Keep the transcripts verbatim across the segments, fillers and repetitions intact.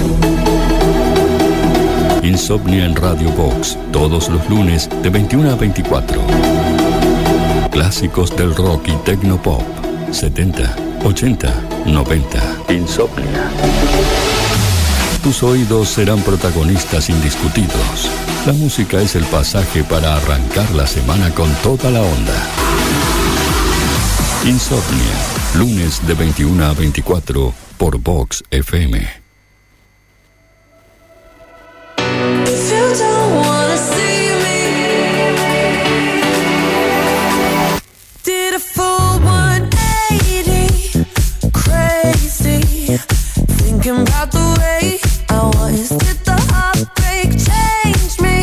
Insomnia en Radio Box, todos los lunes de veintiuno a veinticuatro. Clásicos del rock y tecnopop, setenta, ochenta, noventa. Insomnia. Tus oídos serán protagonistas indiscutidos. La música es el pasaje para arrancar la semana con toda la onda. Insomnia, lunes de veintiuno a veinticuatro por Vox F M. About the way I was, did the heartbreak change me?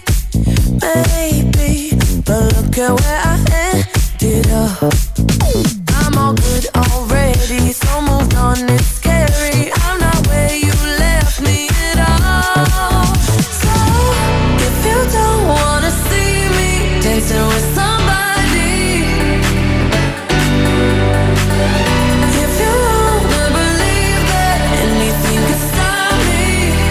Maybe, but look at where I ended up. I'm all good already, so moved on, it's scary. I'm not where you left me at all. So, if you don't wanna see me dancing with somebody, if you wanna believe that anything could stop me,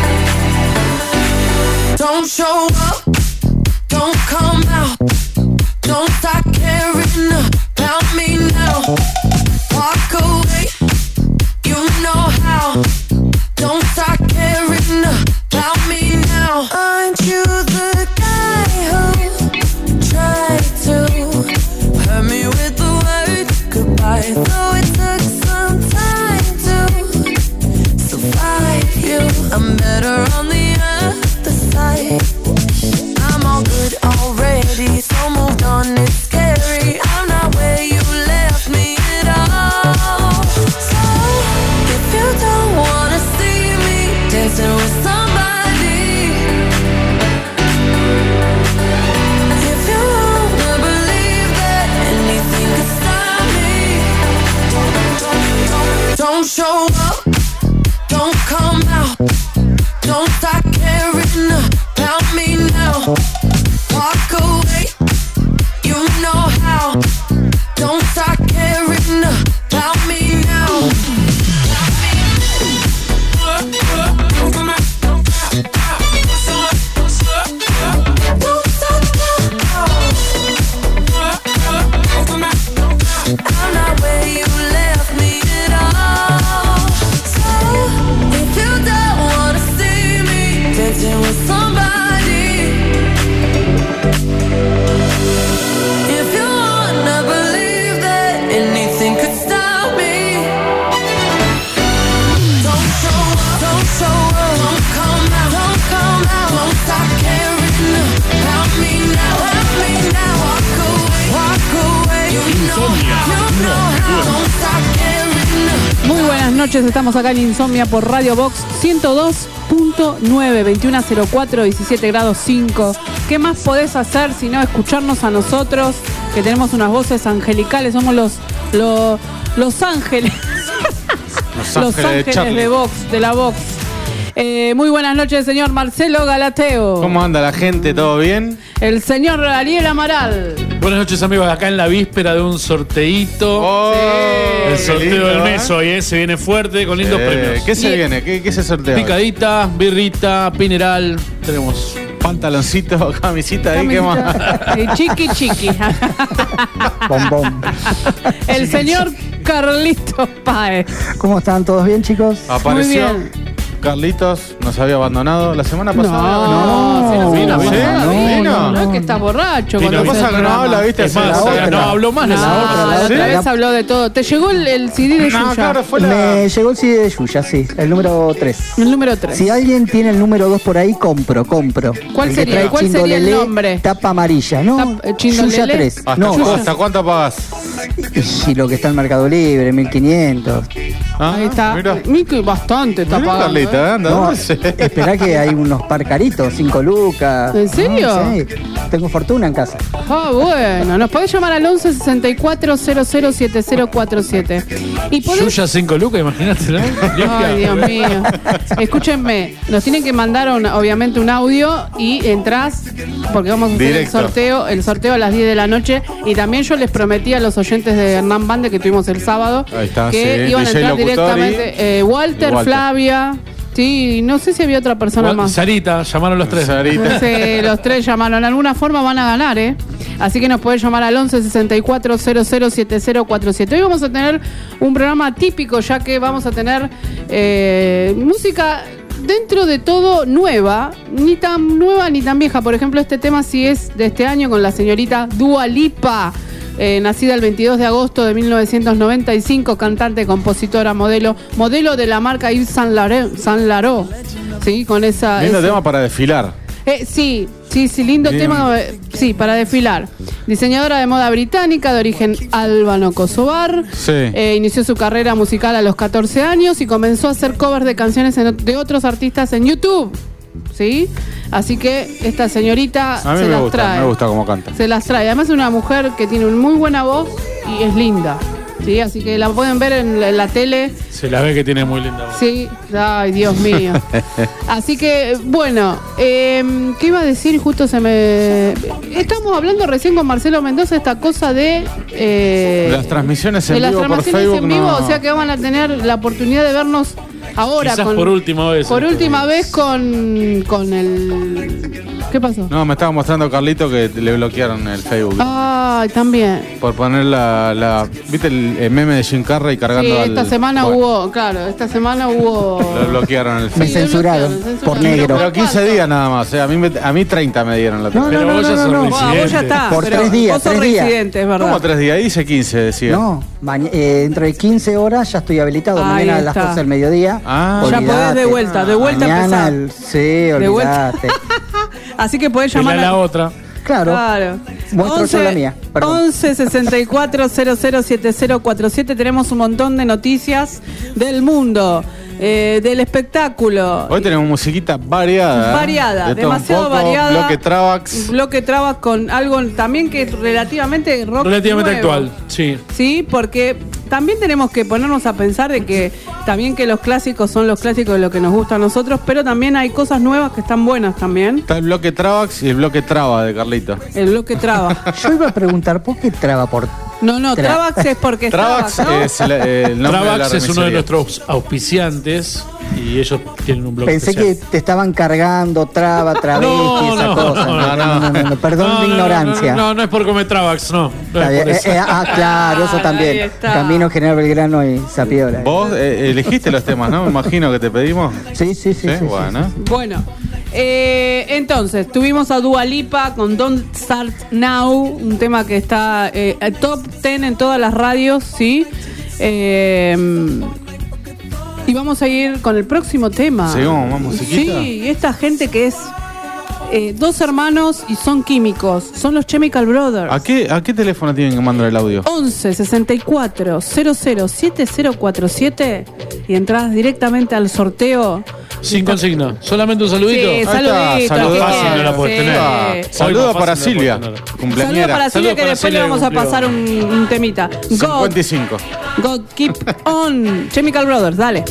don't show up, don't come out, don't start caring about me now. Walk away, you know how. Don't start caring about me now. Aren't you the guy who tried to hurt me with the word goodbye? Though it took some time to survive you, I'm better on the other side. I'm all good already, so moved on, it's scary. I'm not where you left me at all. So, if you don't wanna see me dancing with somebody, if you wanna believe that anything could stop me, don't show up, don't come out, don't start caring about me now. Walk away, you know how. Don't start caring about me now. Don't stop now. I'm not where you left me at all. So, if you don't wanna see me dancing with somebody, if you wanna believe that anything could stop me, don't show up, don't show up, don't come out, don't come out, don't stop caring about me now, help me now, walk away, walk away, you know how, you know how, don't stop caring. Muy buenas noches, estamos acá en Insomnia por Radio Box ciento dos punto nueve, veintiuno cero cuatro, diecisiete grados cinco. ¿Qué más podés hacer si no escucharnos a nosotros, que tenemos unas voces angelicales? Somos los los, los ángeles. Los Los ángeles, ángeles de, de Vox, de la Vox. Eh, muy buenas noches, señor Marcelo Galateo. ¿Cómo anda la gente? ¿Todo bien? El señor Ariel Amaral. Buenas noches, amigos. Acá en la víspera de un sorteíto. Oh, el qué sorteo lindo, del ¿eh? mes hoy, ¿eh? Se viene fuerte con lindos Eh, premios. ¿Qué se Y- viene? ¿Qué, qué se sortea? Picadita, birrita, pineral. Tenemos. Pantaloncito, camisita ahí, ¿qué más? Eh, chiqui chiqui. Bombón. El señor Carlitos Páez. ¿Cómo están? ¿Todos bien, chicos? Apareció Muy bien. Carlitos, nos había abandonado la semana pasada. No, si no vino, vino, ¿sí? no, Vino. no es que está borracho. Vino, cuando vino. hace Pasa el que no programa. habla, ¿viste? Es más, la otra. no habló más de No, la otra, otra. la la otra. otra La- vez habló de todo. ¿Te llegó el, el C D de No, Yuya? claro, fue la... Me llegó el C D de Yuya, sí, el número tres. El número tres. Si alguien tiene el número dos por ahí, compro, compro. ¿Cuál El que sería? trae ¿Cuál sería el Chindolelé, nombre? Tapa amarilla, ¿no? Tap- eh, Chindolelé. Yuya tres. ¿Hasta, No, cu- ¿Hasta cuánto pagás? y lo que está en Mercado Libre, mil quinientos. Ah, Ahí está. Mira, Mico y bastante está Mirá, pagando. Carlita, ¿eh? ¿eh? Anda, No, no sé. esperá que hay unos par caritos, cinco lucas. ¿En serio? No, sí, tengo fortuna en casa. Ah, bueno. Nos podés llamar al once sesenta y cuatro cero cero siete cero cuatro siete. Y podés... Yuya cinco lucas, imagínate, ¿no? Ay, Dios mío. Escúchenme, nos tienen que mandar un- obviamente un audio y entrás, porque vamos a hacer Directo. el sorteo, el sorteo a las diez de la noche. Y también yo les prometí a los oyentes de Hernán Bande que tuvimos el sábado Ahí está, que sí, iban a D J entrar locutor directamente. y- eh, Walter, y Walter. Flavia, Sí, no sé si había otra persona Igual, más. Sarita, llamaron los tres. Sarita. Sí, los tres llamaron. En alguna forma van a ganar, ¿eh? Así que nos pueden llamar al once sesenta y cuatro cero cero siete cero cuatro siete. Hoy vamos a tener un programa típico, ya que vamos a tener eh, música dentro de todo nueva, ni tan nueva ni tan vieja. Por ejemplo, este tema sí es de este año con la señorita Dua Lipa. Eh, nacida el veintidós de agosto de mil novecientos noventa y cinco, cantante, compositora, modelo, modelo de la marca Yves Saint Laurent, Saint Laurent, sí, con esa. Lindo ese- tema para desfilar. Eh, sí, sí, sí, lindo Bien. tema, eh, sí, para desfilar. Diseñadora de moda británica de origen albano-kosovar. Sí. Eh, inició su carrera musical a los catorce años y comenzó a hacer covers de canciones en- de otros artistas en YouTube. ¿Sí? Así que esta señorita A mí se me las gusta, trae. me gusta cómo canta. Se las trae. Además es una mujer que tiene una muy buena voz y es linda. ¿Sí? Así que la pueden ver en la, en la tele. Se la ve que tiene muy linda voz. Sí, ay, Dios mío. Así que, bueno, eh, ¿qué iba a decir? Justo se me... Estamos hablando recién con Marcelo Mendoza esta cosa de... eh, Las transmisiones en de las vivo por transmisiones Facebook. en vivo, no- o sea que van a tener la oportunidad de vernos ahora. Quizás con, por última vez. Por en estos última días. vez con, con el... ¿Qué pasó? No, me estaba mostrando Carlito que le bloquearon el Facebook. Ay, también. Por poner la, la- ¿viste el, el meme de Jim Carrey cargando Sí, al- esta semana Bueno, hubo, claro, esta semana hubo... Lo bloquearon el Me Facebook. Sí, censuraron bloquearon, por censuraron. negro. Pero quince días nada más, eh. a, mí me- a mí treinta me dieron la No, Pero no, vos no, ya no, sos no, no. Wow, vos ya está. Por pero tres días, vos sos tres días. residente, es verdad. ¿Cómo tres días? Dice quince, decía. No, maña- eh, dentro de quince horas ya estoy habilitado. Ahí Mañana a las está. doce del mediodía. Ah. Ya Olvidate. podés de vuelta, de vuelta Mañana, empezar. el- sí, De vuelta. olvidate. Así que podés Pela llamar la otra. Claro. Claro. Muestro yo la mía, perdón. once sesenta y cuatro cero cero siete cero cuatro siete. Tenemos un montón de noticias del mundo, eh, del espectáculo. Hoy tenemos musiquita variada. ¿eh? Variada, De todo un demasiado poco, variada. Bloque Travax. Bloque trabas con algo también que es relativamente rock Relativamente nuevo. actual, sí. Sí, porque también tenemos que ponernos a pensar de que también que los clásicos son los clásicos de lo que nos gusta a nosotros, pero también hay cosas nuevas que están buenas también. Está el bloque Travax y el bloque Traba de Carlito. El bloque traba. Yo iba a preguntar, ¿por qué traba por...? No, no, Tra- Travax es porque es Travax Travax, ¿no? es el, el nombre de la Travax es uno de remisería. nuestros auspiciantes y ellos tienen un blog Pensé que especial. te estaban cargando, traba, travesti, No, esa no, cosa. no, No, no, no, no, perdón No, mi no, ignorancia. No, no, no es por comer Travax, no. no Está es bien. por eso. Eh, eh, ah, claro, eso Ahí también. está. Camino General Belgrano y Zapiola. Vos eh, elegiste los temas, ¿no? Me imagino que te pedimos. Sí, sí, sí. Sí, sí, sí. bueno. Bueno, eh, entonces, tuvimos a Dua Lipa con Don't Start Now, un tema que está eh, top diez en todas las radios, ¿sí? Eh, y vamos a ir con el próximo tema. Seguimos, más musiquita. Sí, esta gente que es eh, dos hermanos y son químicos, son los Chemical Brothers. ¿A qué, ¿A qué teléfono tienen que mandar el audio? once sesenta y cuatro cero cero siete cero cuatro siete y entras directamente al sorteo. Sin consigna, solamente un saludito. Sí, está, saluditos. saludos. ¿qué Fácil, quieres? no la podés Sí. tener. Ah, Hoy Saludos más para fácil no Silvia, puedo tener. Saludos cumpleañera. para Silvia, Saludos que para después le Silvia, vamos a cumplió. pasar un, un temita. God, cincuenta y cinco. God, keep on. Chemical Brothers, dale.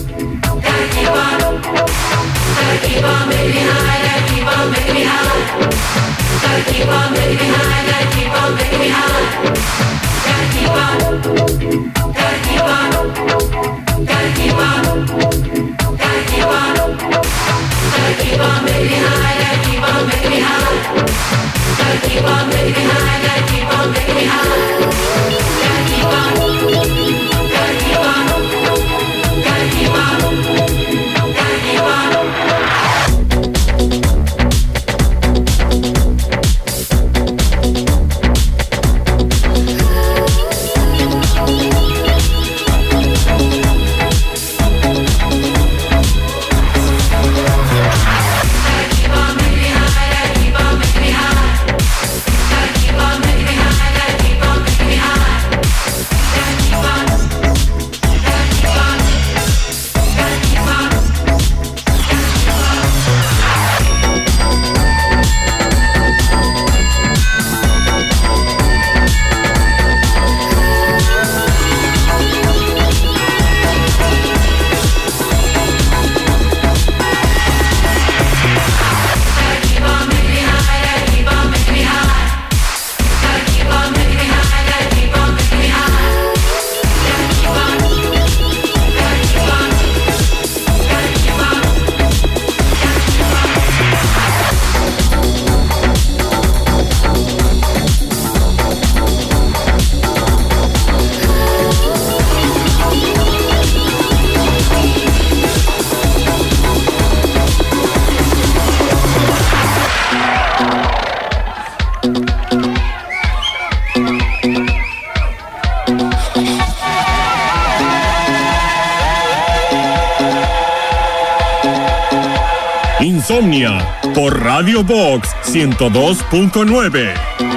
Insomnia por Radio Box ciento dos punto nueve.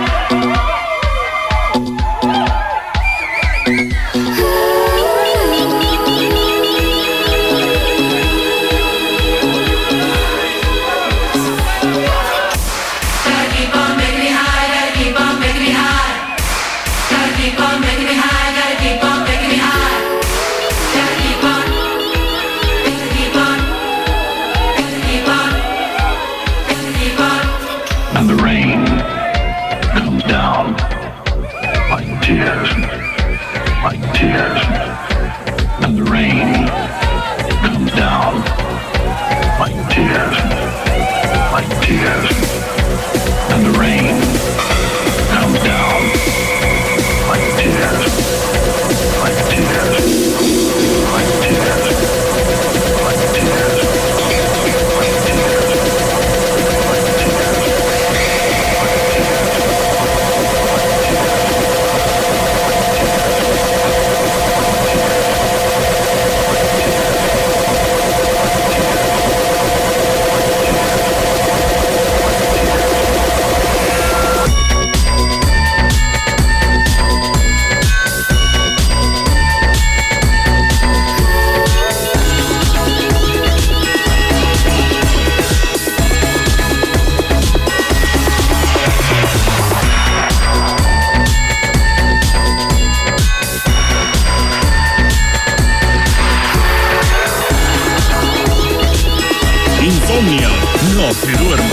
Insomnia no se duerme.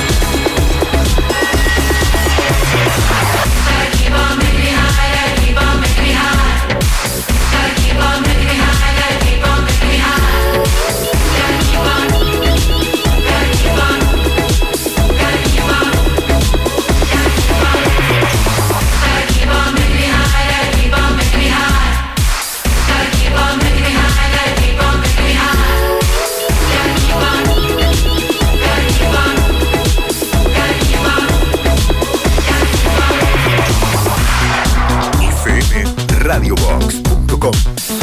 radio box punto com.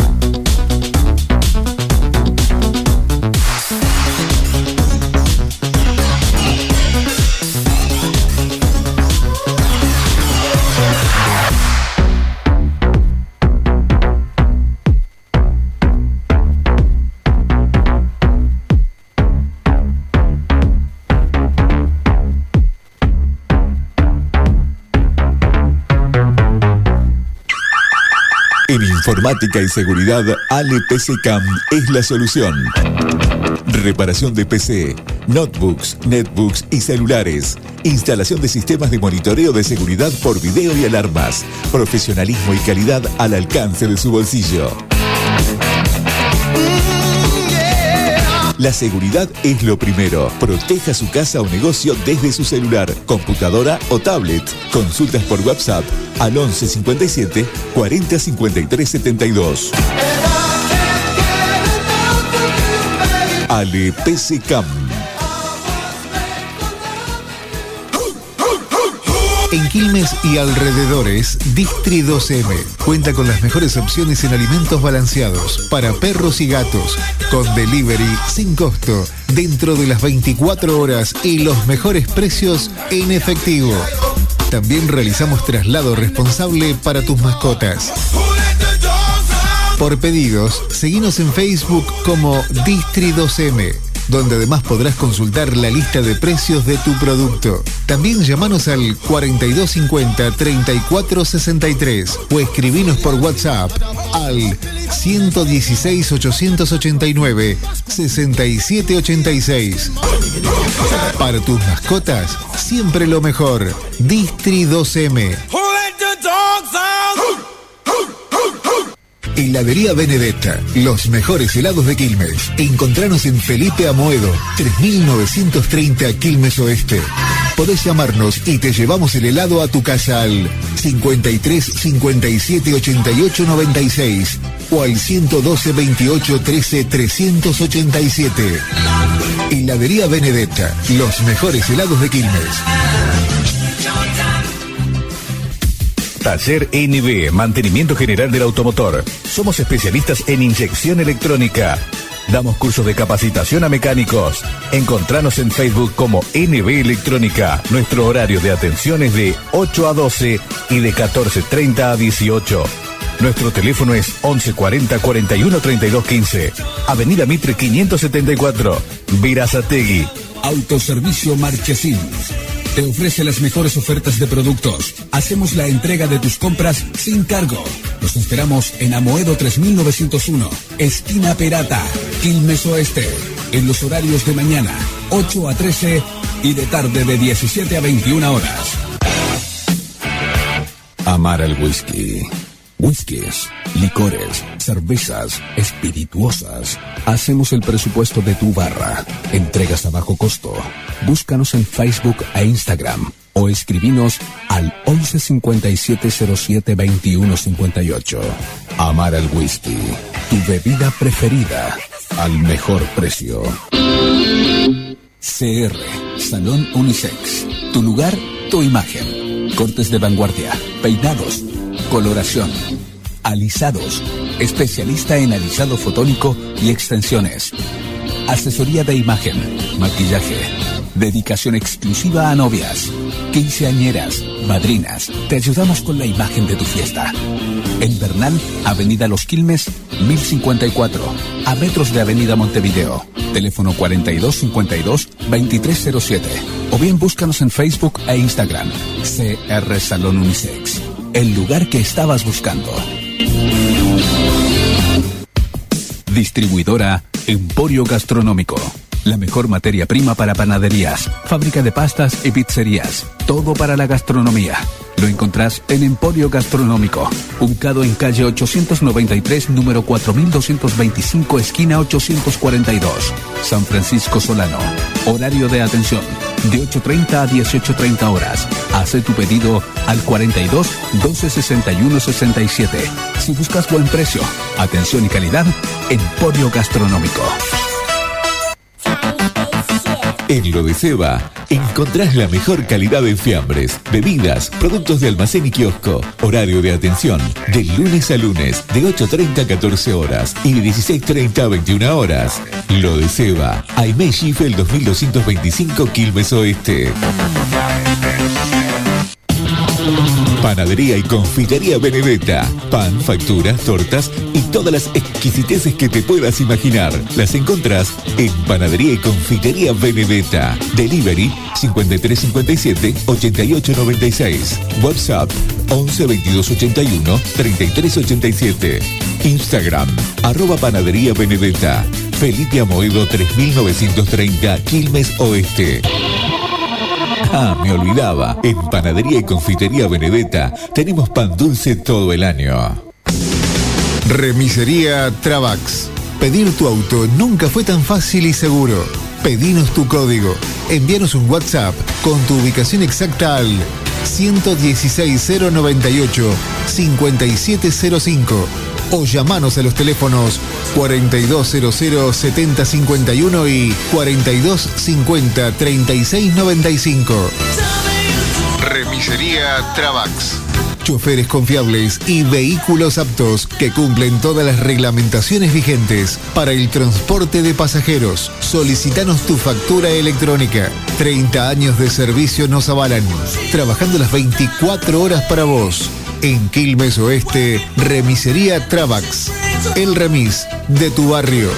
En informática y seguridad, Ale P C Cam es la solución. Reparación de P C, notebooks, netbooks y celulares. Instalación de sistemas de monitoreo de seguridad por video y alarmas. Profesionalismo y calidad al alcance de su bolsillo. La seguridad es lo primero. Proteja su casa o negocio desde su celular, computadora o tablet. Consultas por WhatsApp al once cincuenta y siete cuarenta cincuenta y tres setenta y dos. Ale P C Cam. En Quilmes y alrededores, Distri dos eme cuenta con las mejores opciones en alimentos balanceados para perros y gatos, con delivery sin costo, dentro de las veinticuatro horas y los mejores precios en efectivo. También realizamos traslado responsable para tus mascotas. Por pedidos, seguinos en Facebook como Distri dos eme, donde además podrás consultar la lista de precios de tu producto. También llamanos al cuarenta y dos cincuenta treinta y cuatro sesenta y tres o escribinos por WhatsApp al ciento dieciséis ochocientos ochenta y nueve sesenta y siete ochenta y seis. Para tus mascotas, siempre lo mejor. Distri dos eme. Heladería Benedetta, los mejores helados de Quilmes. Encontranos en Felipe Amoedo, tres mil novecientos treinta Quilmes Oeste. Podés llamarnos y te llevamos el helado a tu casa al cincuenta y tres cincuenta y siete ochenta y ocho noventa y seis o al ciento doce veintiocho trece trescientos ochenta y siete. Heladería Benedetta, los mejores helados de Quilmes. Taller N B, mantenimiento general del automotor. Somos especialistas en inyección electrónica. Damos cursos de capacitación a mecánicos. Encontranos en Facebook como N B Electrónica. Nuestro horario de atención es de ocho a doce y de catorce treinta a dieciocho. Nuestro teléfono es once cuarenta cuarenta y uno treinta y dos quince. Avenida Mitre quinientos setenta y cuatro, Verazategui. Autoservicio Marchesín te ofrece las mejores ofertas de productos. Hacemos la entrega de tus compras sin cargo. Los esperamos en Amoedo tres mil novecientos uno, esquina Perata, Quilmes Oeste, en los horarios de mañana, ocho a trece y de tarde de diecisiete a veintiuna horas. Amar el whisky. Whiskies, licores, cervezas, espirituosas. Hacemos el presupuesto de tu barra. Entregas a bajo costo. Búscanos en Facebook e Instagram o escribinos al once cincuenta y siete cero siete veintiuno cincuenta y ocho. Amar al whisky, tu bebida preferida al mejor precio. C R, Salón Unisex. Tu lugar, tu imagen. Cortes de vanguardia, peinados, coloración, alisados, especialista en alisado fotónico y extensiones, asesoría de imagen, maquillaje, dedicación exclusiva a novias, quinceañeras, madrinas. Te ayudamos con la imagen de tu fiesta. En Bernal, Avenida Los Quilmes, mil cincuenta y cuatro, a metros de Avenida Montevideo. Teléfono cuarenta y dos cincuenta y dos veintitrés cero siete. O bien búscanos en Facebook e Instagram. C R Salón Unisex. El lugar que estabas buscando. Distribuidora Emporio Gastronómico. La mejor materia prima para panaderías, fábrica de pastas y pizzerías. Todo para la gastronomía. Lo encontrás en Emporio Gastronómico, ubicado en calle ochocientos noventa y tres, número cuatro mil doscientos veinticinco, esquina ochocientos cuarenta y dos, San Francisco Solano. Horario de atención, de ocho treinta a dieciocho treinta horas. Hace tu pedido al cuarenta y dos, doce sesenta y uno sesenta y siete. Si buscas buen precio, atención y calidad, Emporio Gastronómico. En Lo de Seba encontrás la mejor calidad en fiambres, bebidas, productos de almacén y kiosco. Horario de atención de lunes a lunes de ocho treinta a catorce horas y de dieciséis treinta a veintiuna horas. Lo de Seba, Aimé Schiffel dos mil doscientos veinticinco, Quilmes Oeste. Panadería y confitería Benedetta. Pan, facturas, tortas y todas las exquisiteces que te puedas imaginar. Las encontrás en Panadería y confitería Benedetta. Delivery cincuenta y tres cincuenta y siete, ochenta y ocho noventa y seis. WhatsApp once veintidós ochenta y uno, treinta y tres ochenta y siete. Instagram arroba Panadería Benedetta. Felipe Amoedo tres mil novecientos treinta, Quilmes Oeste. Ah, me olvidaba. En Panadería y Confitería Benedetta tenemos pan dulce todo el año. Remisería Travax. Pedir tu auto nunca fue tan fácil y seguro. Pedinos tu código. Envíanos un WhatsApp con tu ubicación exacta al ciento dieciséis cero noventa y ocho, cincuenta y siete cero cinco o llamanos a los teléfonos cuarenta y dos cero cero, setenta cincuenta y uno y cuarenta y dos cincuenta, treinta y seis noventa y cinco. Remisería Travax. Choferes confiables y vehículos aptos que cumplen todas las reglamentaciones vigentes para el transporte de pasajeros. Solicitanos tu factura electrónica. treinta años de servicio nos avalan. Trabajando las veinticuatro horas para vos. En Quilmes Oeste, Remisería Travax. El remis de tu barrio.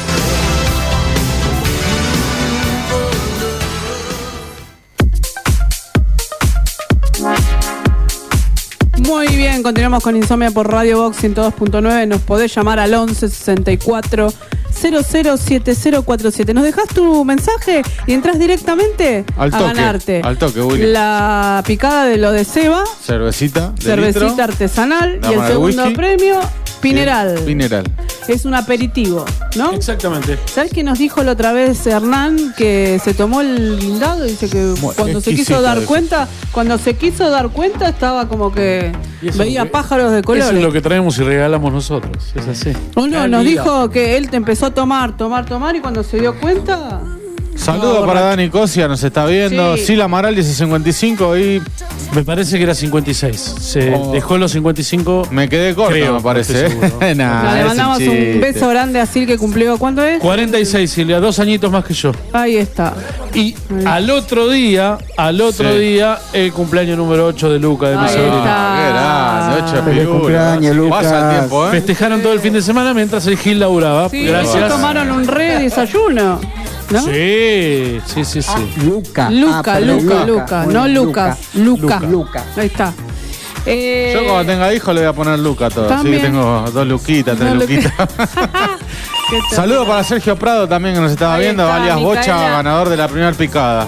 Muy bien, continuamos con Insomnia por Radio Box ciento dos punto nueve. Nos podés llamar al once sesenta y cuatro, cero cero siete cero cuatro siete. Nos dejás tu mensaje y entras directamente al toque, a ganarte al toque, Willy. La picada de Lo de Seba, cervecita de cervecita litro, artesanal y el segundo whisky, premio Pineral. Sí, Pineral. Es un aperitivo, ¿no? Exactamente. ¿Sabes qué nos dijo la otra vez Hernán? Que se tomó el guindado y dice que Muy cuando se quiso dar cuenta, cuando se quiso dar cuenta estaba como que veía que, pájaros de colores. Eso es lo que traemos y regalamos nosotros. Es así. Uno nos dijo que él te empezó a tomar, tomar, tomar y cuando se dio cuenta... Saludos para Dani Cosia, nos está viendo. Sí. Sila Amaral dice cincuenta y cinco y Me parece que era cincuenta y seis. Se Oh. dejó los cincuenta y cinco. Me quedé corto, creo, me parece. no estoy seguro. Nah, No, le es mandamos un, chiste. beso grande a Sil que cumplió. ¿Cuánto es? cuarenta y seis, Silvia, dos añitos más que yo. Ahí está. Y al otro día, al otro Sí. día, el cumpleaños número ocho de Luca, de mi Ahí sobrino. está. Qué grande, ocho Feliz pirulas. cumpleaños, Lucas. Pasa el tiempo, ¿eh? Festejaron todo el fin de semana mientras el Gil laburaba. Sí, Gracias. tomaron un re desayuno. ¿No? Sí, sí, sí, sí. Luca. Luca, Ah, perdón, Luca, Luca, Muy no bien, Lucas, Luca. Luca. Ahí está. Eh, Yo cuando tenga hijos le voy a poner Luca a todo. Así También. que tengo dos luquitas, tres No, luquitas. ¿qué tal? Saludos para Sergio Prado también que nos estaba Ahí viendo, está, alias Bocha, Micaela. ganador de la primera picada.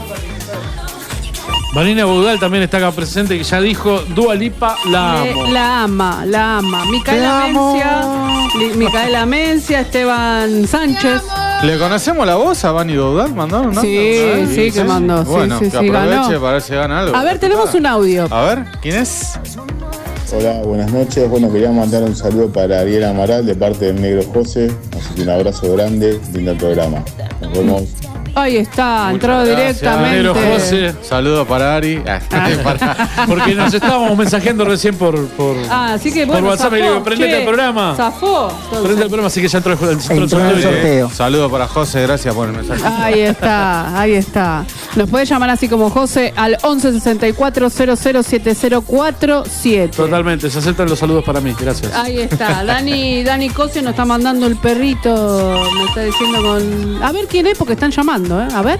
Marina Budal también está acá presente, que ya dijo, Dua Lipa, la Le- amo. la ama, la ama. Te Micaela amo. Mencia, Li- Micaela Mencia, Esteban Sánchez. ¿Le conocemos la voz a Vani Budal? ¿Mandaron? ¿no? Sí, ¿Ah? sí, que mandó. Sí, Bueno, sí, que sí, aproveche ganó. para ver si gana algo. A ver, tenemos un audio. A ver, ¿quién es? Hola, buenas noches. Bueno, quería mandar un saludo para Ariel Amaral de parte del Negro José. Así que un abrazo grande, lindo programa. Nos vemos. Ahí está, entró Gracias, directamente. Negro José. Saludos para Ari. Ah, para- Porque nos estábamos mensajeando recién por, por, Ah, así que por bueno, WhatsApp y le zafó. digo, prendete Che, el programa. Zafó. Prendete el programa, así que ya entró el, entró el Entró en el sorteo y- sorteo. Saludos para José, gracias por el mensaje. Ahí está, ahí está. Nos puede llamar así como José al once sesenta y cuatro cero cero siete cero cuatro siete. Totalmente, se aceptan los saludos para mí, gracias. Ahí está. Dani, Dani Cosio nos está mandando el perrito. Me está diciendo con. A ver quién es, porque están llamando, ¿eh? A ver.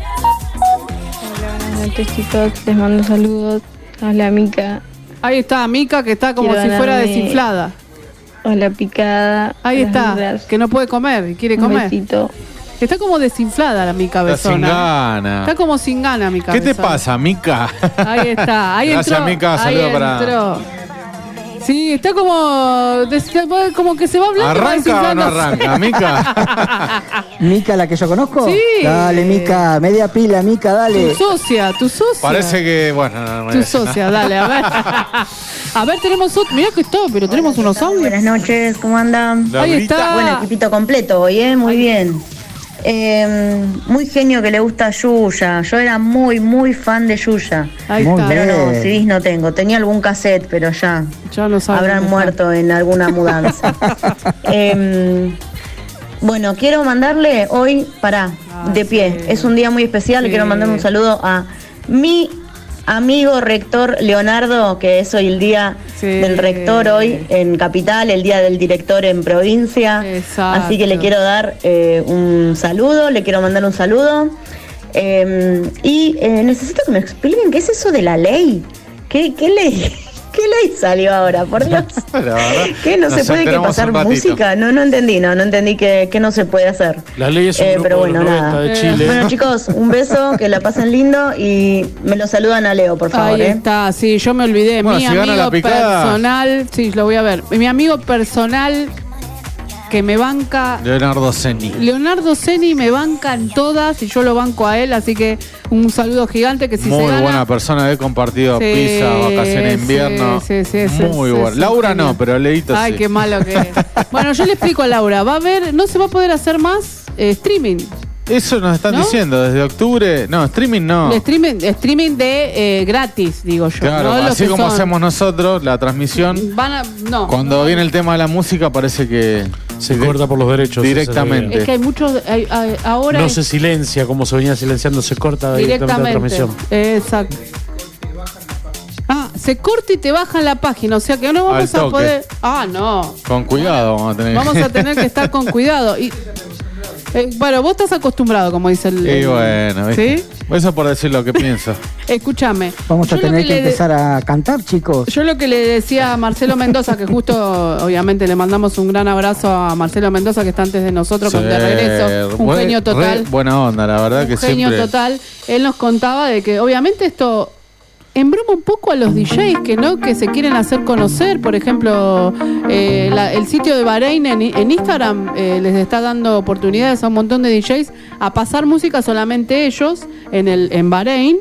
Buenas noches, chicos. Les mando saludos. Hola, Mica. Ahí está, Mica, que está como Quiero si fuera ganarme- desinflada. Hola, picada. Ahí Las está, libras. que no puede comer y quiere Un comer. besito. Está como desinflada la Mica Está sin Besona. gana. Está como sin gana, Mica ¿Qué te Besona. pasa, Mica? Ahí está, ahí Gracias, entró. Mica, ahí saludo para- entró. Sí, está como des- como que se va hablando. va ¿Arranca o no desinflándose. arranca, Mica? Mica, la que yo conozco. Sí. Dale, Mica, media pila, Mica, dale. Tu socia, tu socia. Parece que, bueno, no, no voy a Tu decir nada. socia, dale, a ver. A ver, tenemos otro. Mirá que está, pero tenemos unos audios. Buenas noches, ¿cómo andan? La Ahí Brita. está. Bueno, equipito completo hoy, ¿eh? Muy bien. Eh, muy genio que le gusta a Yuya. Yo era muy, muy fan de Yuya. Ahí Muy está. bien. Pero no, C Ds no tengo. Tenía algún cassette, pero ya Ya no saben habrán dónde muerto en alguna mudanza. Eh, bueno, quiero mandarle hoy, para de pie. sí. Es un día muy especial. Sí. Quiero mandarle un saludo a mi amigo rector Leonardo, que es hoy el día Sí. del rector hoy en Capital, el día del director en provincia. Exacto. Así que le quiero dar eh, un saludo, le quiero mandar un saludo. Eh, y eh, necesito que me expliquen qué es eso de la ley. ¿Qué, qué ley? ¿Qué ley salió ahora? Por Dios. La verdad, ¿Qué? ¿No nos se puede que enteramos pasar un ratito. música? No, no entendí, no, no entendí que, que no se puede hacer. La ley es un Eh, grupo pero de bueno, los noventa nada. de Chile. Bueno, chicos, un beso, que la pasen lindo y me lo saludan a Leo, por favor. Ahí ¿eh? está, sí, yo me olvidé. Bueno, Mi si gana amigo la picada. personal, sí, lo voy a ver. Mi amigo personal que me banca, Leonardo Ceni. Leonardo Ceni, me banca en todas y yo lo banco a él, así que un saludo gigante que si Muy se gana. buena persona, he compartido Sí, pizza, vacaciones de sí, invierno. sí, sí, sí, Muy sí, bueno. sí, Laura genial. no, pero Leito Ay, sí. qué malo que es. Bueno, yo le explico a Laura, va a haber, no se va a poder hacer más eh, streaming. Eso nos están ¿No? diciendo desde octubre. No, streaming no. El streaming, streaming de eh, gratis, digo yo. Claro, no los así que como son. hacemos nosotros, la transmisión. Van a, no. Cuando viene el tema de la música, parece que Se corta por los derechos. directamente. Es que hay muchos, hay- hay- ahora No hay- se silencia como se venía silenciando, se corta directamente, directamente. la transmisión. Exacto. Ah, se corta y te bajan la página, o sea que no Al vamos a toque. poder. Ah, no. Con cuidado vamos a tener. Vamos a tener que estar con cuidado. Y, eh, bueno, vos estás acostumbrado, como dice el. Y el- bueno, ¿viste? ¿Sí? Eso por decir lo que pienso. Escúchame. Vamos a Yo lo tener que que le de- empezar a cantar, chicos. Yo lo que le decía a Marcelo Mendoza, que justo, obviamente, le mandamos un gran abrazo a Marcelo Mendoza, que está antes de nosotros, con de Sí, regreso. Un re- genio total. re buena onda, la verdad que Un genio siempre. total. Él nos contaba de que, obviamente, esto embroma un poco a los D Js que no que se quieren hacer conocer. Por ejemplo, eh, la- el sitio de Bahrein en, en Instagram eh, les está dando oportunidades a un montón de D Js a pasar música solamente ellos en el en Bahrein.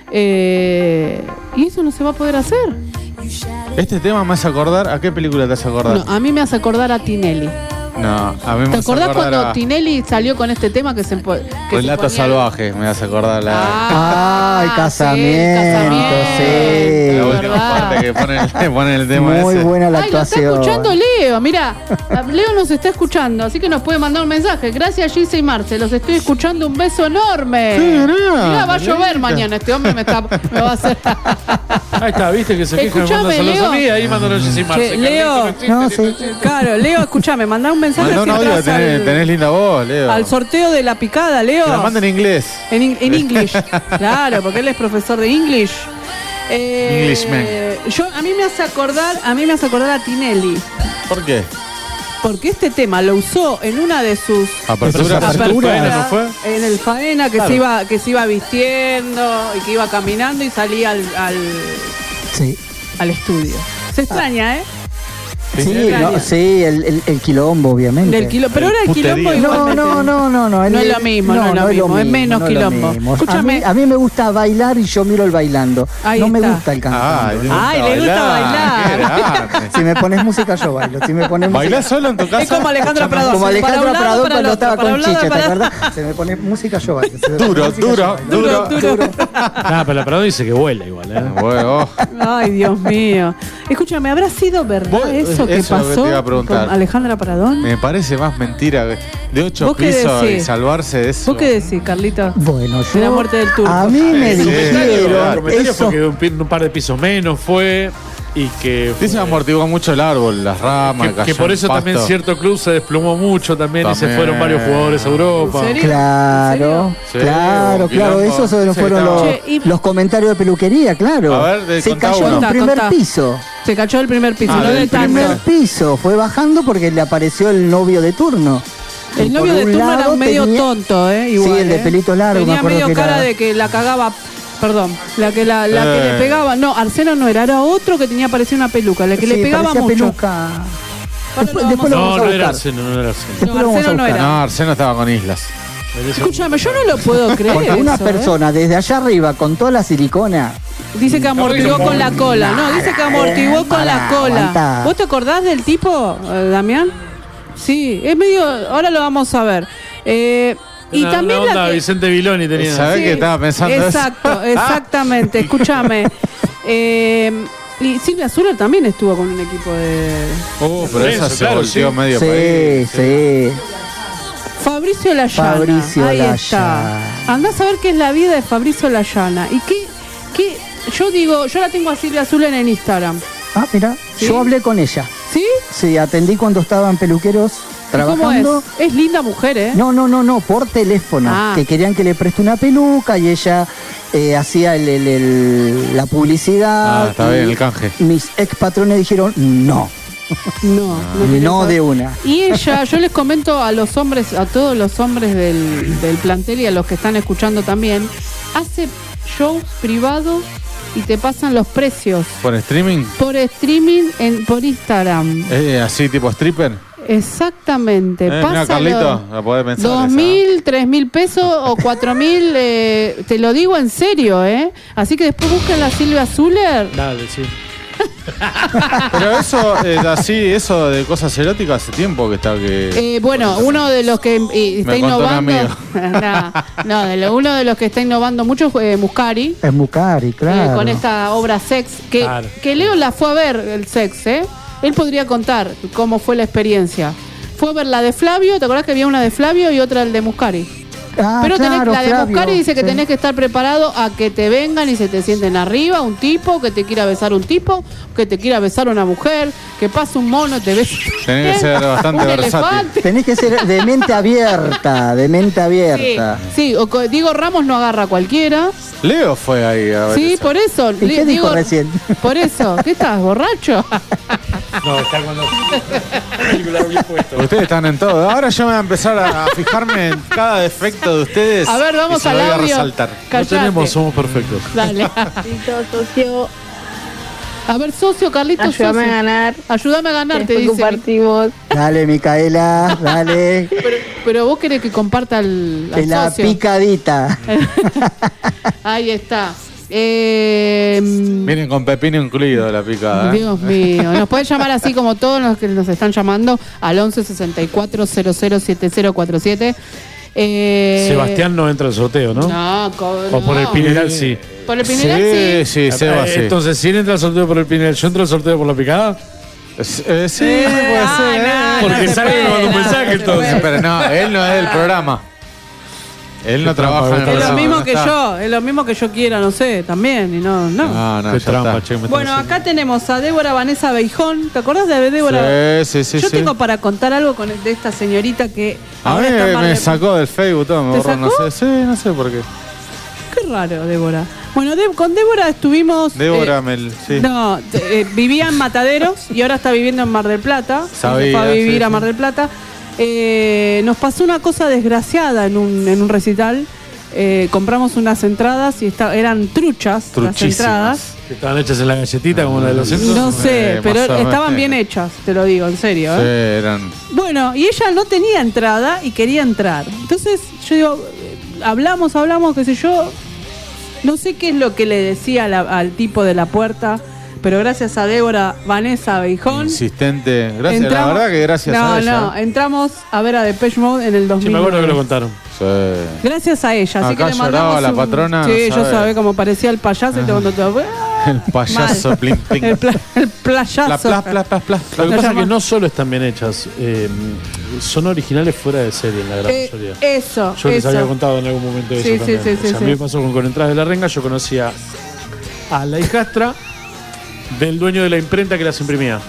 Eh, y eso no se va a poder hacer. Este tema me hace acordar. ¿A qué película te hace acordar? No, a mí me hace acordar a Tinelli. No, a mí me ¿Te hace acordás acordar cuando a Tinelli salió con este tema que se po- que se Relato ponía- Salvaje, me hace acordar la, Ah, Ay, sí, casamiento, casamiento, sí. la última verdad. parte que pone el, que pone el tema Muy ese. buena la Ay, lo está actuación. escuchando Leo, mira, Leo nos está escuchando, así que nos puede mandar un mensaje. Gracias Gise y Marce, los estoy escuchando, un beso enorme. Mirá, va a llover mañana, este hombre me, está, me va a hacer... Ahí está, viste que se quejan, Escuchame, mandan saludos Leo. a mí, ahí mandan a Jessy Marce. Che, Leo, No, sí. claro, Leo, escúchame, mandá un mensaje Mandá un si audio, entras tenés, al, tenés linda voz, Leo. al sorteo de la picada, Leo. Que la manden en inglés. En, in- en English, claro, porque él es profesor de English. Eh, Englishman. Yo, a mí me hace acordar, a mí me hace acordar a Tinelli, ¿Por qué? porque este tema lo usó en una de sus Apertura. aperturas, ¿no fue? en el Faena, que Claro. se iba, que se iba vistiendo y que iba caminando y salía al, al, Sí, al estudio. Se extraña, ¿eh? sí, Extraña. no, sí el, el, el quilombo, obviamente. Del kilo, pero ahora el Putería. quilombo No, igualmente. no, no, no, no. No es lo mismo, no es lo mismo, es menos no lo quilombo. mismo. Escúchame. A mí, a mí me gusta bailar y yo miro el bailando. Ahí no me está. gusta el Ay, cantando. le Ay, le gusta bailar. Qué grande. Si me pones música, yo bailo. Si me pones ¿Bailás música... solo en tu casa? Es como Alejandra Pradón. Como para Alejandra un lado, Pradón para el cuando otro, estaba para con un lado, Chicha, ¿te para- acuerdas? Se me pone música, yo bailo. Si me Duro, pones música, duro, yo bailo. duro. Duro, duro. Ah, pero la Prado dice que vuela igual, ¿eh? Bueno, Ay, Dios mío. Escúchame, ¿habrá sido verdad Vos- eso que eso es lo que pasó te iba a preguntar. con Alejandra Pradón? me parece más mentira que- de ocho ¿Vos qué pisos y decís? salvarse de eso. ¿Vos qué decís, Carlito? Bueno, De la yo... muerte del turco. A mí me Sí, sí, El dijeron comentario eso. fue que un, pi- un par de pisos menos fue y que... Dice que amortiguó mucho el árbol, las ramas, Que, cayó que por en eso pasto. también cierto club se desplomó mucho también, y se También. fueron varios jugadores a Europa. ¿En serio? Claro, Sí, claro, un claro, quilombo. esos son- Sí, fueron estaba- los, Che, y- los comentarios de peluquería, claro. A ver, de- Se contá cayó uno. del Contá, primer contá. piso. Se cayó del primer piso, Ah, no del del El primer tanto. piso fue bajando porque le apareció el novio de turno. Y El por novio de un turno era lado medio tenía- tonto, ¿eh? Igual, Sí, el de ¿eh? pelito largo, me Tenía acuerdo medio que cara era- de que la cagaba. Perdón, la que la, la que Eh. le pegaba. No, Arseno no era, era otro que tenía parecía una peluca, la que le Sí, pegaba parecía mucho. peluca. Ahora Después, lo después lo vamos No, vamos a no era buscar. Arseno, no era Arseno. Después No, lo vamos a Arseno no buscar. era. No, Arseno estaba con islas. Escúchame, yo no lo puedo creer. Porque una eso, persona desde allá arriba con toda la silicona. ¿eh? Dice que amortiguó con la cola. No, dice que amortiguó con la Pará, cola. aguantá. ¿Vos te acordás del tipo, eh, Damián? Sí, es medio. Ahora lo vamos a ver. Eh, y Una- también una onda la que, Vicente Viloni tenía. ¿Sabés Sí, que estaba pensando eso? Exacto, exactamente. Escúchame. Eh, y Silvia Zuller también estuvo con un equipo de. Uh, pero Por esa eso, se claro, volteó sí. medio Sí, país. sí. Fabricio Layana. Fabricio Ahí Layana. está. Andás a ver qué es la vida de Fabricio Layana. Y qué, qué. Yo digo, yo la tengo a Silvia Zuller en Instagram. Ah, mira, ¿Sí? yo hablé con ella. ¿Sí? Sí, atendí cuando estaban peluqueros ¿Y ¿Cómo trabajando. es? Es linda mujer, ¿eh? No, no, no, no, por teléfono. Ah. Que querían que le preste una peluca y ella eh, hacía el, el- el- la publicidad. Ah, está y bien, el canje. Mis ex patrones dijeron no, No, no, tiene no eso. de una. Y ella, yo les comento a los hombres, a todos los hombres del, del plantel y a los que están escuchando también, hace shows privados y te pasan los precios ¿Por streaming? por streaming en por Instagram. Eh, así tipo stripper. Exactamente. Eh, mira, Pásalo. Carlito, la podés pensar. Dos esa, mil, tres mil pesos o cuatro mil, eh, te lo digo en serio, ¿eh? Así que después busquen a Silvia Zuller. Dale, sí. Pero eso, eh, así, eso de cosas eróticas hace tiempo que está que. Eh, bueno, uno de los que eh, está Me contó un innovando. amigo. no, no, de lo- uno de los que está innovando mucho es eh, Muscari. Es Mucari, eh, claro. con esta obra Sex, que, Claro. que Leo la fue a ver, el Sex, ¿eh? Él podría contar cómo fue la experiencia. Fue a ver la de Flavio, ¿te acordás que había una de Flavio y otra el de Muscari? Ah, Pero tenés, claro, la de Flavio, Muscari dice que sí. tenés que estar preparado a que te vengan y se te sienten arriba, un tipo, que te quiera besar un tipo, que te quiera besar una mujer, que pase un mono, te besa. Tenés que ser bastante un versátil. elefante. Tenés que ser de mente abierta, de mente Sí, abierta. sí, o co- Diego Ramos no agarra a cualquiera. Leo fue ahí a ver Sí, eso. por eso. ¿Y qué Li- dijo Diego- recién? Por eso. ¿Qué estás, borracho? No, está con los auriculares bien puestos. Ustedes están en todo. Ahora yo me voy a empezar a fijarme en cada defecto de ustedes. A ver, vamos y se al lo voy a audio. resaltar. No Callate. tenemos, somos perfectos. Dale. Listo, socio. A ver, socio, Carlitos. Ayúdame socio. a ganar. Ayúdame a ganar, te Después dice. compartimos. Dale, Micaela, dale. Pero, pero vos querés que comparta el, al De la socio. picadita. Ahí está. Eh, Vienen con pepino incluido la picada. ¿eh? Dios mío. Nos pueden llamar así como todos los que nos están llamando al once sesenta y cuatro cero cero siete cero cuatro siete. Eh, Sebastián no entra al sorteo, ¿no? No, co- O por no. el Pineral sí. Por el Pineral sí. Sí, sí, Seba, Eh, sí. Entonces, si él entra al sorteo por el Pineral, ¿yo entro al sorteo por la picada? Eh, sí, puede ser. ah, no, Porque no se sale y me puede, manda un no, mensaje no se entonces. puede. Pero no, él no es del programa. Él no trabaja en el Es lo programa. mismo no que está. yo, es lo mismo que yo quiera, no sé, también, y no, no. No, no, Qué ya trampa, está. che, me Bueno, están acá tenemos a Débora Vanessa Beijón. ¿Te acordás de Débora? Sí, sí, sí. Yo sí. tengo para contar algo con de esta señorita que A ahora mí está en Mar me del- sacó del Facebook todo, me ¿Te borró, no sacó? sé. Sí, no sé por qué. Qué raro, Débora. Bueno, de- con Débora estuvimos. Débora, eh, Mel, sí. No, te- eh, vivía en Mataderos y ahora está viviendo en Mar del Plata. Sabía, Se fue a vivir sí, a sí. Mar del Plata. Eh, nos pasó una cosa desgraciada en un, en un recital. Eh, compramos unas entradas y esta- eran truchas las Truchísimas. entradas. Que estaban hechas en la galletita como la de los centros. No sé, Eh, pero más o menos. estaban bien hechas, te lo digo, en serio. Sí, ¿eh? eran. Bueno, y ella no tenía entrada y quería entrar. Entonces yo digo, eh, hablamos, hablamos, qué sé yo. No sé qué es lo que le decía a la- al tipo de la puerta, pero gracias a Débora Vanessa Beijón. Insistente. Gracias, la entramos- verdad que gracias no, a ella. No, entramos a ver a Depeche Mode en el dos mil. Sí, me acuerdo que lo contaron. Sí. Gracias a ella. Así Acá que le lloraba mandamos la un- patrona, Sí, no yo sabe. sabía cómo parecía el payaso y te cuando todo. El payaso, Mal. plin, plin. El, pla- el playazo. La plas, plas, plas, plas. Lo que Lo pasa es llama- que no solo están bien hechas, eh, son originales fuera de serie en la gran Eh, mayoría. eso, Yo les eso. había contado en algún momento eso Sí, sí, también. sí, O sí, sea, a sí. mí me pasó con, con Entradas de la Renga, yo conocía a la hijastra del dueño de la imprenta que las imprimía.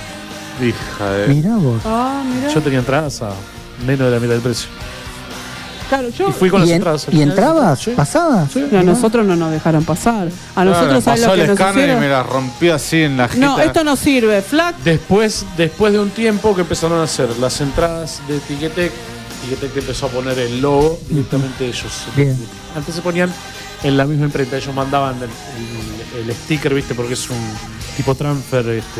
Hija de. Mirá vos. Ah, mirá. Yo tenía entradas a menos de la mitad del precio. Claro, yo. Y fui con las ¿Y, en- entradas. ¿Y entrabas? ¿Pasabas? No, a nosotros no nos dejaron pasar. A nosotros, ¿sabes pasó lo que el nos escáner y hicieron? me la rompió así en la jeta. No, esto no sirve. Flac. Después, después de un tiempo que empezaron a hacer las entradas de Ticketek, Ticketek empezó a poner el logo directamente ellos. Bien. Antes se ponían en la misma imprenta, ellos mandaban el, el- el sticker, ¿viste? Porque es un tipo transfer este,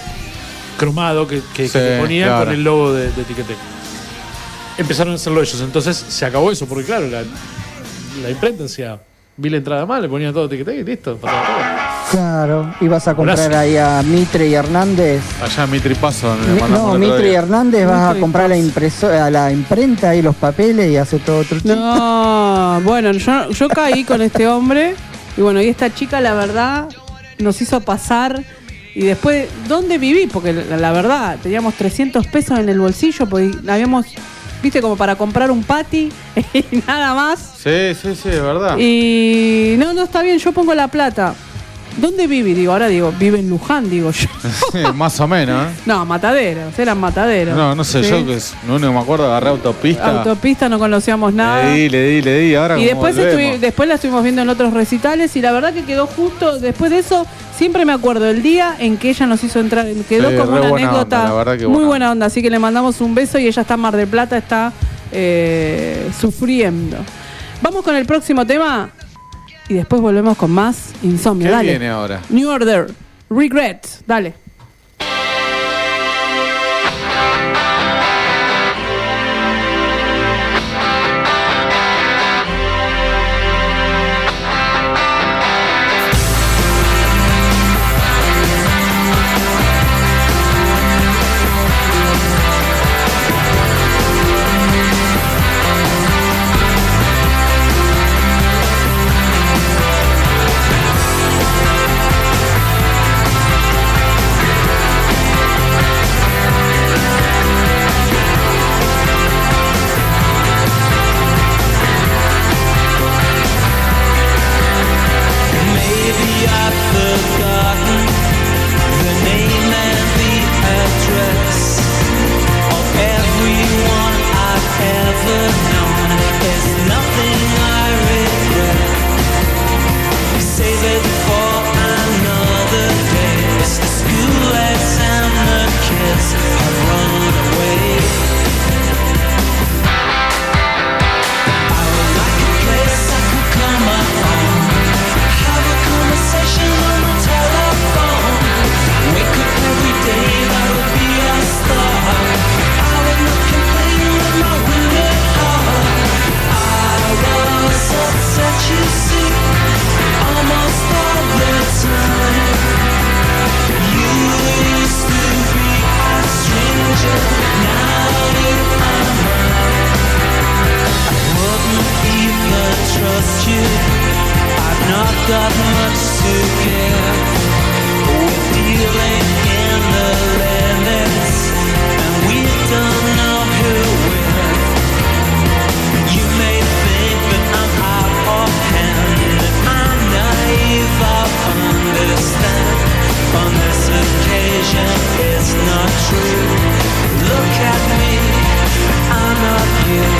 cromado que, que, Sí, que le ponían claro. con el logo de, de Ticketek. Empezaron a hacerlo ellos, entonces se acabó eso, porque claro, la, la imprenta decía, vi la entrada mal, le ponían todo Ticketek y listo, pasaba todo. Claro, ibas a comprar Golazo. ahí a Mitre y Hernández. Allá Mitri Paso. me Mi- mandamos No, el otro Mitre y día. Hernández vas Mitre y a comprar la Paz. impresora, a la imprenta y los papeles y hace todo truchito. No, bueno, yo, yo caí con este hombre y bueno, y esta chica la verdad nos hizo pasar y después, ¿dónde viví? Porque la, la verdad, teníamos trescientos pesos en el bolsillo porque habíamos, viste, como para comprar un patty y nada más. Sí, sí, sí, es verdad. Y no, no, está bien, yo pongo la plata. ¿Dónde viví? Digo, ahora digo, vive en Luján, digo yo. Sí, más o menos, ¿eh? No, mataderos, eran mataderos. No, no sé, ¿sí? yo que es, lo único que me acuerdo, agarré autopista. Autopista, no conocíamos nada. Le di, le di, le di, ahora Y como después, volvemos. estuvi- después la estuvimos viendo en otros recitales y la verdad que quedó justo, después de eso, siempre me acuerdo el día en que ella nos hizo entrar, quedó Sí, como re una buena anécdota onda, la verdad que muy buena buena onda, así que le mandamos un beso y ella está en Mar del Plata, está eh, sufriendo. Vamos con el próximo tema y después volvemos con más Insomnio. ¿Qué Dale. viene ahora? New Order, Regret, dale. Regret got much to give. We're dealing in the limits, and we don't know who will. You may think that I'm out of hand, that I'm naive, I'll understand. On this occasion, it's not true. Look at me, I'm not you.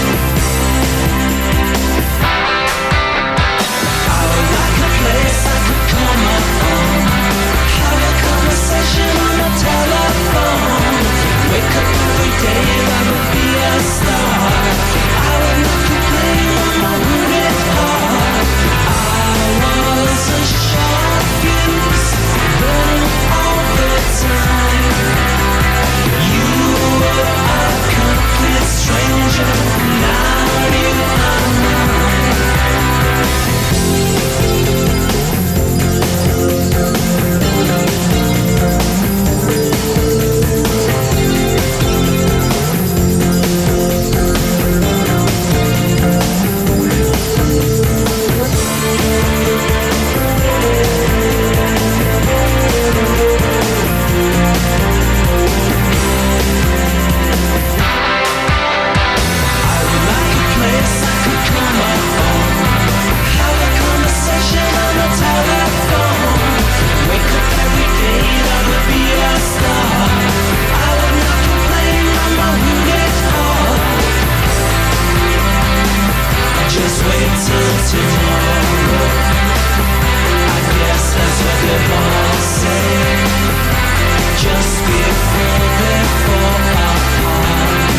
I would like a place I could come upon, have a conversation on the telephone. Wake up every day, I would be a star. I would not complain on my wounded heart. I was a short fuse, burning all the time. You were a complete stranger, now you are mine. Just wait till tomorrow. I guess that's what they all say. Just before they fall apart.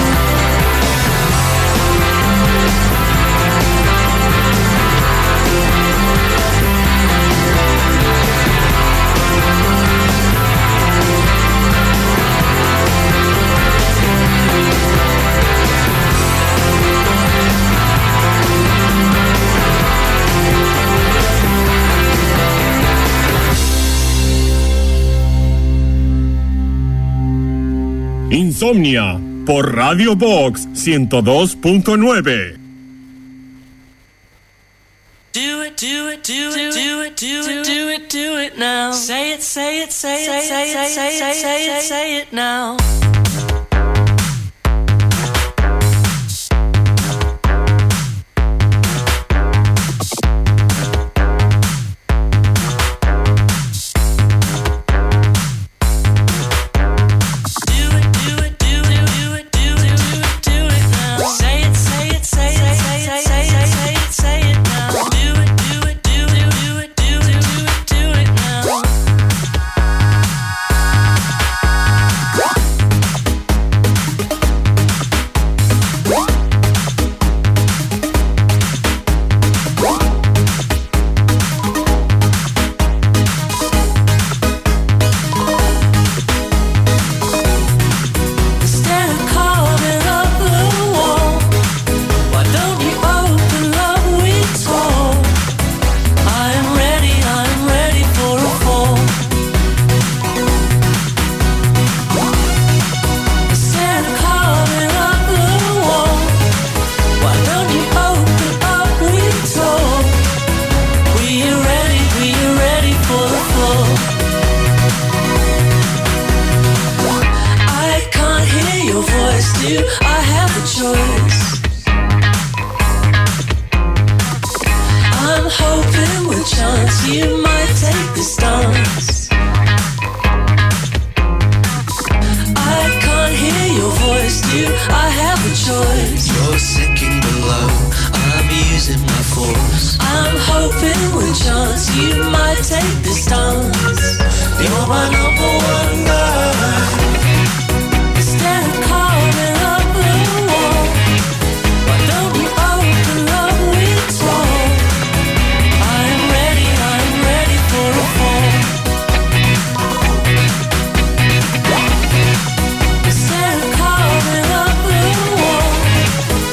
Insomnia por Radio Box ciento dos punto nueve. Do it, do it, do it, do it, do it, do it, do it now. Say it, say it, say it, say it, say it, say it, say it now.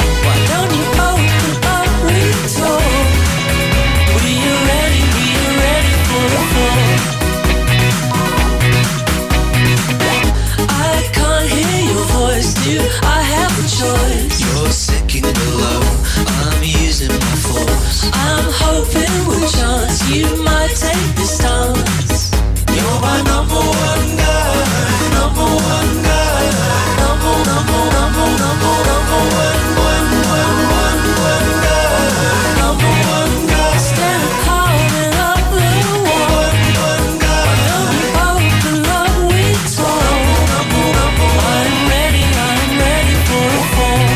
Ready, we ready. hoping with chance you might take this stance. You're my number one guy, number one guy, number, number, number, number, number one, one, one, one, one guy, number one guy. Instead of calling up the war, one guy, number one the love we told. Number, number, I'm ready, I'm ready for a fall.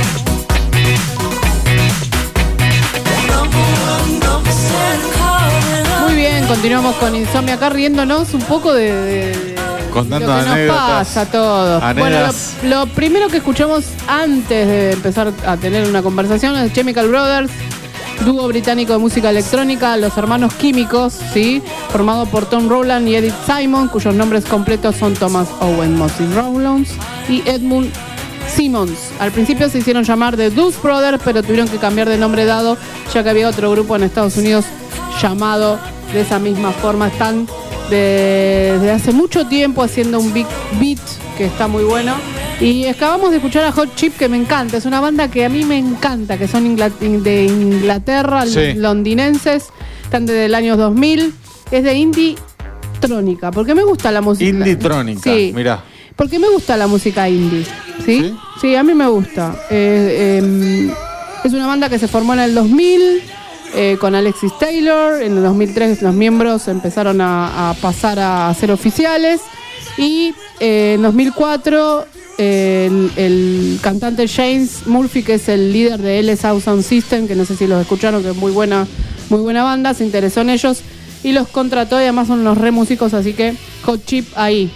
Number one, number, instead of calling up. Muy bien, continuamos con Insomnia acá riéndonos un poco de, de, de Contando lo que nos anécdotas. pasa a todos. Bueno, Anécdotas. lo, lo primero que escuchamos antes de empezar a tener una conversación es Chemical Brothers, dúo británico de música electrónica, los hermanos químicos, ¿sí? Formado por Tom Rowland y Edith Simon, cuyos nombres completos son Thomas Owen Mossy Rowlands y Edmund Simmons. Al principio se hicieron llamar The Deuce Brothers, pero tuvieron que cambiar de nombre dado, ya que había otro grupo en Estados Unidos llamado de esa misma forma. Están de- desde hace mucho tiempo haciendo un big beat que está muy bueno. Y acabamos de escuchar a Hot Chip, que me encanta. Es una banda que a mí me encanta, que son ingla- de Inglaterra, Sí. londinenses. Están desde el año dos mil. Es de indie trónica, porque me gusta la música. Indie trónica, Sí. mirá. Porque me gusta la música indie, ¿sí? Sí, ¿Sí? a mí me gusta. Eh, eh, es una banda que se formó en el dos mil eh, con Alexis Taylor. En el dos mil tres los miembros empezaron a, a pasar a ser oficiales. Y eh, en dos mil cuatro eh, el, el cantante James Murphy, que es el líder de L S A Sound System, que no sé si los escucharon, que es muy buena, muy buena banda, se interesó en ellos y los contrató, y además son unos re músicos, así que Hot Chip ahí.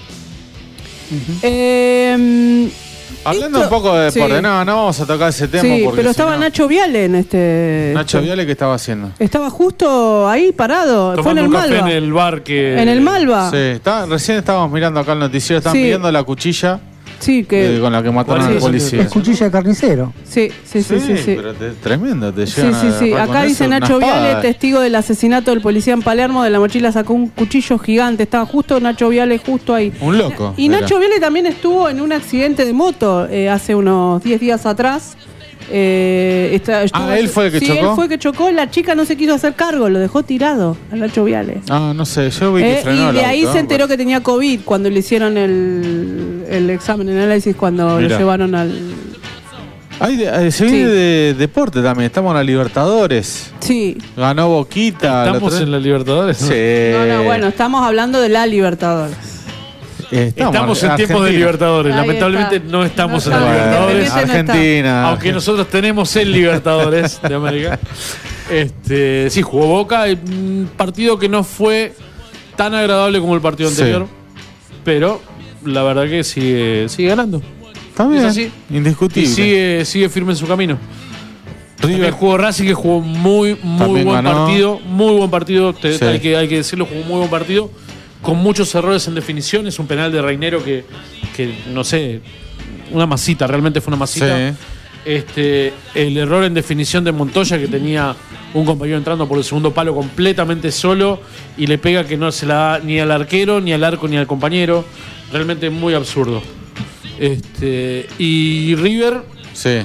Eh, Hablando esto- un poco de deporte, sí. no, no vamos a tocar ese tema Sí, porque pero si estaba no- Nacho Viale en este. Nacho este- Viale, ¿qué estaba haciendo? Estaba justo ahí parado. Fue en Tomando el un café Malva. en el bar que. En el Malva. Sí, está- recién estábamos mirando acá el noticiero, estaban Sí. pidiendo la cuchilla Sí, que. eh, con la que mataron ¿Cuál al es? policía. Es cuchilla de carnicero. Sí, sí, sí, sí. sí. pero te- tremendo, te Sí, llegan sí, a sí. agarrar con Acá eso, dice una Nacho espada. Viale, testigo del asesinato del policía en Palermo. De la mochila sacó un cuchillo gigante. Estaba justo Nacho Viale, justo ahí. Un loco. Y era. Nacho Viale también estuvo en un accidente de moto eh, hace unos diez días atrás. Eh, está- estuvo- Ah, ¿él fue el que sí, chocó? él fue el que chocó. La chica no se quiso hacer cargo, lo dejó tirado a Nacho Viale. Ah, no sé, yo vi que Eh, frenó y el de ahí auto, se ¿no? enteró que tenía COVID cuando le hicieron el, el examen, el análisis, cuando Mirá. lo llevaron al... Ay, de- eh, se viene de deporte también, estamos en la Libertadores. Sí. Ganó Boquita. el ¿Estamos otro- en la Libertadores? Sí. No, no, bueno, estamos hablando de la Libertadores. Eh, Estamos en tiempos de Argentina. Libertadores. Ahí Lamentablemente está. no estamos No en la está. Libertadores. Independiente no está. Argentina. Aunque nosotros tenemos el Libertadores de América. Este, sí, jugó Boca. Un partido que no fue tan agradable como el partido Sí. anterior. Pero la verdad que sigue, sigue ganando. Está bien, Es así. indiscutible. Y sigue, sigue firme en su camino. También River jugó Racing, que jugó muy, muy También buen ganó. partido. Muy buen partido. Te- Sí. hay, que, hay que decirlo, jugó muy buen partido. Con muchos errores en definición. Es un penal de Reinero que, que no sé, una masita, realmente fue una masita. Sí. Este, el error en definición de Montoya, que tenía un compañero entrando por el segundo palo completamente solo y le pega que no se la da ni al arquero, ni al arco, ni al compañero. Realmente muy absurdo. Este, y River, Sí.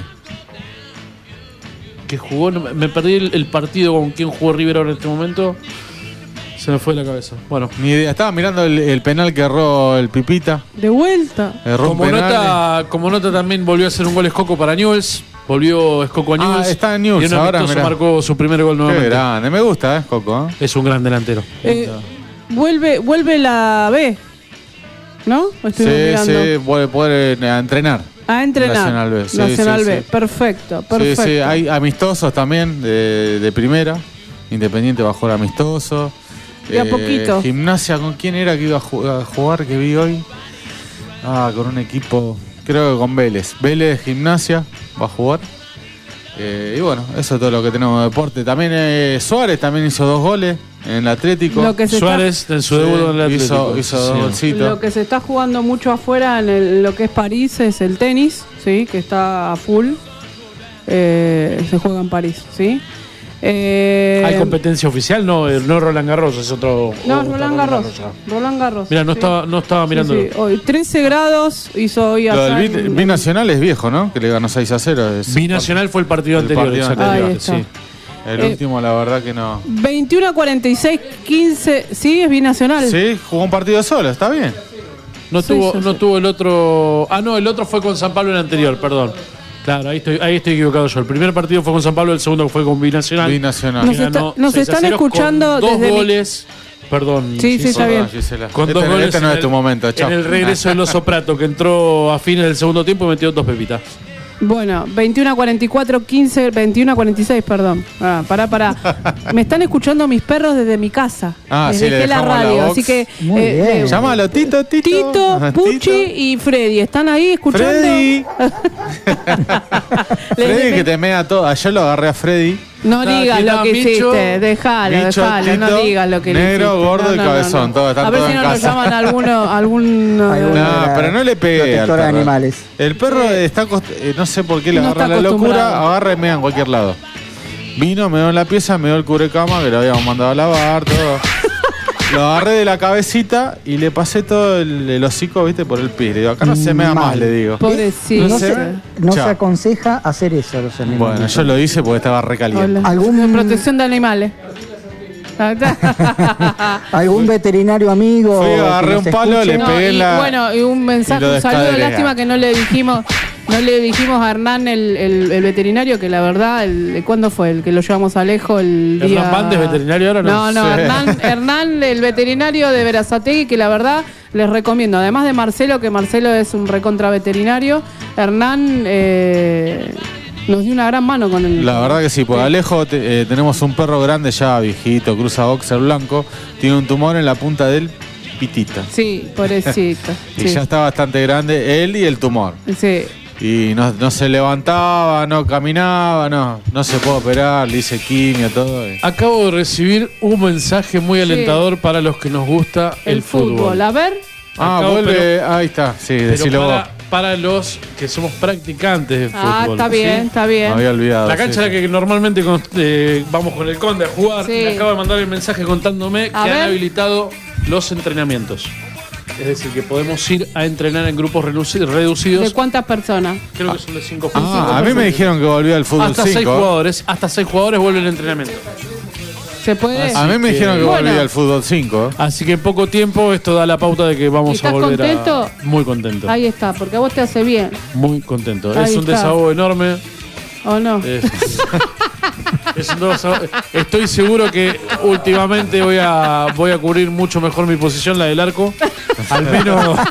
que jugó, no, me perdí el, el partido con quien jugó River ahora en este momento. Se me fue de la cabeza. Bueno, Ni idea. Estaba mirando el, el penal que erró el Pipita. De vuelta. Erró un como penal. nota, como nota también volvió a hacer un gol Escoco para Newell's. Volvió Escoco a Ah, Newell's. está en Newell's y en un ahora, amistoso mirá. marcó su primer gol Qué nuevamente. grande. Me gusta, ¿eh, Coco? ¿eh? Es un gran delantero. Eh, vuelve, vuelve la B, ¿no? Estoy Sí, mirando. sí, puede poder eh, a entrenar. A entrenar. Nacional B. Sí, Nacional sí, B. sí. Perfecto, perfecto. Sí, sí, hay amistosos también de, de primera. Independiente va a jugar amistoso. De a poquito. Gimnasia, ¿con quién era que iba a jugar, a jugar que vi hoy? Ah, con un equipo, creo que con Vélez. Vélez, Gimnasia, va a jugar. Eh, y bueno, eso es todo lo que tenemos de deporte. También eh, Suárez también hizo dos goles en el Atlético. Lo que se Suárez en su debut en el Atlético. Hizo, hizo Sí, dos señor. golcitos. Lo que se está jugando mucho afuera en el- lo que es París es el tenis, ¿sí? Que está a full. Eh, se juega en París, ¿sí? Eh, ¿Hay competencia oficial? No, eh, no Roland Garros, es otro. No, otro Roland Garros. Roland Garros. Mira, no sí. estaba, no estaba Sí, mirándolo. sí. Hoy trece grados hizo hoy Lo allá del en- Bi- Binacional es viejo, ¿no? Que le ganó seis a cero. Es- Binacional fue el partido El anterior, partido exactamente. Ahí está. Sí. El Eh, último, la verdad que no. veintiuno a cuarenta y seis, quince. Sí, es binacional. Sí, jugó un partido solo, está bien. No, Sí, tuvo, sí, no sí. tuvo el otro. Ah, no, el otro fue con San Pablo en el anterior, perdón. Claro, ahí estoy, ahí estoy equivocado yo. El primer partido fue con San Pablo, el segundo fue con Binacional. Binacional. Nos Que está- ganó nos seis a están cero escuchando con dos desde mi- goles. Perdón. Sí, sí, está Gisela. bien. Gisela. Con Este dos no- goles este no en es el- tu momento, chao. En el regreso de Los Soprato, que entró a fines del segundo tiempo y metió dos pepitas. Bueno, veintiuno a cuarenta y cuatro, quince, veintiuno a cuarenta y seis, perdón. Ah, pará, pará. Me están escuchando mis perros desde mi casa. Ah, Les sí, le dejé la dejamos la radio, box. así que Muy eh, bien. eh, Llámalo, Tito, Tito. Tito, Ajá, Puchi Tito. y Freddy, ¿están ahí escuchando? Freddy. Les Freddy dejé- que te mea todo. Ayer lo agarré a Freddy. No Está, digas aquí lo está que Micho, hiciste, déjalo, Micho, déjalo, no Tito, digas lo que le negro, hiciste. gordo No, y no, no, cabezón, no. todos están A ver todos si en no nos casa. llaman alguno, algún... Alguno. eh, No, pero no le pegué al Protectora de perro. animales. El perro está acost- eh, no sé por qué le No agarra está la locura, acostumbrado. agarra y mea en cualquier lado. Vino, me dio en la pieza, me dio el cubrecama que lo habíamos mandado a lavar, todo. Lo agarré de la cabecita y le pasé todo el, el hocico, viste, por el pis. Le digo, acá no se mea Mal. más, le digo. Pobrecito. No, se se, ve. no se Chao. aconseja hacer eso a los animales. Bueno, yo lo hice porque estaba recaliente. Hola. ¿Algún- Protección de animales. ¿Algún veterinario amigo? Fui, que agarré nos un palo, escuche? le No, pegué y, la- bueno, y un mensaje, y lo un saludo, descadré. lástima que no le dijimos, no le dijimos a Hernán el, el, el veterinario, que la verdad, el, ¿cuándo fue? El que lo llevamos a Alejo el día. ¿Hernán Bandes, veterinario ahora? No, no, Sí. Hernán, Hernán, el veterinario de Verazategui, que la verdad les recomiendo, además de Marcelo, que Marcelo es un recontra veterinario, Hernán eh, nos dio una gran mano con el. La verdad que sí, por Alejo te- eh, tenemos un perro grande ya viejito, cruza boxer blanco, tiene un tumor en la punta del pitita. Sí, pobrecito. Y sí. ya está bastante grande él y el tumor. Sí. Y no, no se levantaba, no caminaba, no, no se puede operar, le hice quimio, todo. y- Acabo de recibir un mensaje muy alentador para los que nos gusta el, El fútbol. A ver. Ah, Acabo, vuelve, pero- ahí está, sí, Pero decilo vos. para, para los que somos practicantes de fútbol. Ah, está bien, ¿sí? está bien. Me había olvidado. La cancha sí, en la que normalmente con- eh, vamos con el Conde a jugar, Sí. me acaba de mandar el mensaje contándome A que ver. han habilitado los entrenamientos. Es decir, que podemos ir a entrenar en grupos reduci- reducidos. ¿De cuántas personas? Creo que son de cinco Ah, cinco a mí me personas. dijeron que volvía al fútbol Hasta seis cinco. jugadores, hasta seis jugadores vuelven al entrenamiento. ¿Se puede? A mí me que- dijeron que Bueno. volvía al fútbol cinco. Así que en poco tiempo esto da la pauta de que vamos a ¿Estás volver contento? a. Muy contento. Ahí está, porque a vos te hace bien, Muy contento. Ahí es un está. desahogo enorme. ¿o no? Es, es un desahogo- Estoy seguro que últimamente voy a voy a cubrir mucho mejor mi posición, la del arco. Al menos,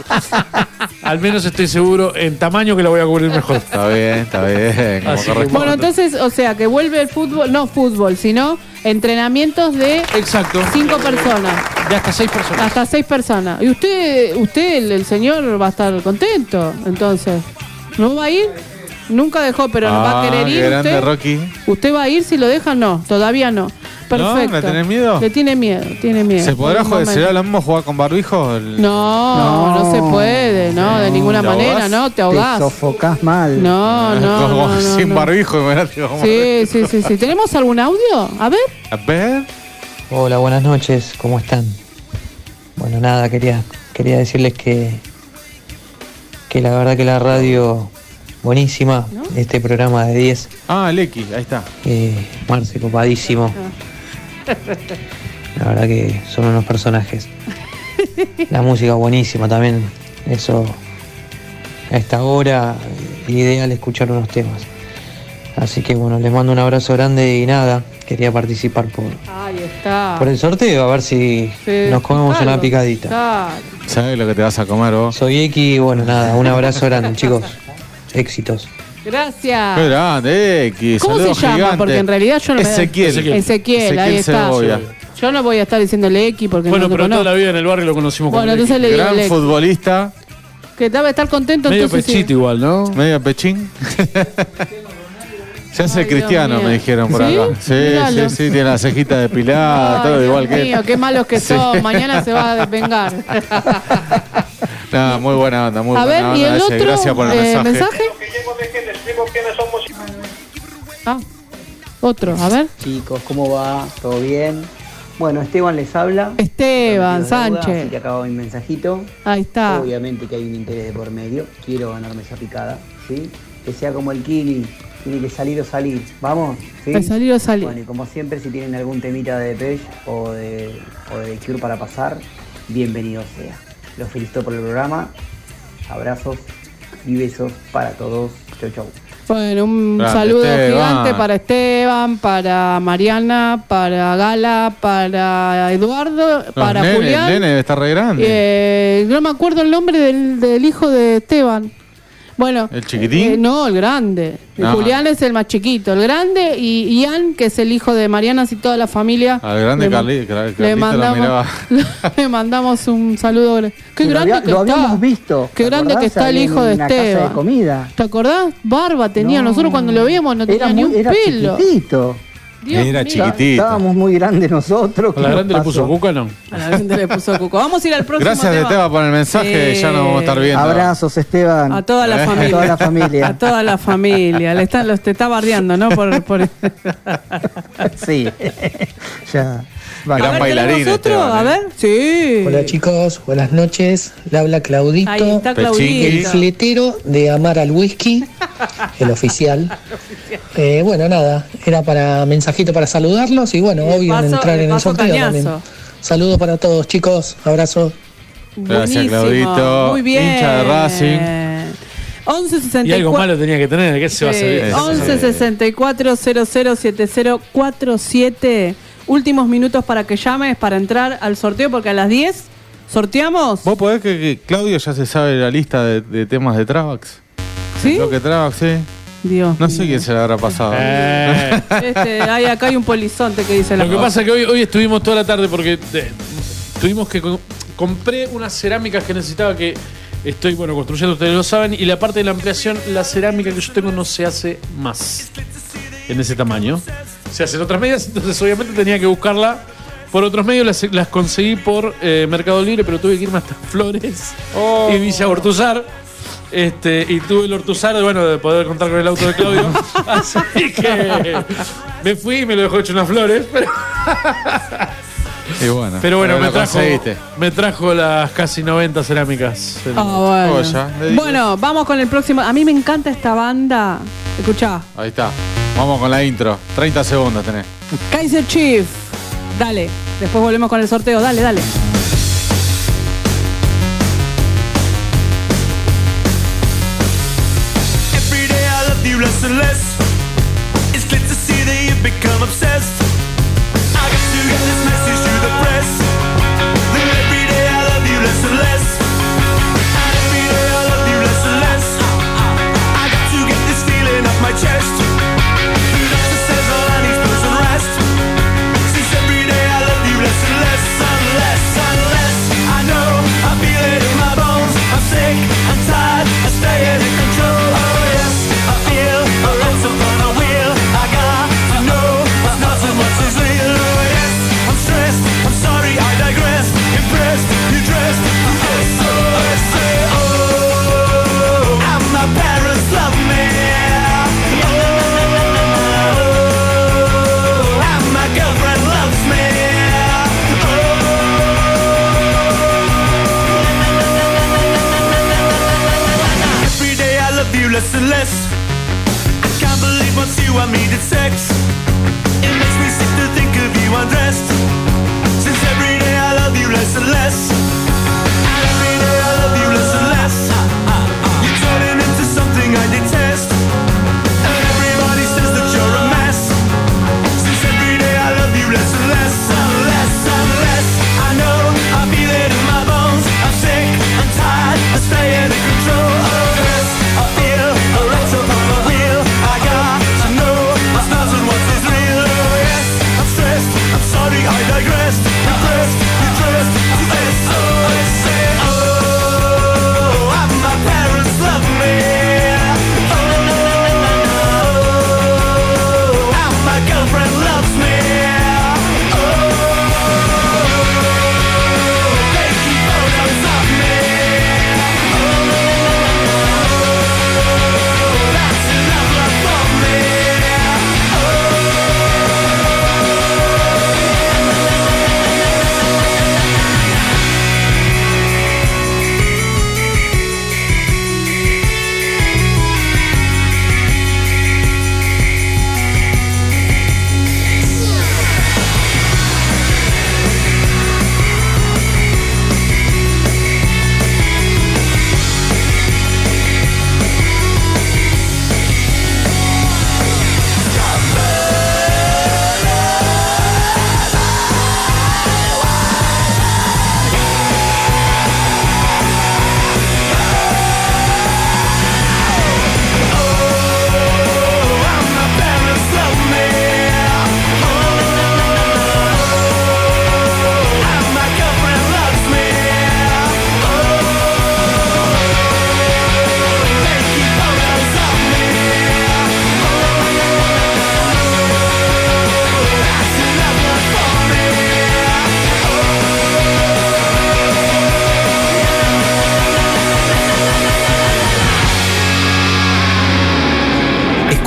al menos estoy seguro en tamaño que la voy a cubrir mejor. Está bien, está bien. como Así que corresponde. Bueno, entonces, o sea, que vuelve el fútbol, no fútbol, sino entrenamientos de Exacto. cinco personas, De hasta seis personas. hasta seis personas. Y usted, usted, el, el señor, va a estar contento, entonces. ¿No va a ir? Nunca dejó, pero no va a Ah, querer qué ir grande, usted. Rocky. ¿Usted va a ir si lo dejan? No, todavía no. Perfecto. ¿le tenés miedo? Le tiene miedo, tiene miedo. ¿Se podrá Por un jugar? momento. ¿Será lo mismo jugar con barbijo? El- No, no, No. se puede, no, de ninguna ¿Te manera, ahogás? no, te Te ahogás. sofocás mal. No, no, como no, no, sin no. barbijo, mirate cómo- Sí, sí, sí, sí. ¿Tenemos algún audio? A ver. A ver. Hola, buenas noches, ¿cómo están? Bueno, nada, quería, quería decirles que, que la verdad que la radio, buenísima, este programa de diez, Ah, el X, ahí está. eh, Marce, copadísimo, la verdad que son unos personajes. La música buenísima también, eso, a esta hora, eh, ideal escuchar unos temas. Así que bueno, les mando un abrazo grande y nada, quería participar por, Ahí está. por el sorteo, a ver si Sí, nos comemos claro, una picadita. claro. ¿Sabes lo que te vas a comer vos? Soy X y bueno, nada, un abrazo grande, chicos. Éxitos. Gracias. Qué grande, X. ¿Cómo se saludos llama? gigantes. Porque en realidad yo no me- Ezequiel. Ezequiel, Ezequiel, ahí está. Cebolla. Yo no voy a estar diciéndole X porque Bueno, no lo pero toda conozco. la vida en el barrio lo conocimos Bueno, como entonces le digo Gran el X. futbolista, Que debe estar contento, medio entonces sí. pechito igual, ¿no? medio pechín. Se hace Ay, cristiano, Dios mío. me dijeron por ¿Sí? acá. Sí, Míralo. sí, sí, tiene la cejita depilada, Ay, todo Dios igual que mío, él. qué malos que Sí. son. Mañana se va a desvengar. No, muy buena onda, muy A buena ver, ¿y onda. el ese. otro Gracias por el eh, mensaje. Ah, otro, a ver. Chicos, ¿cómo va? ¿Todo bien? Bueno, Esteban les habla. Esteban Prometidos de deuda, Sánchez. Así que acabo mi mensajito. Ahí está. Obviamente que hay un interés de por medio. Quiero ganarme esa picada, ¿sí? Que sea como el Kili, tiene que salir o salir. ¿Vamos? ¿Sí? El salir o salir. Bueno, y como siempre, si tienen algún temita de Depeche o de, o de Cure para pasar, bienvenido sea. Los felicito por el programa. Abrazos y besos para todos. Chau, chau. Bueno, un Grande, saludo Esteban. gigante para Esteban, para Mariana, para Gala, para Eduardo, Los para nene, Julián. El nene está re grande. Eh, no me acuerdo el nombre del, del hijo de Esteban. Bueno, ¿El chiquitín? eh, no, el grande. No. Julián es el más chiquito. El grande y Ian, que es el hijo de Mariana y toda la familia. Al grande le, Carli, Car- Carlito le lo mandamos, miraba. le mandamos un saludo. Qué Lo grande había- que lo está. habíamos visto. Qué ¿te grande que acordás? está el Ahí hijo en de una casa Esteban. de comida. ¿Te acordás? Barba tenía. No. Nosotros cuando lo veíamos no tenía Era ni muy- un era pelo. chiquitito. Dios Era mío. chiquitito. Estábamos muy grandes nosotros. ¿A la ¿qué grande nos le puso pasó? cuca no? A la gente le puso cuco. Vamos a ir al próximo Gracias, tema. Esteban, por el mensaje. Sí. Ya nos vamos a estar viendo. Abrazos, Esteban. A toda la Eh. familia. A toda la familia. A toda la familia. Le está, los te está bardeando, ¿no? Por, por... Sí. Ya. A Gran ver, bailarín, ¿tenemos otro? Esteban, A eh. ver. Sí. Hola chicos, buenas noches. Le habla Claudito, Ahí está el Claudito. fletero de Amar al Whisky, el oficial. Eh, bueno, nada, era para mensajito para saludarlos y bueno, Le obvio paso- en entrar le en el paso sorteo cañazo. también. Saludos para todos chicos, abrazo. Gracias, Buenísimo. Claudito. Muy bien. Hincha de Racing. once Y sesenta y algo cuatro. malo tenía que tener, ¿qué se va a hacer? once sesenta y cuatro cero cero siete cero cuatro siete. Últimos minutos para que llames para entrar al sorteo porque a las diez sorteamos. ¿Vos podés que, que Claudio ya se sabe la lista de, de temas de Travax? ¿Sí? Lo que Travax, sí. Dios. No sé quién se le habrá pasado. Eh. Este, hay, acá hay un polizonte que dice la Lo que pasa es que hoy, hoy estuvimos toda la tarde porque eh, tuvimos que... co- compré unas cerámicas que necesitaba que estoy, bueno, construyendo, ustedes lo saben, y la parte de la ampliación, la cerámica que yo tengo no se hace más en ese tamaño. Se hacen otras medidas, entonces obviamente tenía que buscarla por otros medios. Las, las conseguí por eh, Mercado Libre, pero tuve que irme hasta Flores Oh. y Villa Ortuzar. Este, y tuve el Ortuzar, bueno, de poder contar con el auto de Claudio. Así que me fui y me lo dejó hecho unas flores. Pero, Y bueno, pero bueno, pero me lo trajo, conseguiste. me trajo las casi noventa cerámicas. Ah, bueno. Joya, le digo. Bueno, vamos con el próximo. A mí me encanta esta banda. Escuchá. Ahí está. Vamos con la intro. treinta segundos tenés. Kaiser Chief. Dale. Después volvemos con el sorteo. Dale, dale. Every day I love you less and less. It's clear to see that you've become obsessed. I got to get this message to the press. That every day I love you less and less. And every day I love you less and less. I got to get this feeling off my chest. The doctor says all I need is some rest. Since every day I love you less and less, unless, unless I know I feel it in my bones. I'm sick, I'm tired, I'm staying in control. Oh yes, I feel a lots of fun. I will, I got to know it's not so much.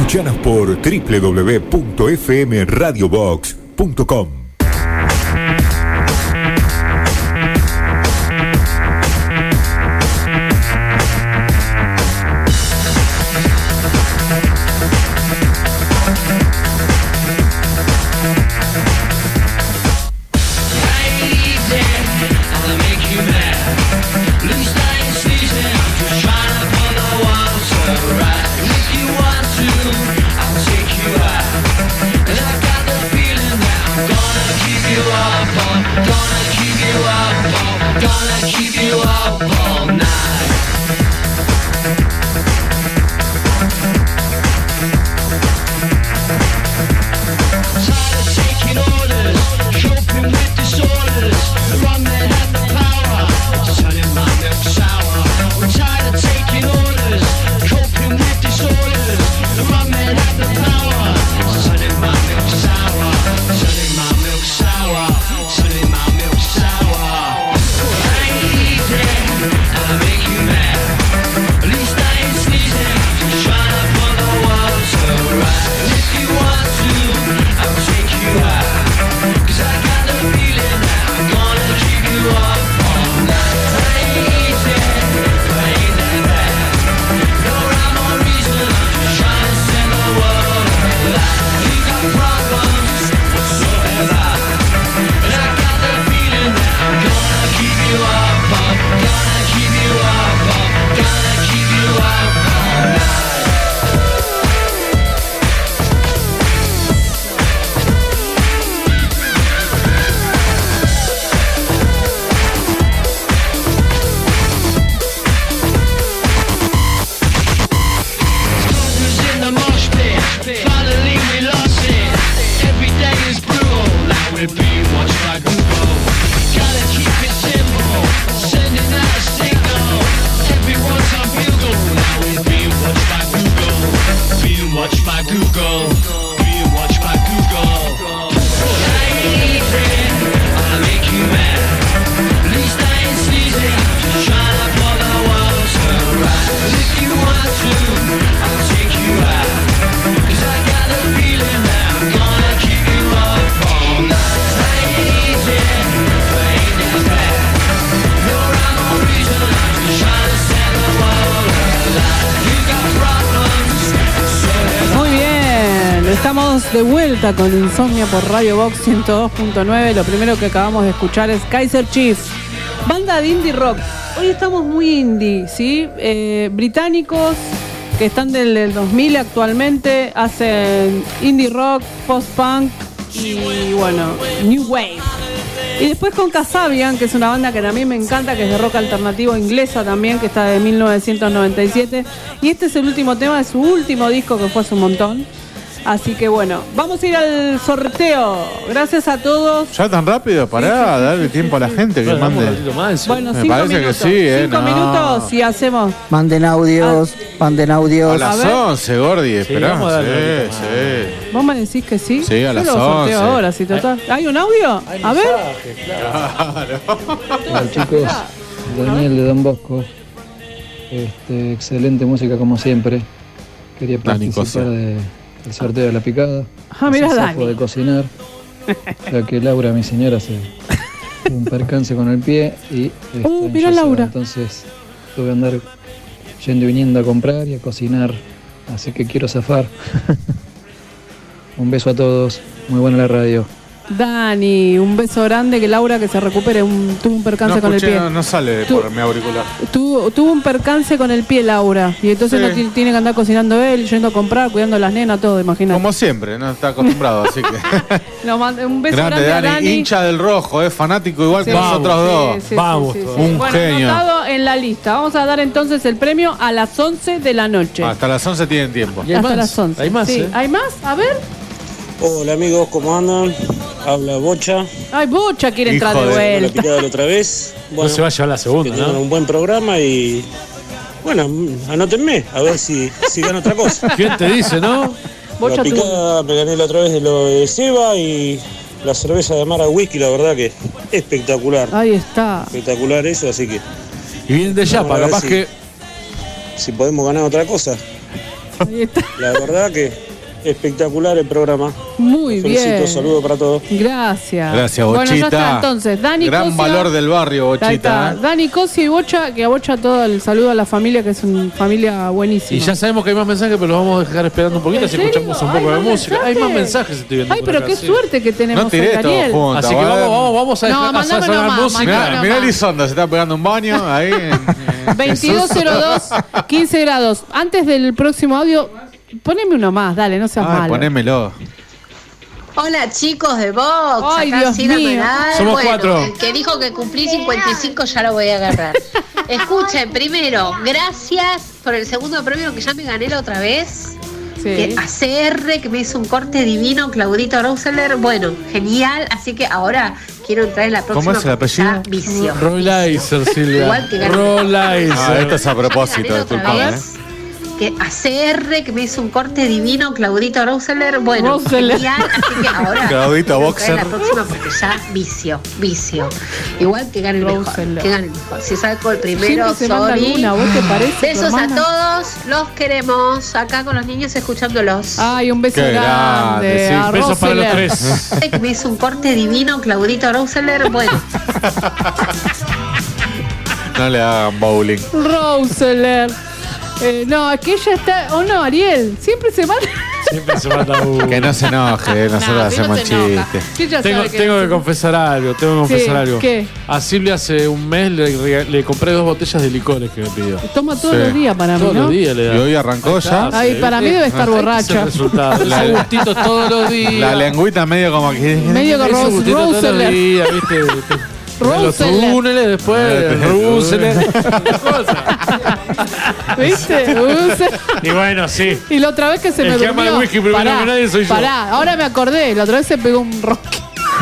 Escuchanos por doble u doble u doble u punto f m radio box punto com. De vuelta con Insomnia por Radio Box ciento dos punto nueve. Lo primero que acabamos de escuchar es Kaiser Chiefs, banda de indie rock. Hoy estamos muy indie, ¿sí? Eh, británicos que están del, del dos mil actualmente, hacen indie rock, post-punk y, bueno, new wave. Y después con Kasabian, que es una banda que a mí me encanta, que es de rock alternativo inglesa también, que está de mil novecientos noventa y siete. Y este es el último tema de su último disco, que fue hace un montón. Así que bueno, vamos a ir al sorteo. Gracias a todos. ¿Ya tan rápido? Pará, sí, sí, sí, darle sí, tiempo sí, a la sí. gente que Bueno, mande. Más, bueno, Me cinco parece minutos. que sí, ¿eh? Cinco No. minutos y hacemos. Manden audios, manden A audios. las A ver. once, Gordi, esperá. vamos a darle Sí, un poquito sí. ¿Vos me decís que sí? Sí, a Yo las lo sorteo once. ahora, sí, total. ¿Hay un audio? Hay A ver. mensajes, claro. Hola chicos, Daniel de Don Bosco. Este, excelente música como siempre. Quería Dani participar Cosa. de, del sorteo de la picada. Ah, mira, Así Dani. zafo de cocinar. Ya que Laura, mi señora, se tuvo un percance con el pie y está Uh, mira enyesada. Laura. Entonces tuve que andar yendo y viniendo a comprar y a cocinar. Así que quiero zafar. Un beso a todos. Muy buena la radio. Dani, un beso grande, que Laura que se recupere, un, tuvo un percance No con escuché, el pie. no, no sale Tú- por mi auricular. Tuvo, tuvo un percance con el pie, Laura, y entonces Sí. no ti- tiene que andar cocinando él, yendo a comprar, cuidando a las nenas, todo, imagínate. Como siempre, no está acostumbrado, así que. No, manda- un beso Grande grande, Dani, a Dani. hincha del rojo, es fanático igual Sí, que nosotros sí, dos. sí, sí, Vamos, sí, sí, un sí. Bueno, genio. anotado en la lista. Vamos a dar entonces el premio a las once de la noche. Hasta las once tienen tiempo. Y hay Hasta más, las once. hay más, Sí. ¿eh? ¿Hay más? A ver. Hola amigos, ¿cómo andan? Habla Bocha. Ay, Bocha quiere entrar Hijo de de- La vuelta. picada de la otra vez. No se va a llevar la que segunda, tengan ¿no? un buen programa y bueno, mm, anótenme a ver si, si gano otra cosa. ¿Quién te dice, no? Bocha La tú. picada me gané la otra vez de lo de Seba y la cerveza de Mara Whisky, la verdad que espectacular. Ahí está. Espectacular eso, así que Y vienen de Vamos a Yapa, ver capaz si- que. si podemos ganar otra cosa. Ahí está. La verdad que espectacular el programa. Muy Los felicito, bien. saludos para todos. Gracias. Gracias, Bueno, ya Bochita. está entonces. Dani Gran Cosia, valor del barrio, ahí está. Bochita. ¿eh? Dani Cosia y Bocha, que a Bocha todo el saludo a la familia, que es una familia buenísima. Y ya sabemos que hay más mensajes, pero los vamos a dejar esperando un poquito, ¿En así serio? escuchamos un ¿Hay poco de más música. Hay mensajes? más mensajes, estoy viendo. Ay, por pero acá, qué sí. suerte que tenemos No tiré hoy, todo Daniel. junto. Así que vamos, vamos, vamos a No, dejar mandame a sonar nomás, música. mandame Mirá, nomás. mirá Elizondo, se está pegando un baño ahí. En, en veintidós cero dos, quince grados. Antes del próximo audio, poneme uno más, dale, no seas Ay, malo. ponémelo. Hola chicos de Vox, Ay, acá Dios Cira mío. Meral. Somos Bueno, cuatro. el que dijo que cumplí cincuenta y cinco ya lo voy a agarrar. Escuchen, primero, gracias por el segundo premio que ya me gané la otra vez. Sí. Que A C R, que me hizo un corte divino, Claudito Roseler. Bueno, genial, así que ahora quiero entrar en la próxima. ¿Cómo es el porque apellido? ya Vicio. Rollizer, Silvia. Igual que gané. Rollizer. Ah, esto es a propósito, Ya me gané la otra disculpame. ¿eh? vez. Que A C R, que me hizo un corte divino, Claudito Roseler. Bueno, Roseler. genial, así que ahora Claudito quiero Boxer. traer la próxima porque ya vicio, vicio. Igual que gane el mejor, Roseler. que gane el mejor. Si saco el primero, Siempre se manda sorry. alguna, ¿vos te parece, tu Besos a hermana? todos, los queremos acá con los niños escuchándolos. Ay, un beso Qué grande. grande, sí. a Besos para los Roseler. tres. Que me hizo un corte divino, Claudito Roseler. Bueno, No le hagan bowling. Roseler. Eh, no, es que ella está. O no, Ariel. Siempre se manda. Siempre se mata uno. Que no se enoje, nosotros No, hacemos si no se enoja. chistes. Sí, ya Tengo, sabe que- tengo que confesar algo, tengo que Sí, confesar algo. ¿qué? A Silvia hace un mes le, rega- le compré dos botellas de licores que me pidió. Toma todos Sí. los días para mí, Todos ¿no? los días le da. Y hoy arrancó ya. Ay, para mí debe estar Ese borracha. resultado. La- Esos gustitos todos los días. La lengüita medio como que. Medio con Esos Rose- gustitos todos los Roseler. días, ¿viste? Los Roseler. túneles después, Roseler. ¿Viste? Use- Y bueno, sí. Y la otra vez que se El me que ama durmió. el whisky primero Pará, que nadie soy yo. Pará, ahora me acordé. La otra vez se pegó un roque.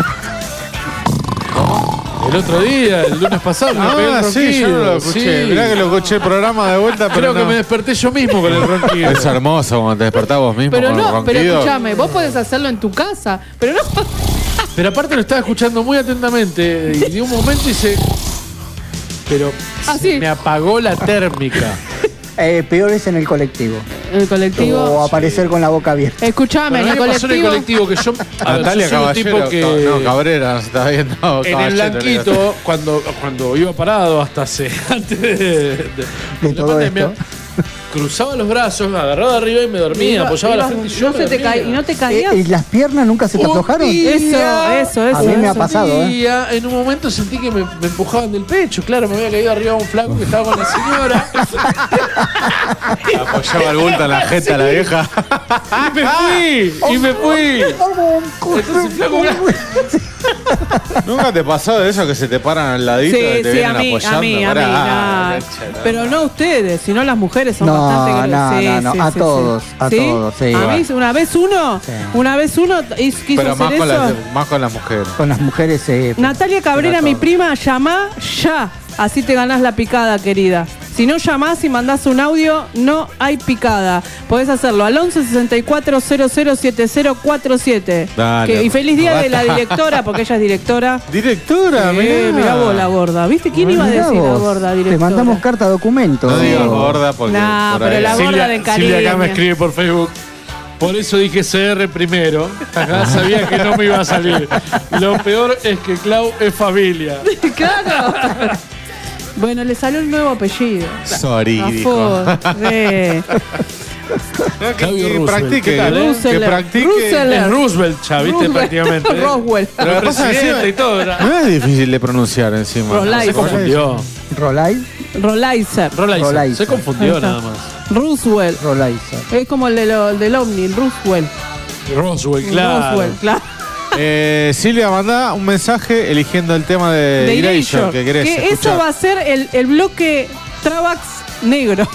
El otro día, el lunes pasado, me pegué Ah, el sí, yo no lo ronquido. escuché. Sí. Mirá que lo escuché el programa de vuelta, pero Creo que no. me desperté yo mismo con el ronquido. Es hermoso cuando te despertás vos mismo Pero con el no, pero ronquido. escúchame, vos podés hacerlo en tu casa. Pero no. Pero aparte lo estaba escuchando muy atentamente y de un momento hice. Pero Ah, se sí. me apagó la térmica. Eh, peor es en el colectivo. En el colectivo. O aparecer con la boca abierta. Escúchame, en Bueno, el me pasó en el colectivo. colectivo que yo. A ver, Natalia yo soy un Caballero. tipo que. No, Cabrera, nos está viendo. En el Caballero, Blanquito, cuando, cuando iba parado hasta hace, antes de, de- de la todo pandemia, esto. cruzaba los brazos, agarraba de arriba y me dormía, Iba- apoyaba la ibas- frente y yo no me se te dormía. cae, y no te Eh, caías. ¿Y las piernas nunca se te Un aflojaron? día- Eso, eso, eso. A mí me ha eso. pasado, ¿eh? día, en un momento sentí que me, me empujaban del pecho. Claro, me había caído arriba un flaco que estaba con la señora. Apoyaba el bulto en la jeta a la vieja. Y me fui, y me fui. Entonces el flaco ¿Nunca te pasó de eso que se te paran al ladito y Sí, te sí, vienen a mí, apoyando? a mí, a mí. Pará, nah. leche, Pero no ustedes, sino las mujeres son No, bastante no, sí, no, no, sí, a sí, todos, sí. a ¿Sí? todos, sí, A mí, va. una vez uno, Sí. una vez uno hizo- quiso Pero hacer más con, eso. las, más con las mujeres. Con las mujeres eh, Natalia Cabrera, Era mi todo. prima, llamá ya. Así te ganás la picada, querida. Si no llamás y mandás un audio, no hay picada. Podés hacerlo al once sesenta y cuatro cero cero siete cero cuatro siete. Dale. Que- y feliz día de la Basta. directora, porque ella es directora. Directora, Sí, mirá. mirá vos, la gorda. ¿Viste quién iba a Mirá decir la vos, gorda Te directora? mandamos carta documento. No digas gorda porque. Nah, por pero ahí- la gorda Silvia, de Silvia acá me cariño. escribe por Facebook. Por eso dije C R primero. Acá sabía que no me iba a salir. Lo peor es que Clau es familia. Claro. Bueno, le salió el nuevo apellido. Sorry, A dijo. full. Sí. Que, Claudio que Roosevelt. practique, ¿Qué tal, que- eh? que Roosevelt. practique. Roosevelt. Es Roosevelt ya, ¿viste? Roosevelt. Prácticamente. ¿eh? Roswell. Pero lo que pasa es que Presidente sí, y todo, ¿verdad? no es difícil de pronunciar encima. Rolay. Se confundió. Rolay, Rolaiser. Rolaiser. Rolaiser. Se confundió Ahí está. nada más. Roosevelt. Rolaiser. Es como el, de lo- el del Omni, el Roosevelt. Roswell, claro. Roswell, claro. Eh, Silvia, mandá un mensaje eligiendo el tema de, De Erasure Erasure. que querés Que escuchar. eso va a ser el, el bloque Travax negro.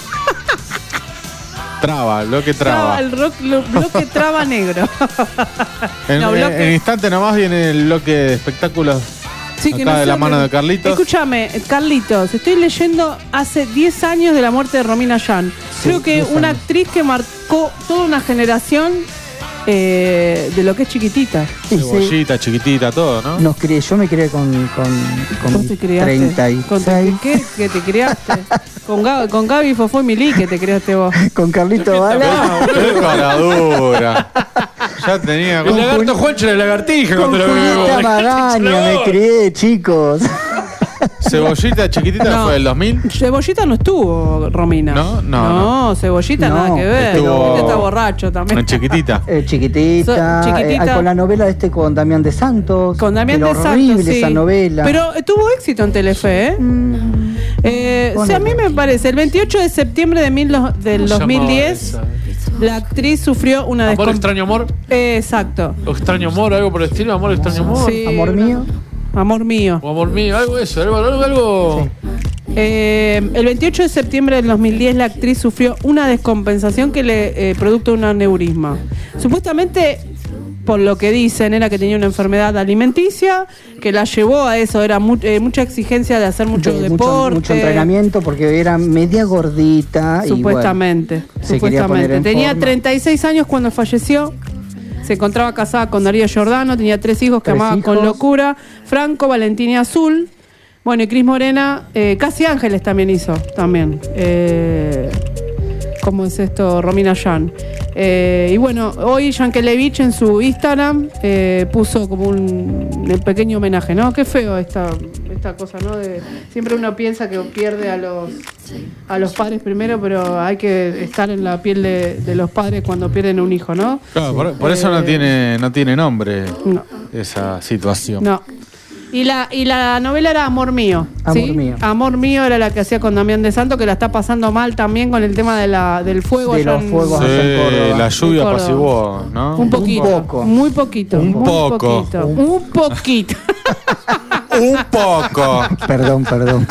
Traba, lo que traba. El rock- lo- bloque traba negro. En, No, en- bloque- en instante nomás viene el bloque de espectáculos. Sí, que acá no de sé la lo mano que- de Carlitos. Escúchame, Carlitos, estoy leyendo hace diez años de la muerte de Romina Yan. Creo que diez una años. actriz que marcó toda una generación eh, de lo que es Chiquitita. Sí, sí. Cebollita, Chiquitita, todo, ¿no? Nos crié, yo me crié con, con, con ¿Vos mis te criaste? treinta y ¿Con seis. ¿Qué? ¿Que te criaste? Con, Gaby, con Gaby, Fofó y Milí que te criaste vos. Con Carlito Bala. Qué caradura. Ya tenía. El lagarto Juancho era lagartija Con cuando lo vimos. Julieta Magaña me crié, chicos. Cebollita Chiquitita No. fue del dos mil. Cebollita no estuvo, Romina. No, no, No, Cebollita No, nada que ver. estuvo- Cebollita está borracho también. En Chiquitita. Eh, chiquitita, So- Chiquitita. eh, con la novela este con Damián de Santos. Con Damián Era de Santos, horrible sí. esa novela. Pero eh, tuvo éxito en Telefe, ¿eh? Eh, o sea, a mí me parece, el veintiocho de septiembre de mil do- del ¿Cómo se dos mil llamaba diez, esa? la actriz sufrió una ¿Amor, descom- extraño amor? Eh, exacto. ¿O extraño amor? ¿Algo por el estilo? ¿Amor, extraño amor? Sí, Amor una- mío. Amor mío. ¿O amor mío? Algo de eso, algo, algo, algo. Eh, el veintiocho de septiembre del dos mil diez la actriz sufrió una descompensación que le eh, producto de un aneurisma. Supuestamente, por lo que dicen, era que tenía una enfermedad alimenticia que la llevó a eso. Era mu- eh, mucha exigencia de hacer mucho De deporte. mucho, mucho entrenamiento porque era media gordita. Supuestamente. Y bueno, se quería poner supuestamente. en Tenía forma. treinta y seis años cuando falleció. Se encontraba casada con Darío Giordano, tenía tres hijos que Tres amaba con hijos. locura. Franco, Valentín y Azul. Bueno, y Cris Morena, eh, Casi Ángeles también hizo, también. Eh, ¿Cómo es esto? Romina Yan. Eh, y bueno, hoy Yankelevich en su Instagram eh, puso como un, un pequeño homenaje, ¿no? Qué feo esta, esta cosa, ¿no? De, siempre uno piensa que pierde a los, a los padres primero, pero hay que estar en la piel de, de los padres cuando pierden un hijo, ¿no? Claro, por, por eso Eh, no tiene, no tiene nombre No. esa situación. No. Y la, y la novela era Amor Mío. Amor ¿sí? Mío. Amor Mío era la que hacía con Damián de Santo, que la está pasando mal también con el tema de la, del fuego. De allá los en- fuegos Sí, allá en Córdoba. la lluvia En Córdoba. apaciguó, ¿no? Un poquito. Un poco. Muy poquito. Un muy poco. poquito, Un poquito. Un poco. Perdón, perdón.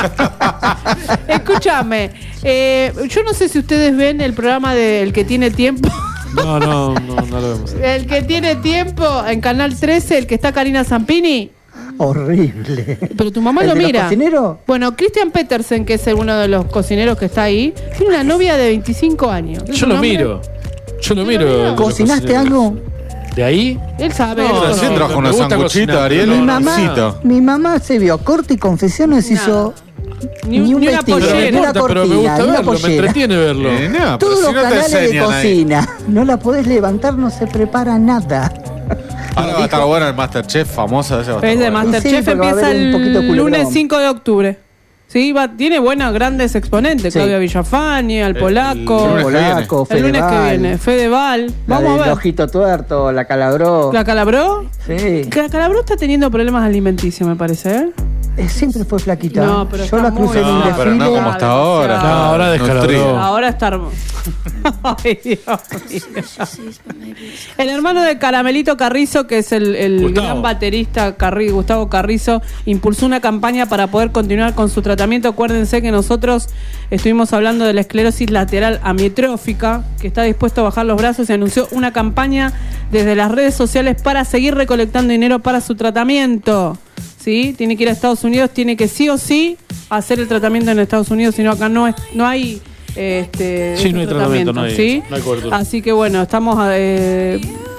Escúchame. eh, yo no sé si ustedes ven el programa de El que tiene tiempo. No, no, no, no lo vemos. El que tiene tiempo en Canal trece, el que está Karina Zampini. Horrible. Pero tu mamá ¿El lo de los mira. cocineros? Bueno, Christian Petersen, que es el- uno de los cocineros que está ahí, tiene una novia de veinticinco años. ¿Es Yo un lo hombre? miro. Yo lo ¿Sí miro. lo mira? de los ¿Cocinaste cocineros. algo? ¿De ahí? Él sabe. No, él Pero cocina. sí trajo Me unos gusta sanguchitos, cocinar, Ariel, pero Mi un no, mamá, besito. mi mamá se vio corte y confesiones, Nada. hizo Ni, ni un ni una vestido, Pero no pollera. ni una importa, pero me cortina, gusta ni una verlo, me pollera. entretiene verlo. Eh, no, pero Todos si los no te canales de enseñan ahí. cocina. No la podés levantar, no se prepara nada. Ahora va a estar bueno el Masterchef famoso ese. va a estar Es de bueno. Masterchef, Sí, porque va a empieza haber un poquito de el culebrón. lunes cinco de octubre. Sí, va, tiene buenos, grandes exponentes. Sí. Claudia Villafañe, al El- Polaco. el lunes que Polaco, El lunes que Fedeval, viene. Fedeval. La Vamos a del ver. ojito tuerto, la calabró. ¿La Calabró? Sí. La Calabró está teniendo problemas alimenticios, me parece, ¿eh? Eh, Siempre fue flaquita. No, pero Yo está la muy crucé en un No, bien. pero no desfile. como está ahora. No, está ahora descalabró. nutrida. Ahora está hermoso. Ay, Dios mío. El hermano de Caramelito Carrizo, que es el, el Gustavo. gran baterista Carri- Gustavo Carrizo, impulsó una campaña para poder continuar con su tratamiento. Acuérdense que nosotros estuvimos hablando de la esclerosis lateral amiotrófica, que está dispuesto a bajar los brazos y anunció una campaña desde las redes sociales para seguir recolectando dinero para su tratamiento. ¿Sí? Tiene que ir a Estados Unidos, tiene que sí o sí hacer el tratamiento en Estados Unidos, sino acá no es, no hay este, Sí, no hay este tratamiento, no hay- ¿sí? no hay cobertura. Así que bueno, estamos eh,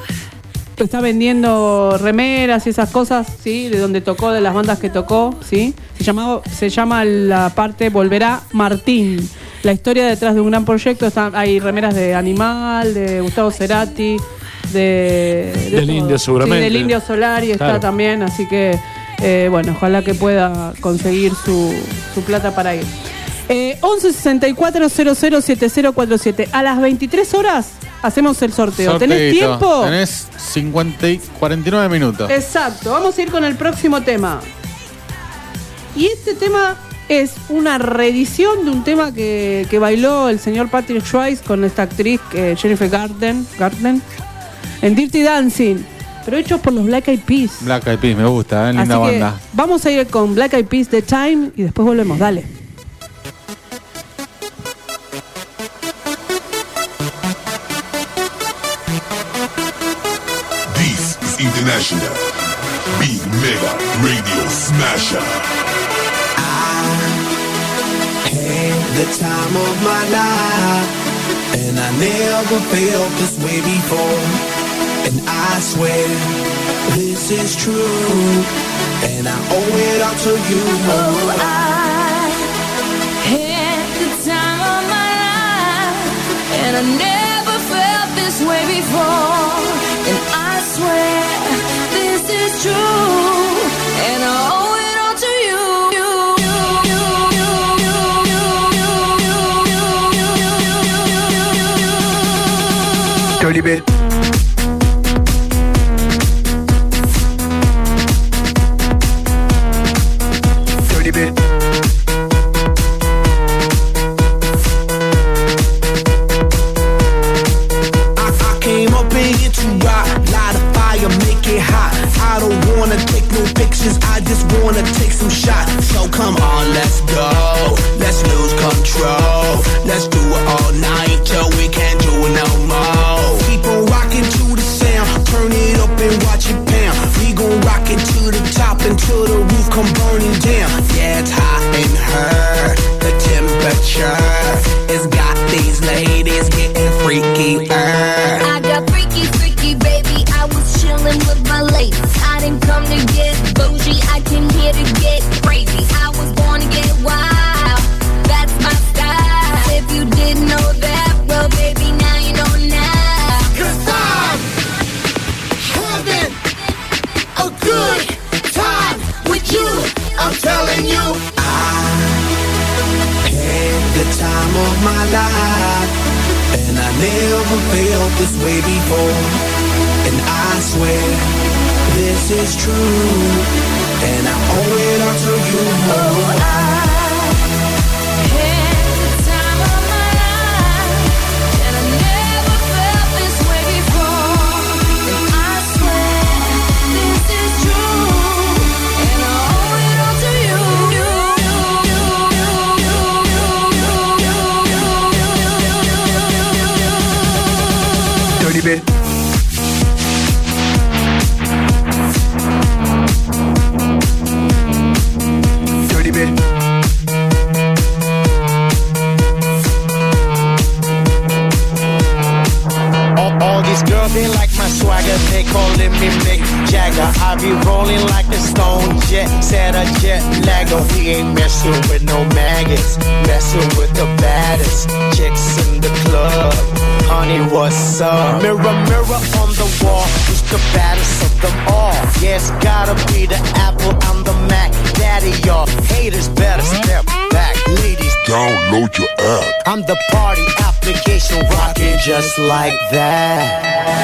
está vendiendo remeras y esas cosas, ¿sí? De donde tocó, de las bandas que tocó, ¿sí? Se llamaba, se llama la parte Volverá Martín. La historia detrás de un gran proyecto, está, hay remeras de Animal, de Gustavo Cerati, de, de Del todo. Indio, seguramente. Sí, del Indio Solari está Claro. también, así que eh, bueno, ojalá que pueda conseguir su, su plata para ir. Eh, once sesenta y cuatro cero cero siete cero cuatro siete. A las veintitrés horas hacemos el sorteo. ¿Tenés Sorteito. tiempo? Tenés cincuenta y cuarenta y nueve minutos. Exacto. Vamos a ir con el próximo tema. Y este tema es una reedición de un tema que, que bailó el señor Patrick Swayze con esta actriz eh, Jennifer Garden, Garden en Dirty Dancing, pero hechos por los Black Eyed Peas. Black Eyed Peas, me gusta, ¿eh? Linda Así que banda. vamos a ir con Black Eyed Peas The Time y después volvemos. Dale. This is International Big Mega Radio Smasher. Had the time of my life, and I never felt this way before. and I swear this is true, and I owe it all to you. Oh, I had the time of my life, and I never felt this way before, and I swear this is true, and I owe it all to you. Dirty bit. Dirty bit. I, I came up in here to rock, light a fire, make it hot. I don't wanna take no pictures, I just wanna take some shots. So come on, let's go, let's lose control. Let's do it all night till we can't do it no more. Keep on rocking to the sound, turn it up and watch it pound. We gon' rock it to the top until the roof come burning down. Yeah, it's hot in her, the temperature has got these ladies getting freaky. I got freaky, freaky, baby. I was chillin' with my ladies. I didn't come to get bougie, I came here to get crazy. I was born to get wild, that's my style. If you didn't know that, well, baby, now you know now. Cause I'm having a good time with you. I'm telling you, I had the time of my life, and I never felt this way before. And I swear this is true, and I owe it all to you. Oh, I had the time of my life, and I never felt this way before. And I swear this is true, and I owe it all to you. Dirty bit. Dirty bit. All, all these girls, they like my swagger, they calling me Mick Jagger. I be rolling like a stone jet, set a jet lagger. We ain't messing with no maggots, messing with the baddest chicks in the club. Honey, what's up? Mirror, mirror on the wall, who's the baddest of them all? Yeah, it's gotta be the Apple and the Mac. Daddy, y'all haters better step back. Ladies, download your app. I'm the party application rocking just like that.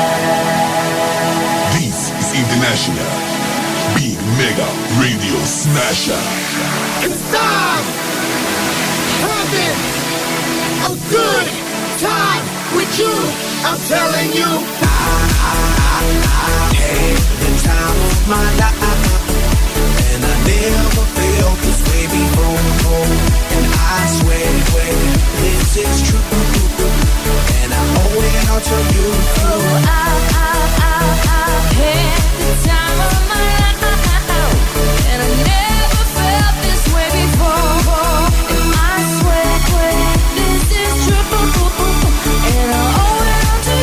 This is International Big Mega Radio Smasher. Cause I'm having a good time with you. I'm telling you, I, I, I had the time of my life, and I never felt this way before. And I swear, swear this is true, and I owe it all to you. Oh, I, I, I, I had the time of my life, and I never felt this way before. And I swear, swear this is true, and I owe it all to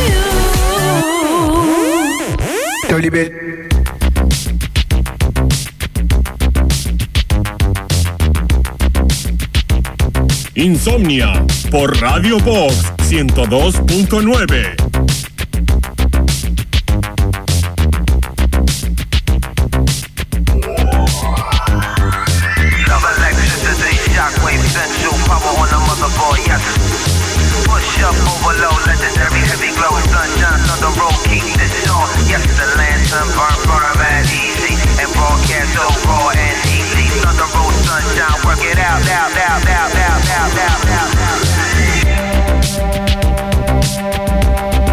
you. Dirty bit. Insomnia por Radio Box ciento dos punto nueve. Push up, overload, legendary, heavy glow, sunshine, thunder roll, keep this on. Yes, the lantern burn, burn bad easy, and broadcast so raw and easy. Thunder roll, sunshine, work it out, out, out, out, out, out, out, out.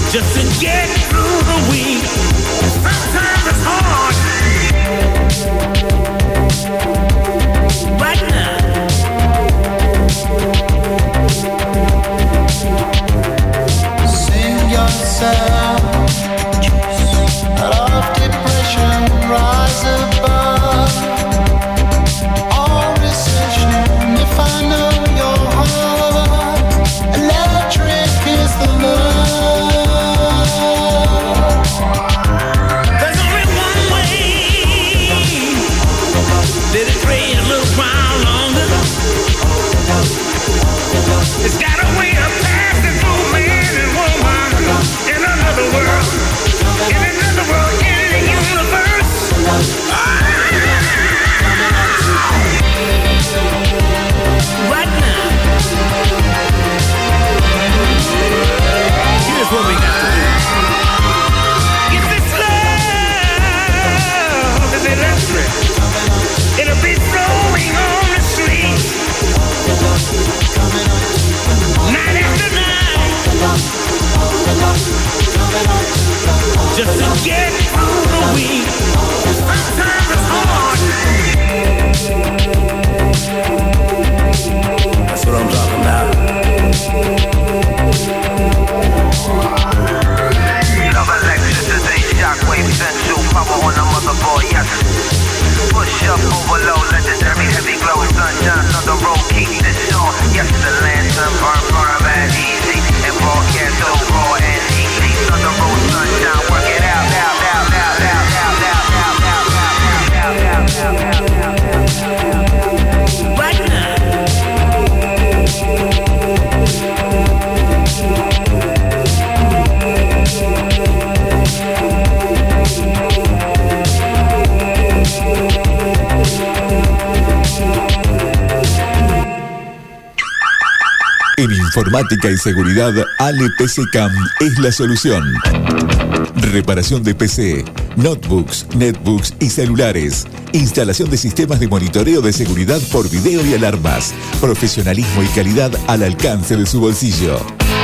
just to get through the week. Sometimes it's hard. Right now. Sing yourself out of depression, rise above all recession. If I know your heart, electric is the love. There's only one way. Let it rain a little while longer. It's got a way of passing through man and woman in another world, in another world, in the universe. Ah! Right now. Here's what we got to do. If this love is electric, it'll be flowing on the street. Night after night. Just to get through the week. Sometimes it's hard. That's what I'm talking about. Love electricity, shockwave, sensual power on the motherboard, yes. Push up, overload, legendary, heavy glow, sunshine on the road, keep this on. Yes, the lantern burn, burn, bad, easy, and broadcast so raw and easy. On the road, sunshine, work it out, now, now, now, now, now, now, now, now, now, now, now, now, now. Right now. En informática y seguridad, Ale P C Cam es la solución. Reparación de P C, notebooks, netbooks y celulares. Instalación de sistemas de monitoreo de seguridad por video y alarmas. Profesionalismo y calidad al alcance de su bolsillo.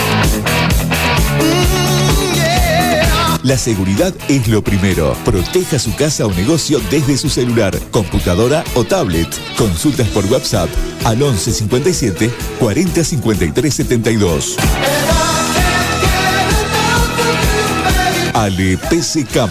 La seguridad es lo primero. Proteja su casa o negocio desde su celular, computadora o tablet. Consultas por WhatsApp al once cincuenta y siete cuarenta cincuenta y tres setenta y dos. Ale P C Cam.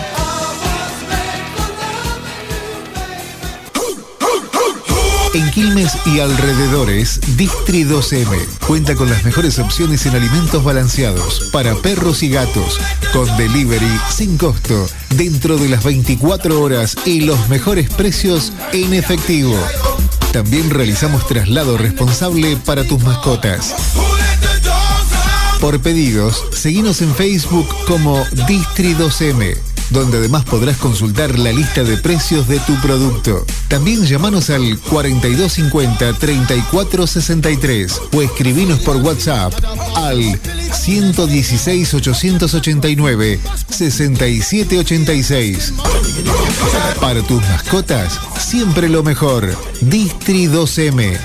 En Quilmes y alrededores, Distri dos eme cuenta con las mejores opciones en alimentos balanceados para perros y gatos, con delivery sin costo, dentro de las veinticuatro horas y los mejores precios en efectivo. También realizamos traslado responsable para tus mascotas. Por pedidos, seguinos en Facebook como Distri dos eme, donde además podrás consultar la lista de precios de tu producto. También llamanos al cuarenta y dos cincuenta treinta y cuatro sesenta y tres o escribinos por WhatsApp al ciento dieciséis ochocientos ochenta y nueve sesenta y siete ochenta y seis. Para tus mascotas, siempre lo mejor. Distri dos eme.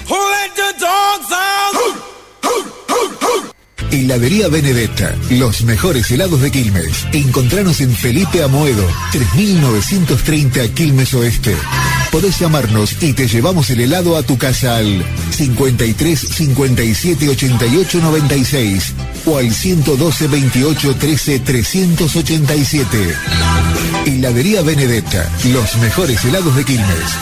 Heladería Benedetta, los mejores helados de Quilmes. Encontranos en Felipe Amoedo, tres mil novecientos treinta Quilmes Oeste. Podés llamarnos y te llevamos el helado a tu casa al cincuenta y tres cincuenta y siete ochenta y ocho noventa y seis o al ciento doce veintiocho trece trescientos ochenta y siete. Heladería Benedetta, los mejores helados de Quilmes.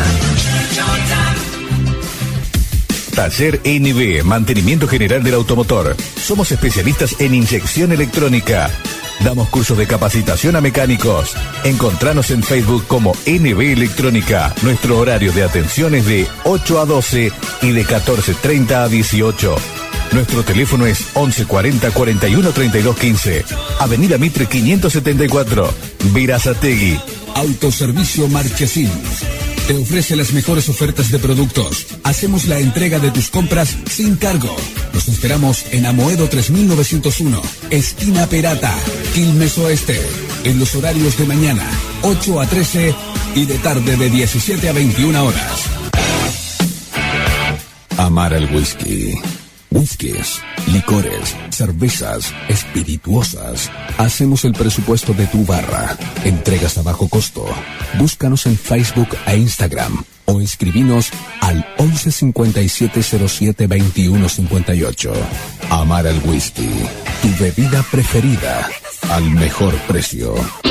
Taller N B, mantenimiento general del automotor. Somos especialistas en inyección electrónica. Damos cursos de capacitación a mecánicos. Encontranos en Facebook como N B Electrónica. Nuestro horario de atención es de ocho a doce y de catorce treinta a dieciocho. Nuestro teléfono es once cuarenta cuarenta y uno treinta y dos quince. Avenida Mitre quinientos setenta y cuatro, Verazategui. Autoservicio Marchesín te ofrece las mejores ofertas de productos. Hacemos la entrega de tus compras sin cargo. Los esperamos en Amoedo tres mil novecientos uno, esquina Perata, Quilmes Oeste, en los horarios de mañana, ocho a trece y de tarde de diecisiete a veintiuna horas. Amar el whisky. Whiskies licores, cervezas, espirituosas. Hacemos el presupuesto de tu barra. Entregas a bajo costo. Búscanos en Facebook e Instagram o escribinos al once cincuenta y siete cero siete veintiuno cincuenta y ocho. Amar al Whisky, tu bebida preferida al mejor precio.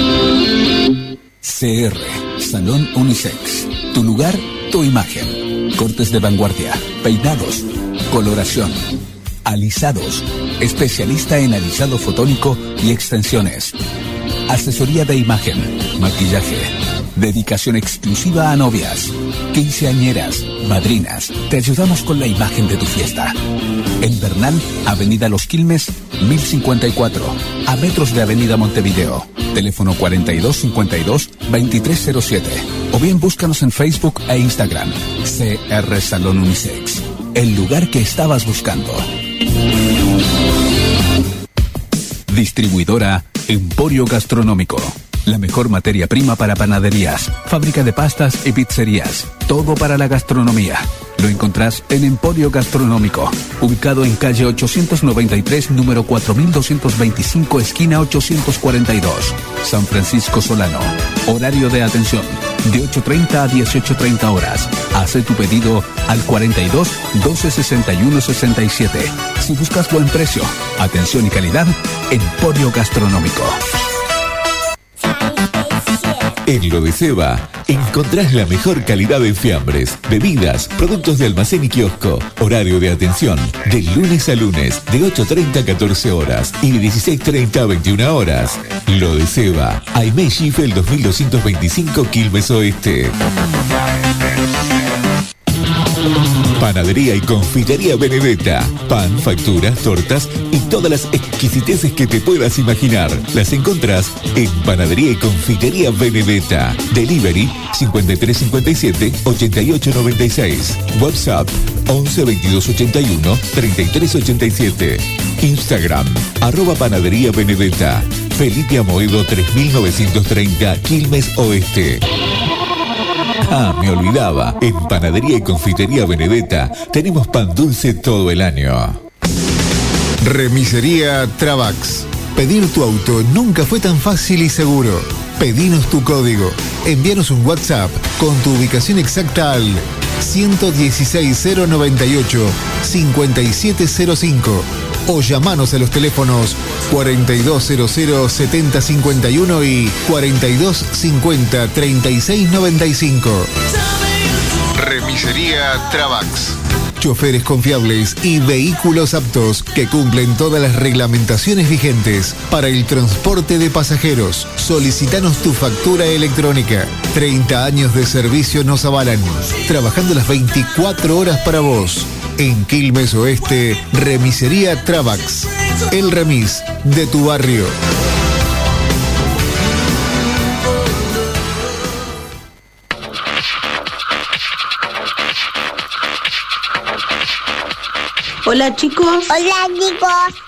C R, Salón Unisex. Tu lugar, tu imagen. Cortes de vanguardia, peinados, coloración, alisados, especialista en alisado fotónico y extensiones. Asesoría de imagen, maquillaje, dedicación exclusiva a novias, quinceañeras, madrinas. Te ayudamos con la imagen de tu fiesta. En Bernal, Avenida Los Quilmes, mil cincuenta y cuatro, a metros de Avenida Montevideo. Teléfono cuarenta y dos cincuenta y dos veintitrés cero siete. O bien búscanos en Facebook e Instagram. C R Salón Unisex. El lugar que estabas buscando. Distribuidora Emporio Gastronómico. La mejor materia prima para panaderías, fábrica de pastas y pizzerías. Todo para la gastronomía. Lo encontrás en Emporio Gastronómico, ubicado en calle ochocientos noventa y tres, número cuatro mil doscientos veinticinco, esquina ochocientos cuarenta y dos, San Francisco Solano. Horario de atención, de ocho treinta a dieciocho treinta horas. Hace tu pedido al cuarenta y dos, doce sesenta y uno, sesenta y siete. Si buscas buen precio, atención y calidad, Emporio Gastronómico. En Lo de Seba encontrás la mejor calidad en fiambres, bebidas, productos de almacén y kiosco. Horario de atención de lunes a lunes de ocho treinta a catorce horas y de dieciséis treinta a veintiuna horas. Lo de Seba, Aimé Schiffel dos mil doscientos veinticinco, Quilmes Oeste. Panadería y confitería Benedetta. Pan, facturas, tortas y todas las exquisiteces que te puedas imaginar. Las encontrás en Panadería y confitería Benedetta. Delivery cincuenta y tres cincuenta y siete, ochenta y ocho noventa y seis. WhatsApp once veintidós ochenta y uno, treinta y tres ochenta y siete. Instagram arroba Panadería Benedetta. Felipe Amoedo tres mil novecientos treinta, Quilmes Oeste. Ah, me olvidaba. En Panadería y Confitería Benedetta tenemos pan dulce todo el año. Remisería Travax. Pedir tu auto nunca fue tan fácil y seguro. Pedinos tu código. Envíanos un WhatsApp con tu ubicación exacta al ciento dieciséis cero noventa y ocho, cincuenta y siete cero cinco o llamanos a los teléfonos cuarenta y dos cero cero, setenta cincuenta y uno y cuarenta y dos cincuenta, treinta y seis noventa y cinco. Remisería Travax. Choferes confiables y vehículos aptos que cumplen todas las reglamentaciones vigentes para el transporte de pasajeros. Solicítanos tu factura electrónica. treinta años de servicio nos avalan, trabajando las veinticuatro horas para vos. En Quilmes Oeste, Remisería Travax. El remis de tu barrio. Hola chicos. Hola chicos.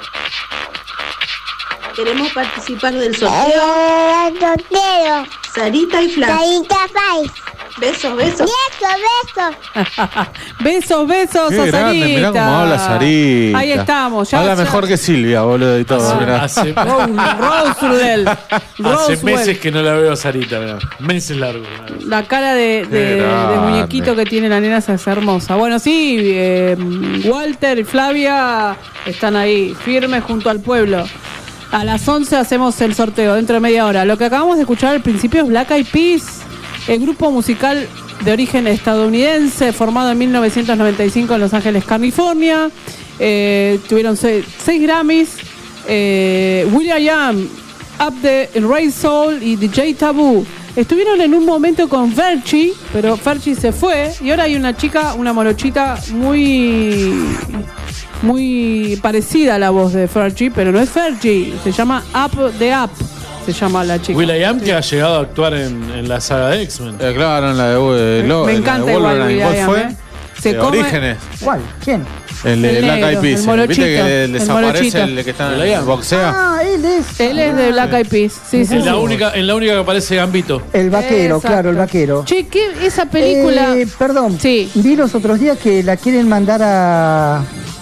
Queremos participar del sorteo. El sorteo. Sarita y Flash. Sarita Flash. Besos, besos. Besos, besos. Besos, besos, Qué a grande, Sarita. mirá cómo habla Sarita. Ahí estamos. Ya, habla ya. mejor que Silvia, boludo, y todo. Hace- mirá. hace- Roswell. Hace Roswell. meses que no la veo a Sarita, mirá. Meses largos. La cara de, de, Qué de grande. muñequito que tiene la nena es hermosa. Bueno, sí, eh, Walter y Flavia están ahí, firmes junto al pueblo. A las once hacemos el sorteo, dentro de media hora. Lo que acabamos de escuchar al principio es Black Eyed Peas, el grupo musical de origen estadounidense, formado en mil novecientos noventa y cinco en Los Ángeles, California. Eh, tuvieron seis, seis Grammys. Eh, Will.i.am, Up the Ray Soul y D J Taboo. Estuvieron en un momento con Fergie, pero Fergie se fue y ahora hay una chica, una morochita muy muy parecida a la voz de Fergie, pero no es Fergie, se llama Up the Up, se llama la chica. Will.i.am que ha llegado a actuar en, en la saga de X-Men. Eh, claro, en la de, Me- lo, me en encanta la de igual Wolverine. Will.i.am, ¿Cuál eh. fue? Se Eh, come- Orígenes. ¿Cuál? ¿Quién? El de El Black negro, Eyed Peas. el morochito, ¿Viste que le el desaparece morochito. el que está en Will.i.am. el boxea? Ah, él es. Él es de Black Eyed Peas, sí, sí, en, la sí. única, en la única que aparece Gambito. El vaquero, Exacto. claro, el vaquero. Che, ¿qué esa película? Eh, perdón. Sí. Vi los otros días que la quieren mandar a,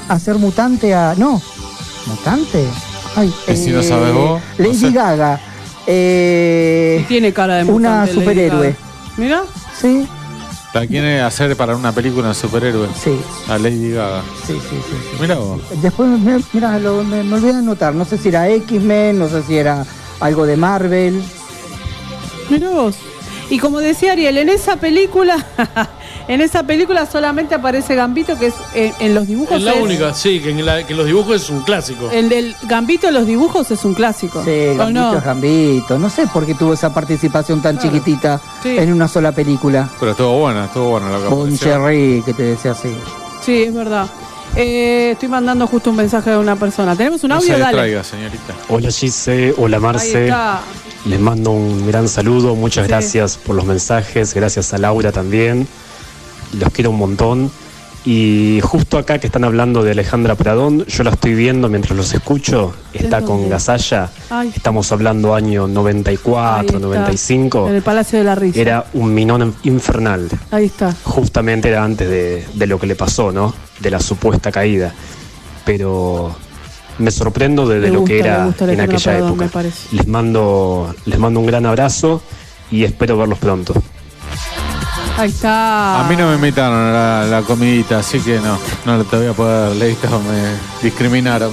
hacer mutante a... No, mutante. Ay, ¿Y si no sabes vos? Lady No sé. Gaga. Eh, Y tiene cara de una mutante, Lady superhéroe. Gaga. Mira. Sí, ¿La quiere hacer para una película de superhéroe? sí, A Lady Gaga. sí, sí, sí. sí. Mira vos. Después, me- mira, lo- me, me olvidé de anotar. No sé si era X-Men, no sé si era algo de Marvel. Mira vos. Y como decía Ariel, en esa película, en esa película solamente aparece Gambito, que es en, en los dibujos. Es la es- única, sí, que en, la- que en los dibujos es un clásico. El del Gambito en los dibujos es un clásico. Sí, ¿O Gambito no? es Gambito. No sé por qué tuvo esa participación tan Claro. chiquitita Sí. en una sola película. Pero estuvo buena, estuvo buena la Con composición. Cherry, que te decía así. Sí, es verdad. Eh, estoy mandando justo un mensaje de una persona. ¿Tenemos un No audio? se Dale. distraiga, señorita. Hola Gise, hola Ahí Marce, está. les mando un gran saludo, muchas Sí. gracias por los mensajes, gracias a Laura también, los quiero un montón. Y justo acá que están hablando de Alejandra Pradón, yo la estoy viendo mientras los escucho, está ¿En con dónde? Gasalla, Ay, estamos hablando año noventa y ahí cuatro, está. noventa y cinco, En el Palacio de la Risa. era un minón infernal, Ahí está. justamente era antes de, de lo que le pasó, ¿no? De la supuesta caída. Pero me sorprendo de, de Me lo gusta, que me era gusta en Alejandra aquella Pradón, época. me parece. Les mando, les mando un gran abrazo y espero verlos pronto. Ahí está. A mí no me invitaron a la, la comidita, así que no, no te voy a poder leer, me discriminaron.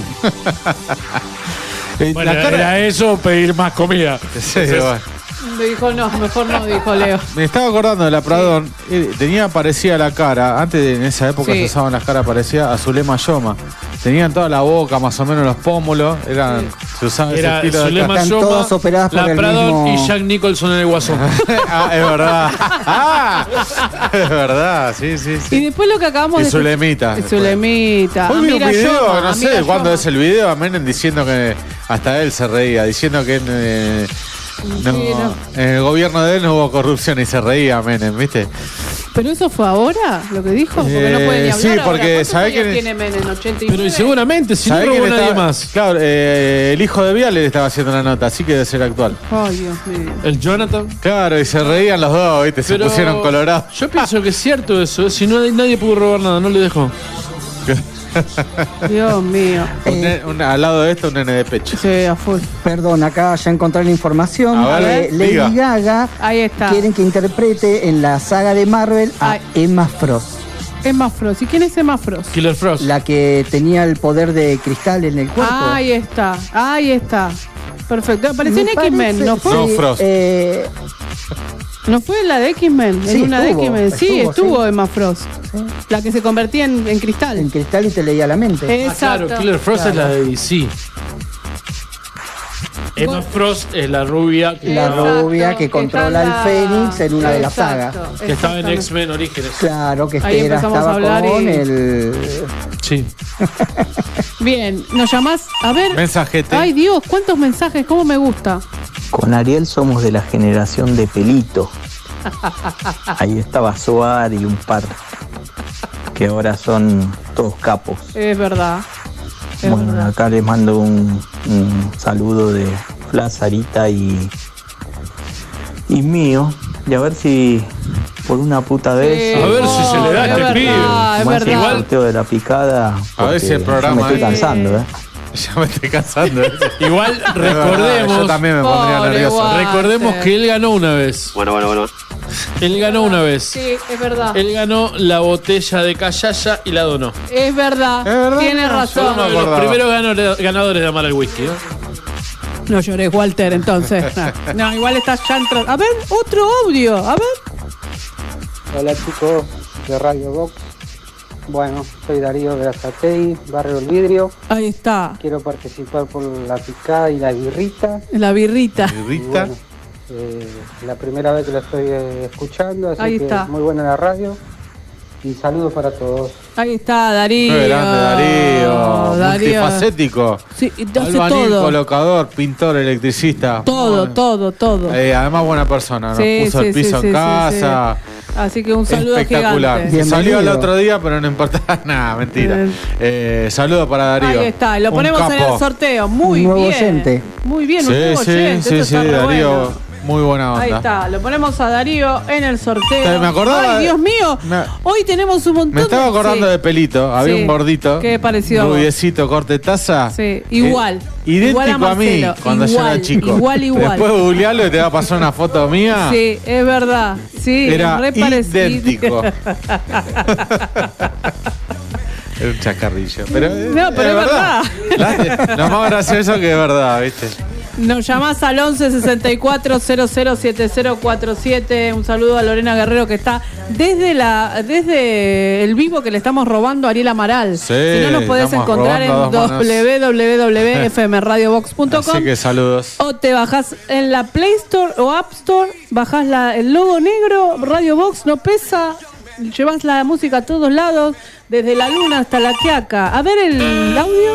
Eh, Bueno, la cara- era eso o pedir más comida. Sí, Entonces, bueno. Me dijo no, mejor no, dijo Leo. Me estaba acordando de la Pradón, eh, tenía parecida la cara, antes de- en esa época Sí. se usaban las caras parecidas a Zulema Yoma. Tenían toda la boca, más o menos los pómulos, eran, se usaba Era ese estilo de Zulema cara. Están Yoma, todas operadas por La el Pradón mismo- y Jack Nicholson en el Guasón. Ah, es verdad. Ah, es verdad, sí, sí, Y sí. después lo que acabamos Y de Zulemita. Y Zulemita. Hoy vi un Amira video, Yoma, no Amira sé cuándo Yoma. es el video, a Menem diciendo que hasta él se reía, diciendo que eh, no, Sí, no. en el gobierno de él no hubo corrupción y se reía Menem, ¿viste? ¿Pero eso fue ahora lo que dijo? Porque no puede ni Eh, hablar sí, ahora. porque ¿Cuántos ¿sabe años quién- tiene Menem? ochenta y nueve. Pero y seguramente, si no ¿Sabés robó quién nadie estaba- más. Claro, eh, el hijo de Viale le estaba haciendo una nota, así que debe ser actual. Ay, Dios mío. El Jonathan. Claro, y se reían los dos, ¿viste? Se Pero pusieron colorados. Yo pienso que es cierto eso. ¿eh? Si no nadie pudo robar nada, no le dejó. Dios mío. Un ne- un- al lado de esto, un nene de pecho. Sí, a full. Perdón, acá ya encontré la información. A ver, Eh, Lady diga. Gaga Ahí está. quieren que interprete en la saga de Marvel a Ay. Emma Frost, Emma Frost. ¿Y quién es Emma Frost? Killer Frost. la que tenía el poder de cristal en el cuerpo. Ahí está. Ahí está. Perfecto. Apareció en Me X-Men, parece- ¿no fue? No, sí, Frost. eh, ¿No fue la de X-Men? Sí, en una estuvo, de X-Men. Sí, estuvo, estuvo sí. Emma Frost. Sí. La que se convertía en, en cristal. en cristal y te leía la mente. Ah, claro, Exacto. Killer Frost es la Claro. de D C. Emma Frost es la rubia que, La Exacto, rubia que controla está en la- el Fénix en una de las Exacto, sagas. que estaba en exactamente. X-Men Orígenes. Claro, que Ahí era, empezamos a estaba hablar con y- el... Sí. Bien, nos llamás. A ver. Mensajete. Ay, Dios, cuántos mensajes, cómo me gusta. Con Ariel somos de la generación de Pelito. Ahí estaba Suar y un par que ahora son todos capos. Es verdad. Es Bueno, verdad. acá les mando un, un saludo de Fla, Sarita y, y mío. Y a ver si por una puta vez. A ver si se le da a es este verdad, pibe. es como hace el verdad. sorteo de la picada. A ver si el porque programa yo me estoy ahí- cansando, ¿eh? Ya me estoy cansando. ¿eh? Igual Es verdad, recordemos. Yo también me pondría Pobre nervioso. Walter. Recordemos que él ganó una vez. Bueno, bueno, bueno. Él ganó una vez. Sí, es verdad. Él ganó la botella de Cayaya y la donó. Es verdad. Es verdad, Tienes yo razón. no Uno de los acordaba. primeros ganadores, ganadores de amar el whisky. ¿no? No llores, Walter, entonces. No, no, igual estás ya entrando. A ver, otro audio. A ver. Hola chicos de Radio Box. Bueno, soy Darío de Azatei, Barrio El Vidrio. Ahí está. Quiero participar por la picada y la birrita. La birrita. Y bueno, eh, la primera vez que la estoy eh, escuchando, así Ahí que está. muy buena la radio. Y saludos para todos. Ahí está, Darío. Qué grande, Darío. Darío. Multifacético. Sí, y te hace Albañil, todo. colocador, pintor, electricista. Todo, Bueno. todo, todo. Eh, además, buena persona. Nos Sí, puso sí, el piso sí, en sí, sí, casa. Así que un saludo Espectacular. gigante. Salió el otro día, pero no importa nada, mentira. Eh, saludo para Darío. Ahí está, y lo Un ponemos en capo. el sorteo. Muy Un nuevo bien. oyente. Muy bien, un Sí, nuevo sí, oyente. sí, Esto sí, está re Darío. bueno. Muy buena onda. Ahí está, lo ponemos a Darío en el sorteo. Me acordaba. Ay, Dios mío. Me, Hoy tenemos un montón me estaba acordando sí. de Pelito. Había Sí. un gordito. Qué parecido. Rubiecito, corte taza. Sí, igual. Eh, idéntico igual a, a, mí Marcelo. cuando igual, yo era chico. Igual, igual. Después googlealo y te va a pasar una foto mía. Sí, es verdad. Sí, Era re parecido. idéntico. Era un chacarrillo. Pero, No, pero es verdad. verdad. Lo más gracioso que es verdad, ¿viste? Nos llamás al once sesenta y cuatro cero cero siete cero cuatro siete. Un saludo a Lorena Guerrero que está desde la desde el vivo que le estamos robando a Ariel Amaral. Sí, si no nos podés estamos encontrar en robando dos manos. w w w punto f m radio box punto com. Así que saludos. O te bajás en la Play Store o App Store, bajás la, el logo negro, Radio Box, no pesa, llevas la música a todos lados, desde la luna hasta la quiaca. A ver el audio.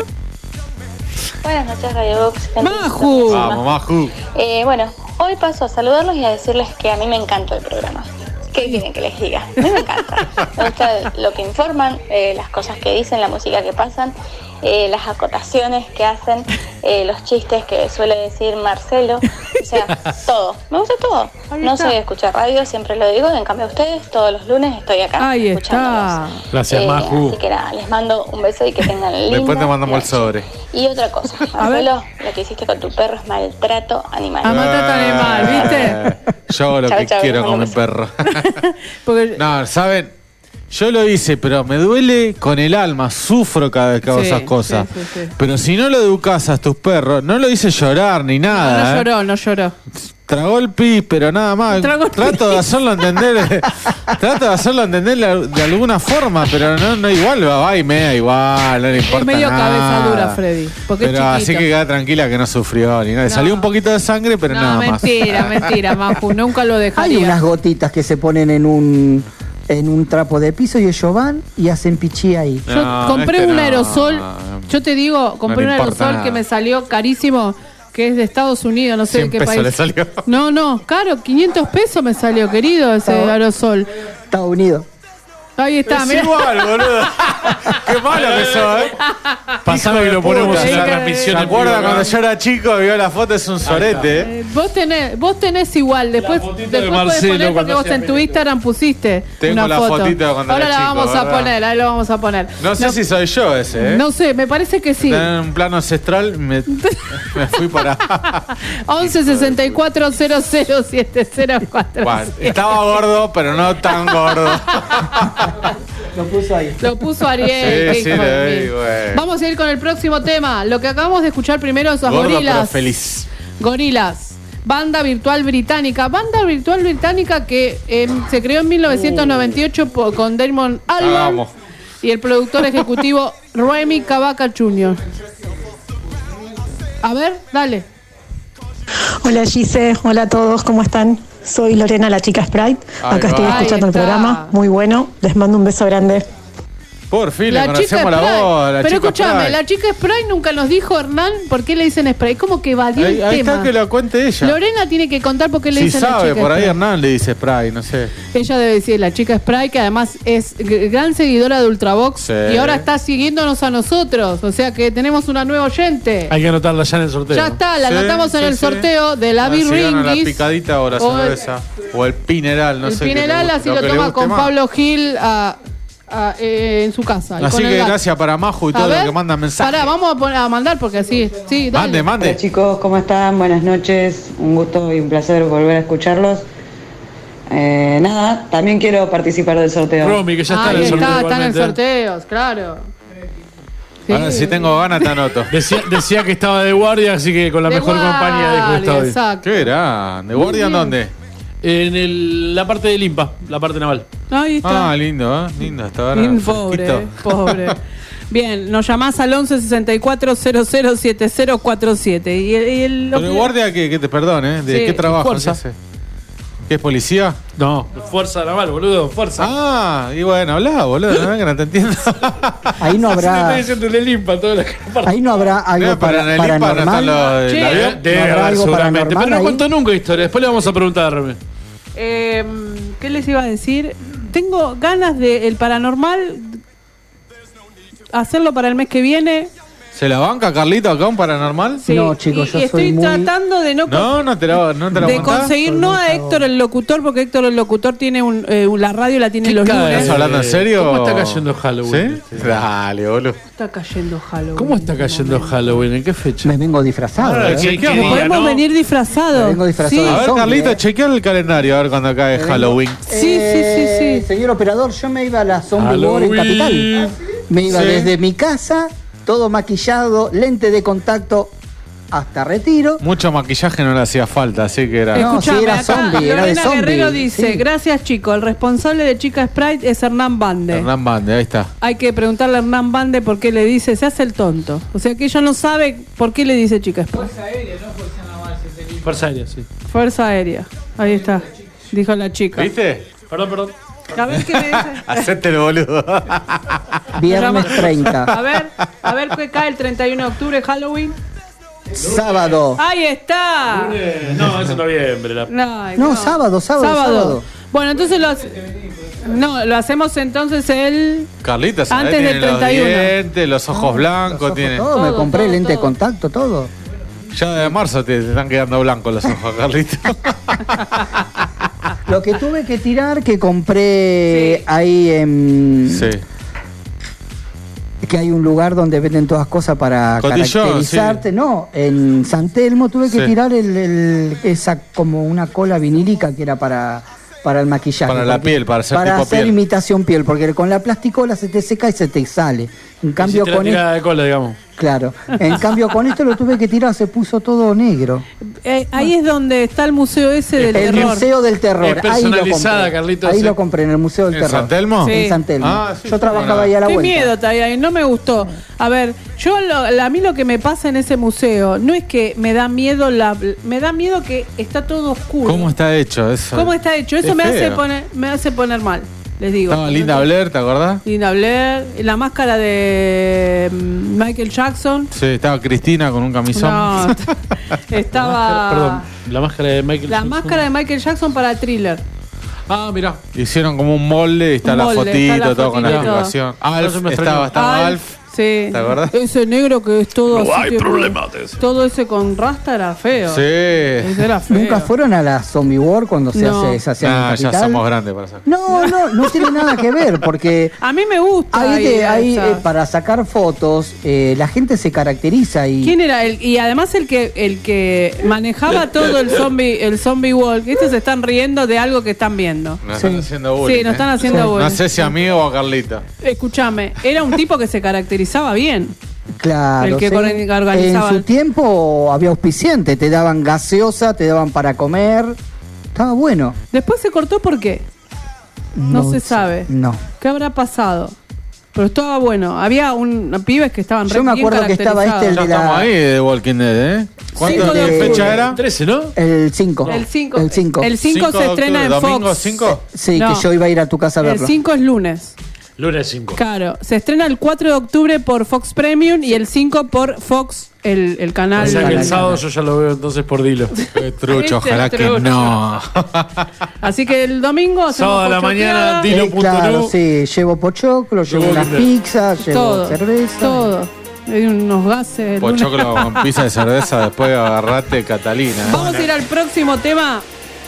Buenas noches, Radio Box. Maju. Vamos, Maju. Eh, bueno, hoy paso a saludarlos y a decirles que a mí me encanta el programa. ¿Qué quieren que les diga? A mí me encanta. Me gusta lo que informan, eh, las cosas que dicen, la música que pasan, eh, las acotaciones que hacen, eh, los chistes que suele decir Marcelo. O sea, todo. Me gusta todo. No soy de escuchar radio, siempre lo digo. En cambio, ustedes, todos los lunes estoy acá. Ahí escuchándolos. está. Gracias, Eh, Maju. Así que nada, les mando un beso y que tengan linda Después te mandamos el noche. sobre. Y otra cosa, Marcelo, lo que hiciste con tu perro es maltrato animal. A maltrato animal, ¿viste? Eh, Yo hago lo Chau, que chau, quiero les con mi mando perro. Porque No, ¿saben? Yo lo hice, pero me duele con el alma, sufro cada vez que hago Sí, esas cosas. sí, sí, sí. Pero si no lo educas a tus perros, no lo hice llorar ni no, nada. no ¿eh? lloró, no lloró. Tragó el pis, pero nada más. Tragó el Trato pis. de hacerlo entender, trato de hacerlo entender de, de alguna forma, pero no, no igual, va y media igual, no le importa Es medio nada. cabeza dura, Freddy. Porque Pero es así chiquito. que queda tranquila que no sufrió ni nada. No. Salió un poquito de sangre, pero No, nada más. mentira, mentira, Maju. Nunca lo Hay dejaría. unas gotitas que se ponen en un en un trapo de piso y ellos van y hacen pichí ahí. Yo No, compré este un no. aerosol. Yo te digo, compré No un le importa aerosol nada. que me salió carísimo, que es de Estados Unidos, no sé de cien qué pesos país. le salió. No, no, caro, quinientos pesos me salió, querido, ese Estado- aerosol. Estados Unidos. Ahí está, Es mirá. igual, boludo. Qué malo que sos, ¿eh? Pasame Hijo y de lo ponemos puta. en la ¿Se transmisión. ¿Se en vivo acuerda acá? cuando yo era chico y vio la foto? Es un sorete, ¿eh? Eh, Vos tenés, vos tenés igual, después, fotito de después podés Marcelo poner porque cuando vos hacía en tu película. Instagram pusiste Tengo una la foto. fotito de cuando Ahora era la chico, vamos a ¿verdad? poner, ahí lo vamos a poner. No sé si soy yo ese, ¿eh? No sé, me parece que sí. En un plano ancestral me, me fui para. once sesenta y cuatro cero cero siete cero cuatro. Bueno, estaba gordo, pero no tan gordo. Lo puso ahí. Lo puso Ariel. Sí, qué sí, hijo le de doy, mil. güey. Vamos a ir con el próximo tema. Lo que acabamos de escuchar primero son Gordo, pero Gorilas. feliz. Gorilas. Banda virtual británica. Banda virtual británica que eh, se creó en mil novecientos noventa y ocho po- con Damon Albarn Vamos. y el productor ejecutivo Remy Cavaca junior A ver, dale. Hola Gise, hola a todos, ¿cómo están? Soy Lorena, la chica Sprite. Ahí Acá estoy va. escuchando Ahí el está. programa, muy bueno. Les mando un beso grande. Por fin le La chica conocemos la Sprite. voz. La Pero chica escúchame, Sprite. la chica Sprite nunca nos dijo, Hernán, por qué le dicen Sprite. Como que evadió Ahí, el ahí tema. está que lo cuente ella. Lorena tiene que contar por qué le Si dicen la sabe, chica por ahí Sprite. Hernán le dice Spray, no sé. Ella debe decir la chica Sprite, que además es g- gran seguidora de Ultravox Sí. y ahora está siguiéndonos a nosotros. O sea que tenemos una nueva oyente. Hay que anotarla ya en el sorteo. Ya está, la Sí, anotamos en sí, el sí. sorteo de la A ver si gana la Birringis. picadita o la O el- cerveza. O el pineral, no el sé. qué le Pineral, guste, así lo, que le toma guste con más. Pablo Gil a- a- eh, en su casa. y Así con el que gato. gracias para Maju y A todo ver, lo que mandan mensajes. Pará, vamos a, poner- a mandar porque así. Sí, dale. Mande, mande. Hola chicos, ¿cómo están? Buenas noches, un gusto y un placer volver a escucharlos. Eh, nada, también quiero participar del sorteo. Romy, que ya está Ahí en el sorteo. está, están en igualmente. sorteos, claro. Sí. Ahora, si tengo ganas, te anoto. Decía, decía que estaba de guardia, así que con la De mejor compañía dijo que guardia, estaba hoy. exacto. ¿Qué grande? ¿Guardian dónde? En el- la parte de Limpa, la parte naval. Ahí está. Ah, lindo, ¿eh? Lindo, hasta ahora. Bien, pobre, fresquito. eh, pobre. Bien, nos llamás al once sesenta y cuatro cero cero siete cero cuatro siete. Y el, y el- Pero guardia, que, que te perdone, ¿eh? ¿De Sí, qué trabaja? fuerza. ¿Qué hace? ¿Qué es policía? No, fuerza naval, boludo, fuerza. Ah, y bueno, hablá, boludo, no que no te entiendo. Ahí no Estoy habrá, diciendo de Limpa, toda la parte. ahí no habrá algo Mira, para para, en el IPA no paranormal. están los del Che, avión. Debe ¿No habrá haber algo seguramente, paranormal pero no ahí? cuento nunca historia. Después le vamos a preguntar. Eh, ¿Qué les iba a decir? Tengo ganas de el paranormal hacerlo para el mes que viene. ¿Se la banca Carlito acá un paranormal? Sí. No, chicos, y, yo y soy estoy muy... tratando de no, No, no te la, no te la de bancás. conseguir no a Héctor el locutor, porque Héctor el locutor tiene un, eh, la radio la tiene ¿Qué los cae? lunes. ¿Estás hablando en serio? ¿Cómo está cayendo Halloween? ¿Sí? Dale, boludo. Está cayendo Halloween. ¿Cómo está cayendo Halloween? ¿En qué fecha? Me vengo disfrazado. Ah, ¿eh? ¿qué- qué Nos día, podemos no? venir disfrazados. Me vengo disfrazado Sí. de A ver, zombie, Carlito, eh. chequea el calendario a ver cuando cae Halloween. Sí, sí, sí, sí. Señor operador, yo me iba a la Zombie War en Halloween. Capital. Me iba Sí. desde mi casa, todo maquillado, lente de contacto, hasta retiro. Mucho maquillaje no le hacía falta, así que era. No, Escuchame, sí, era acá zombie, era de Lorena zombie. Guerrero dice, Sí. gracias chico, el responsable de Chica Sprite es Hernán Bande. Hernán Bande, ahí está. Hay que preguntarle a Hernán Bande por qué le dice, se hace el tonto. O sea que ella no sabe por qué le dice Chica Sprite. Fuerza Aérea, sí. Fuerza Aérea. Ahí está, dijo la chica. ¿Viste? Perdón, perdón. A ver qué me dice. Hacete el boludo. Viernes A treinta. ver, a ver qué cae el treinta y uno de octubre, Halloween. Sábado. Ahí está. No, es en noviembre. La... No, No, sábado, sábado, sábado. Bueno, entonces lo, hace- no, lo hacemos entonces el... Carlita, se Antes ve, del tiene los treinta y uno. dientes, los ojos blancos, Los ojos, tiene. todo, me Todo, compré todo, lente de todo. contacto, todo. Ya de marzo te, te están quedando blancos los ojos, Carlito. Lo que tuve que tirar, que compré Sí. ahí en... Sí. Que hay un lugar donde venden todas cosas para Cotillón, caracterizarte. No, en San Telmo tuve que Sí. tirar el, el- esa como una cola vinílica que era para, para el maquillaje. Para la porque- piel, para hacer Para tipo hacer piel. imitación piel, porque con la plasticola se te seca y se te sale. En cambio Hiciste la con tirada de cola, digamos. Claro. En cambio con esto lo tuve que tirar, se puso todo negro. Eh, ahí es donde está el museo ese del El terror. Museo del Terror. Es Ahí lo personalizada, compré. Carlitos, Ahí sí. lo compré en el Museo del ¿En Terror. San Telmo? Sí. En San Telmo. Ah, sí, Yo sí, trabajaba bueno. ahí a la Qué vuelta. miedo todavía, no me gustó. A ver, yo lo- a mí lo que me pasa en ese museo no es que me da miedo la, me da miedo que está todo oscuro. ¿Cómo está hecho eso? ¿Cómo está hecho? Eso Es me hace feo. poner, me hace poner mal. Les digo. Estaba Linda Blair, ¿te acordás? Linda Blair, la máscara de mm, Michael Jackson. Sí, estaba Cristina con un camisón. No, estaba Perdón, la máscara de Michael la Jackson. máscara de Michael Jackson para Thriller. Ah, mirá. Hicieron como un molde y está Un la molde, fotito, está la todo con la fotito. explicación. Alf, Eso me estaba, extrañó. estaba Alf, Alf. Sí. ¿Te acordás? Ese negro que es todo No así hay tipo- problema de eso. todo ese con rasta era feo. Sí. Ese era feo. ¿Nunca fueron a la Zombie War cuando se No. hace, se hacía Nah, en ya Capital? somos grandes para sacar. No, no, no tiene nada que ver, porque A mí me gusta. ahí, ir de- a ahí, esas. eh, para sacar fotos eh, la gente se caracteriza y ¿Quién era el y además el que el que manejaba todo el zombie el zombie walk? Estos se están riendo de algo que están viendo. Nos están haciendo bullying. Sí, nos están ¿eh? haciendo bullying. No sé si a mí o a Carlita. Escúchame, era un tipo que se caracterizaba bien. claro, el que sí. organizaba en su el- tiempo había auspiciante, te daban gaseosa, te daban para comer, estaba bueno. Después se cortó ¿por qué? No, se sé, sabe. No. ¿Qué habrá pasado? Pero estaba bueno. Había un pibes que estaban Yo re me bien acuerdo que estaba este, el Ya de la- estamos ahí de Walking Dead, ¿eh? ¿Cuánto Cinco de qué octubre. fecha era? trece, ¿no? El cinco. El cinco. El cinco. El cinco cinco se de estrena en octubre, ¿domingo Fox. cinco? Sí, No. que yo iba a ir a tu casa a El verlo. cinco es lunes. Lunes cinco. Claro, se estrena el cuatro de octubre por Fox Premium y el cinco por Fox, el, el O canal. sea que el Canal. sábado yo ya lo veo entonces por Dilo. Qué trucho, Este ojalá trucho. que no. Así que el domingo hacemos Sábado a la pochoteada. mañana, Eh, Dilo punto claro, nu. sí, llevo pochoclo, llevo Llevo unas Kinder. pizzas, llevo todo, cerveza. todo. Hay unos gases. Pochoclo con pizza de cerveza, después agarrate Catalina. ¿eh? Vamos a ir al próximo tema.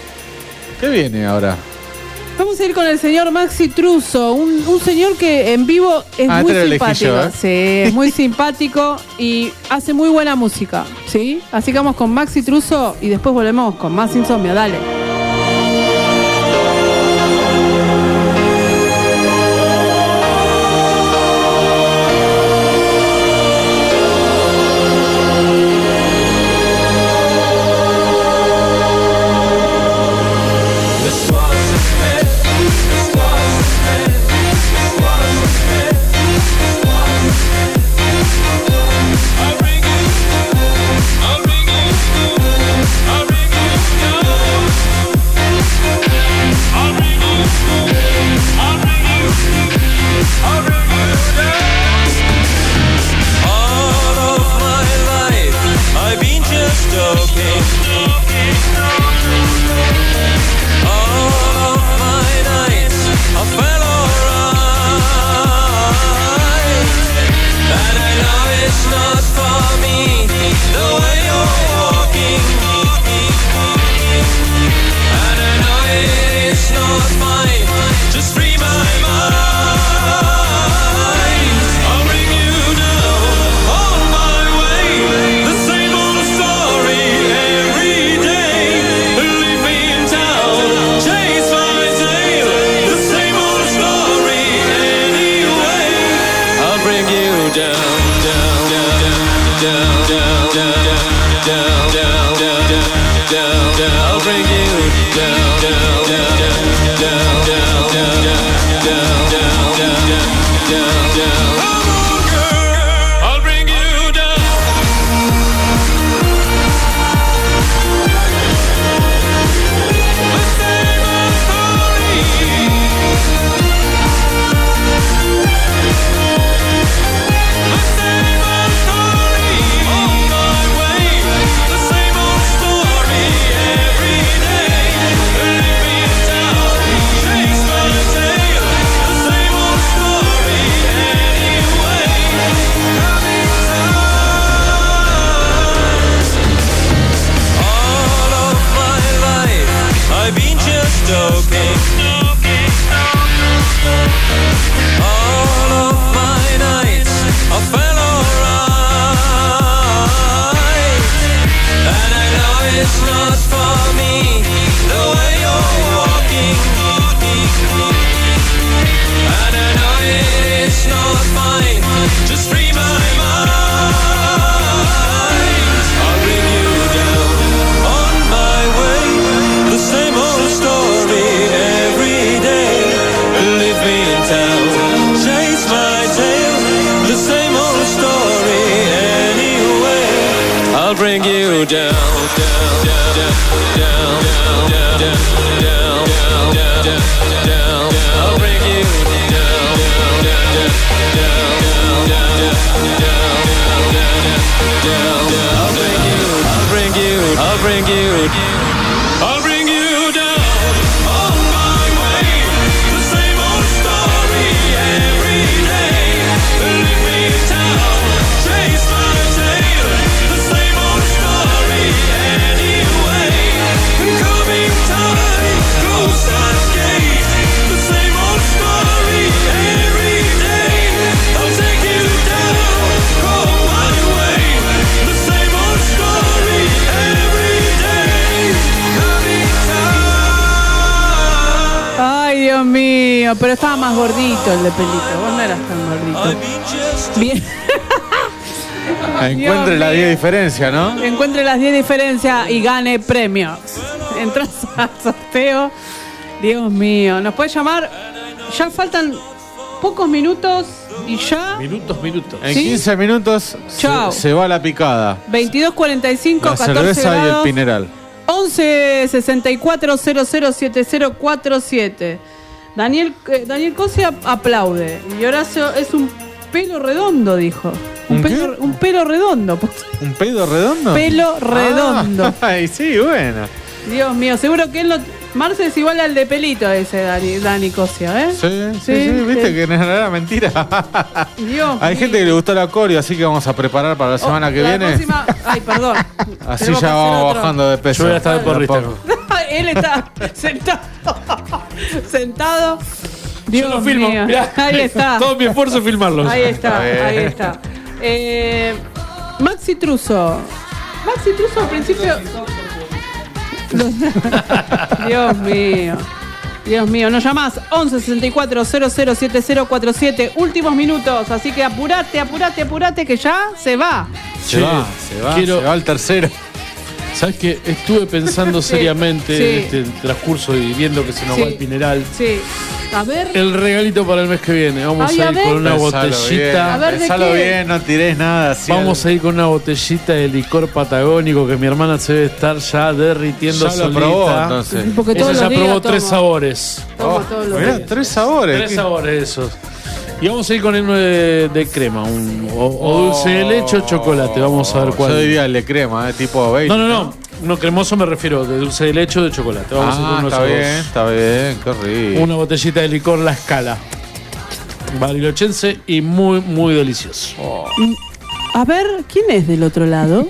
¿Qué viene ahora? Vamos a ir con el señor Maxi Truso, un, un señor que en vivo es Ah, muy este lo elegí simpático. yo, ¿eh? Sí, es muy simpático y hace muy buena música, ¿sí? Así que vamos con Maxi Truso y después volvemos con más Insomnia, dale. I'll bring you, I'll bring you down. down, down, down, down, down, down, down, down, down, down. I'll bring you down, down, down, down, down, down, down. I'll bring you, I'll bring you, I'll bring you, I'll bring you down on my way. The same old story every day. Leave me down, chase my tail. The same old story anyway. Coming time, close that gate. The same old story every day. I'll take you down, go my way. The same old story every day. Coming time. Ay, Dios mío, pero estaba más gordito el de Pelito. Vos no eras tan gordito. Bien. Encuentre las diez diferencias, ¿no? Encuentre las diez diferencias y gane premios. Entras al sorteo. Dios mío, nos puede llamar. Ya faltan pocos minutos y ya. Minutos, minutos. En ¿Sí? quince minutos Chao. se, se va la picada. veintidós cuarenta y cinco, La catorce cerveza y el grados. pineral. once sesenta y cuatro cero cero siete cero cuatro siete. Daniel, eh, Daniel Cosi ap- aplaude. Y Horacio es un pelo redondo, dijo. Un, ¿Un pelo, un pelo redondo. ¿Un pedo redondo? Pelo redondo. Ay, sí, bueno. Dios mío, seguro que él lo. Marce es igual al de Pelito ese, Dani, Dani Cosia, ¿eh? Sí, sí, sí, viste que no era mentira. Dios Hay gente que le gustó la coreo, así que vamos a preparar para la semana Oh, que la viene. próxima- Ay, perdón. Así Tenemos que ya hacer vamos otro. bajando de peso. Yo voy a estar de porrista. De a poco. Él está sentado. Sentado. Dios Yo lo filmo. mío. Mirá. Ahí está. Todo mi esfuerzo es filmarlos. Ahí está, Está bien. ahí está. Eh, Maxi Truso. Maxi Truso al principio. Dios mío. Dios mío, nos llamás once sesenta y cuatro cero cero siete cero cuatro siete. Últimos minutos, así que apurate, apurate, apurate que ya se va. Se Che, va, se va, quiero- se va al tercero. ¿Sabes qué? Estuve pensando Sí, seriamente sí. en este transcurso y viendo que se nos Sí. va el Pineral. Sí. A ver. El regalito para el mes que viene. Vamos Ay, a a ir ver. con una Pensalo botellita. bien, A ver, ¿de pensalo qué? bien, no tirés nada. así Vamos a ir con una botellita de licor patagónico que mi hermana se debe estar ya derritiendo Ya lo solita. probó, entonces. Porque Ella todos ya los días probó tomo. tres sabores. Tomo Oh, todos los mirá, días. tres sabores. Tres ¿Qué? sabores esos. Y vamos a ir con uno de, de crema, un, o, o dulce de leche o chocolate. Vamos a ver cuál. Yo diría el de crema, eh, tipo Bailey. No, no, no. No cremoso me refiero, de dulce de leche o de chocolate. Vamos a ir Ah, con uno de está esos bien, dos. está bien, qué rico. Una botellita de licor La Escala. Barilochense y muy, muy delicioso. A ver, ¿quién es del otro lado?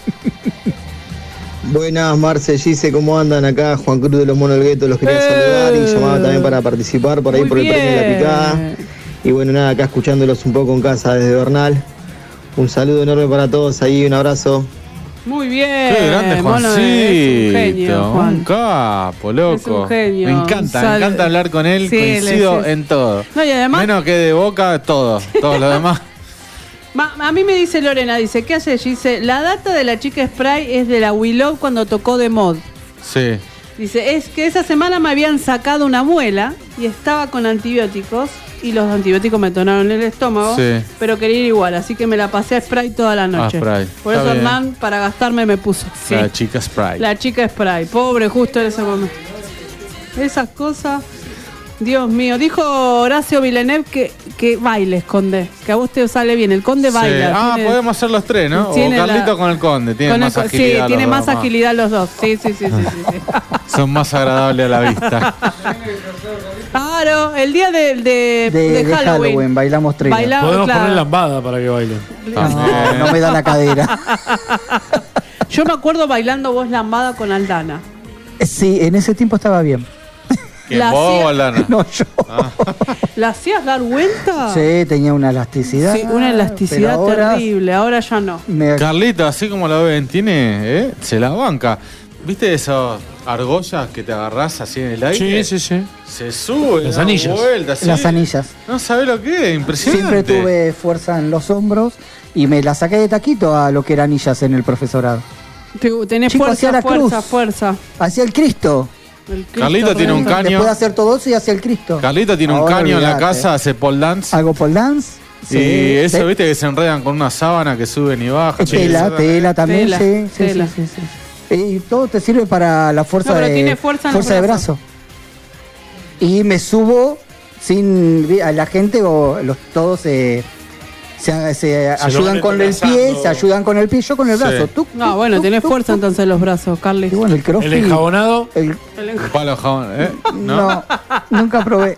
Buenas, Marce, Gise, ¿cómo andan acá? Juan Cruz de los Monos del Gueto, los quería saludar y llamaba también para participar por ahí Muy por el premio de la bien. picada. Y bueno, nada, acá escuchándolos un poco en casa desde Bernal. Un saludo enorme para todos ahí, un abrazo. Muy bien. Qué grande Mono, Juancito, es un genio, un Juan. capo, loco. Es un genio. Me encanta, Sal- me encanta hablar con él, Sí, él coincido es- en todo. No, y además, Menos que de boca, todo, todo lo demás. ma- a mí me dice Lorena, dice, ¿qué hace? Dice, la data de la chica Spray es de la Willow cuando tocó de mod. Sí. Dice, es que esa semana me habían sacado una muela y estaba con antibióticos y los antibióticos me tonaron el estómago, Sí. pero quería ir igual, así que me la pasé a Spray toda la noche. Ah, Spray. Por Está eso bien. Hernán, para gastarme, me puso así. La chica Sprite. La chica Spray, pobre justo en ese momento. Esas cosas, Dios mío. Dijo Horacio Villeneuve que, que bailes, Conde, que a vos te sale bien. El Conde Sí. baila. Ah, tiene- podemos hacer los tres, ¿no? O tiene la- Carlito con el Conde, tiene con el más co- agilidad. Sí, tiene los más dos, agilidad los dos. Sí, sí, sí, sí, sí, sí. Son más agradables a la vista. Claro, el día de, de, De, de de Halloween. bailamos tres. Bailamos, Podemos claro. poner lambada para que bailen. No, no me da la cadera. Yo me acuerdo bailando voz lambada con Aldana. Sí, en ese tiempo estaba bien. ¿Quién, La vos hacía- o Aldana? No, yo. ¿La hacías dar vuelta? Sí, tenía una elasticidad. Sí, una elasticidad pero ahora terrible. Ahora ya no. me- Carlito, así como lo ven, tiene, ¿eh? Se la banca. ¿Viste esas argollas que te agarrás así en el aire? Sí, sí, sí. Se sube, Las da anillas. vuelta, así. Las anillas. No sabés lo que es, impresionante. Siempre tuve fuerza en los hombros y me la saqué de taquito a lo que eran anillas en el profesorado. Te- Tenés Chico, hacía fuerza, la fuerza, cruz. fuerza. Hacia el Cristo. El Cristo Carlito tiene un Rey. caño. Después de hacer todo eso y hacia el Cristo. Carlito tiene un Ahora caño en la olvidate. casa, hace pole dance. Hago pole dance. y Sí, eso, sí. viste, que se enredan con una sábana que suben y bajan. Tela, tela también, Tela, sí, sí, tela. sí, sí, sí. todo te sirve para la fuerza No, pero de tiene fuerza en los de brazos. brazo. Y me subo sin a la gente o los todos se se, se lo ayudan van con el entrelazando. pie, se ayudan con el pie, yo con el Sí. brazo. Tuc, No, tuc, bueno, tuc, tenés tuc, fuerza tuc. entonces en los brazos, Carly. Y bueno, el crossfit. El enjabonado. el- El enja- Palo jabón, ¿eh? no, nunca probé.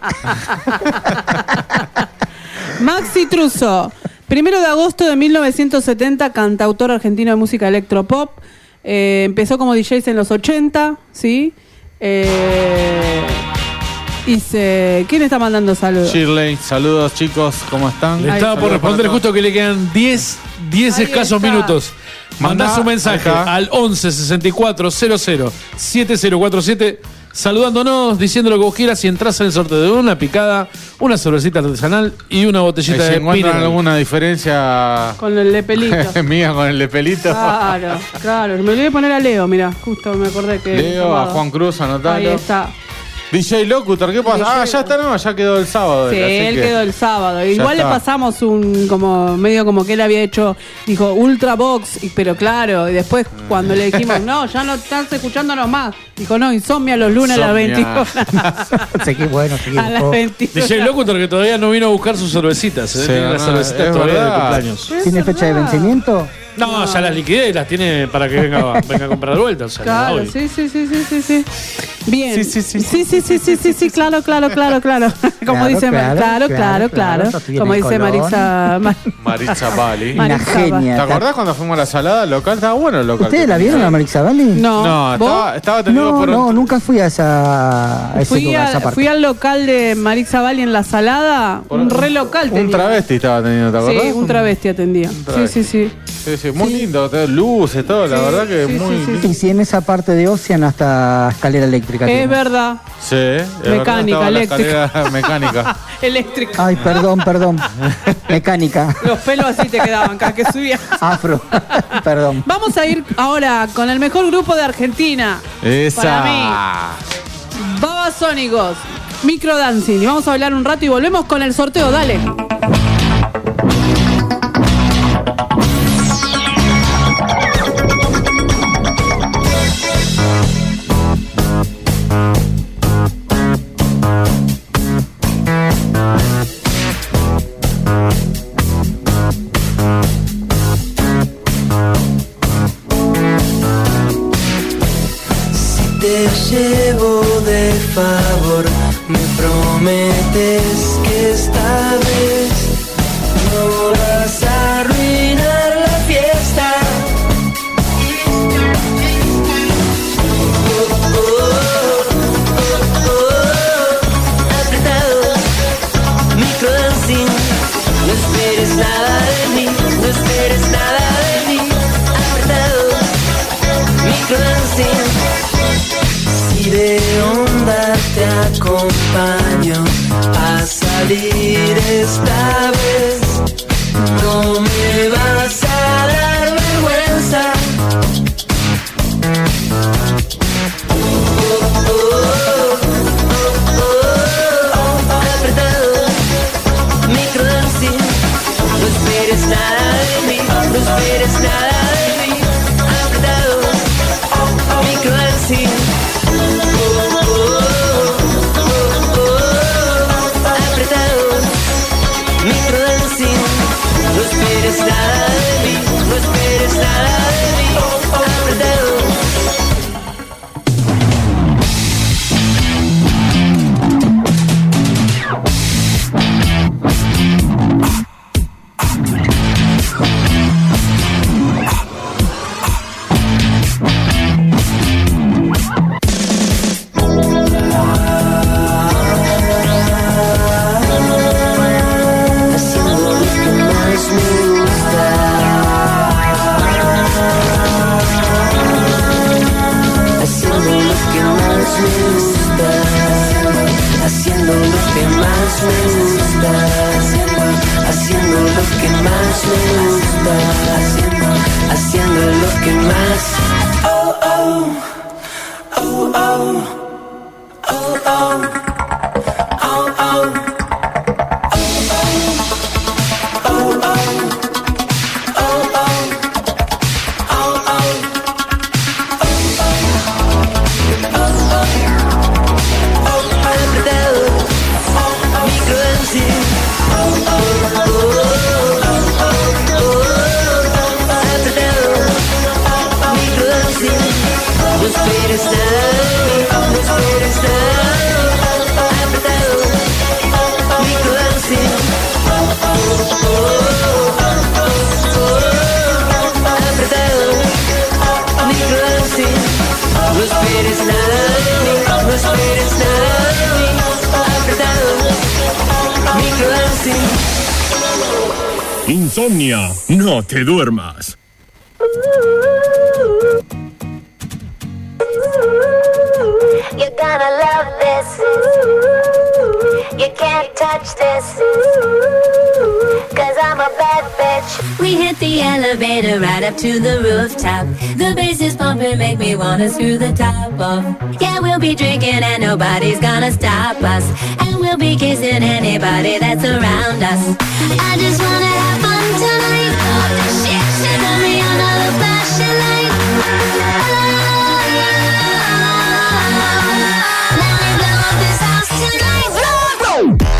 Maxi Truso, primero de agosto de mil novecientos setenta, cantautor argentino de música electropop. Eh, empezó como D Js en los ochenta, ¿sí? Eh, y se... ¿Quién está mandando saludos? Shirley, saludos chicos, ¿cómo están? Le Ahí estaba está. por responder Saludos justo que le quedan diez, diez Ahí escasos está. minutos. Mandá Mandá, su mensaje ahí está. al once sesenta y cuatro cero cero siete cero cuatro siete saludándonos, diciendo lo que vos quieras y entras en el sorteo de una picada, una cervecita artesanal y una Eh, botellita si de encuentran Pinel. alguna diferencia Con el de pelito. mía con el de pelito, Claro, claro. Me olvidé de poner a Leo, mira, justo me acordé que... Leo, a Juan Cruz, Ahí anotalo. está. D J Locutor, ¿qué pasa? D J Ah, ya está, no, ya quedó el sábado. Sí, así él que- quedó el sábado. Igual le está. pasamos un, como, medio como que él había hecho, dijo, Ultra Box, y- pero claro, y después cuando le dijimos, no, ya no estás escuchándonos más, dijo, no, Insomnia los lunes a las Insomnia. veintiuna. Seguí, bueno, seguí. A las veintiuna. D J Locutor que todavía no vino a buscar sus cervecitas. ¿eh? Sí, Tiene no, las cervecitas es todavía de verdad. cumpleaños. ¿Tiene fecha de vencimiento? No, ya las liquidé y las tiene para que venga, venga a comprar de vuelta. O sea, Claro, hoy. sí, sí, sí, sí, sí, sí. Bien. Sí, sí, sí, sí, sí, sí, sí, sí, sí, claro, claro, claro, claro. Como Claro, dice, claro, claro, claro, claro, claro. claro, estoy en Como el dice Colón. Marisa. Ma- Maritza Bali. Mar- Una Marisa, genia. ¿Te acordás cuando fuimos a la salada local? Estaba bueno el local. ¿Ustedes la vieron a Marisa Bali? No, No, ¿vos? estaba, estaba atendido No, por un- no, nunca fui a esa a ese Fui, lugar, a- esa parte. fui al local de Marisa Bali en La Salada, por un re local Un tenía. travesti estaba atendiendo, ¿te acordás? Sí, un travesti atendía. Sí, travesti. sí, sí. Sí, sí, muy lindo, todo, luces, todo, la Sí, verdad que sí, muy sí, sí, lindo. Y si en esa parte de Ocean hasta escalera eléctrica. Es tiene. verdad. Sí, es verdad, Mecánica, estaba la eléctrica. escalera mecánica. Eléctrica. Ay, perdón, perdón. Mecánica. Los pelos así te quedaban cada que subías. Afro. Perdón. Vamos a ir ahora con el mejor grupo de Argentina. Esa. Para mí. Babasónicos, Microdancing. Y vamos a hablar un rato y volvemos con el sorteo. Dale. Si te llevo de favor, me prometes que esta vez no vas a arruinar la fiesta. Oh, oh, oh, oh, apretado, microdancing. No esperes nada de mí, no esperes nada de mí. Apretado, microdancing. Si de onda te acompaño a salir esta vez, no me vas a dar vergüenza. Oh, oh, oh, oh, oh, apretado, microdancing. No esperes nada de mí, no esperes nada de mí. Apretado, microdancing. Apretado, microdancing. No esperes No esperes nada, no esperes nada. Apretado, mi corazón. Apretado, mi corazón. No esperes nada, no esperes nada. Apretado, mi corazón. Insomnia, no te duermas. You're gonna love this. You can't touch this. Cause I'm a bad bitch. We hit the elevator right up to the rooftop. The bass is pumping, make me wanna screw the top off. Yeah, we'll be drinking and nobody's gonna stop us. And we'll be kissing anybody that's around us. I just wanna have fun tonight. Oh, shit, shit, put me under the flashing light. Let me blow up this house tonight. Blow, blow.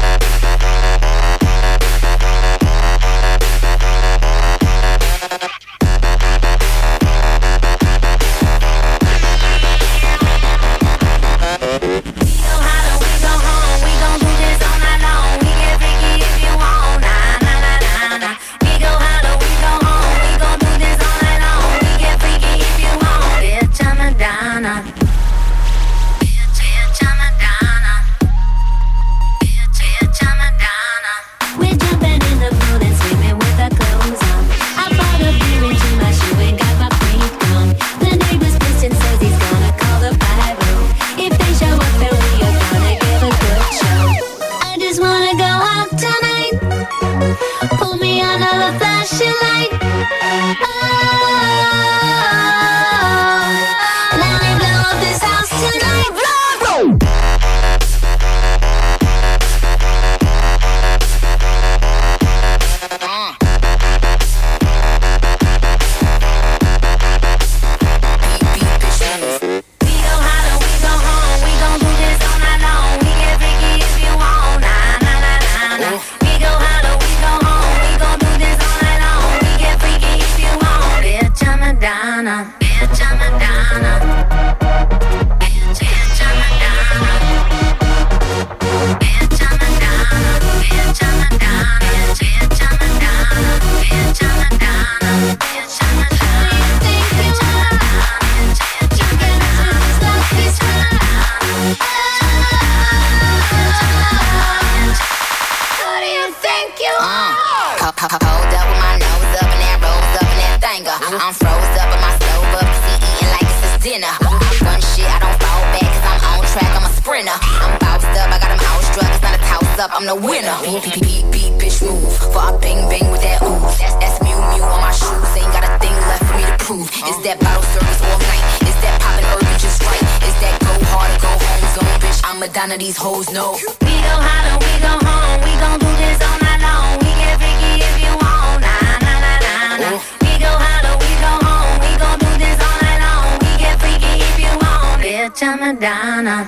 I'm the winner. Beat, beat, beat, bitch, move. For I bang, bang with that ooze. That's, that's Mew Mew on my shoes. Ain't got a thing left for me to prove. Is that bottle service all night? Is that poppin' urban just right? Is that go hard or go home zone, bitch? I'm Madonna, these hoes know. We go hard or we go home. We gon' do this all night long. We get freaky if you want. Nah, nah, nah, nah, nah. We go hard or we go home. We gon' do this all night long. We get freaky if you want. Bitch, I'm Madonna.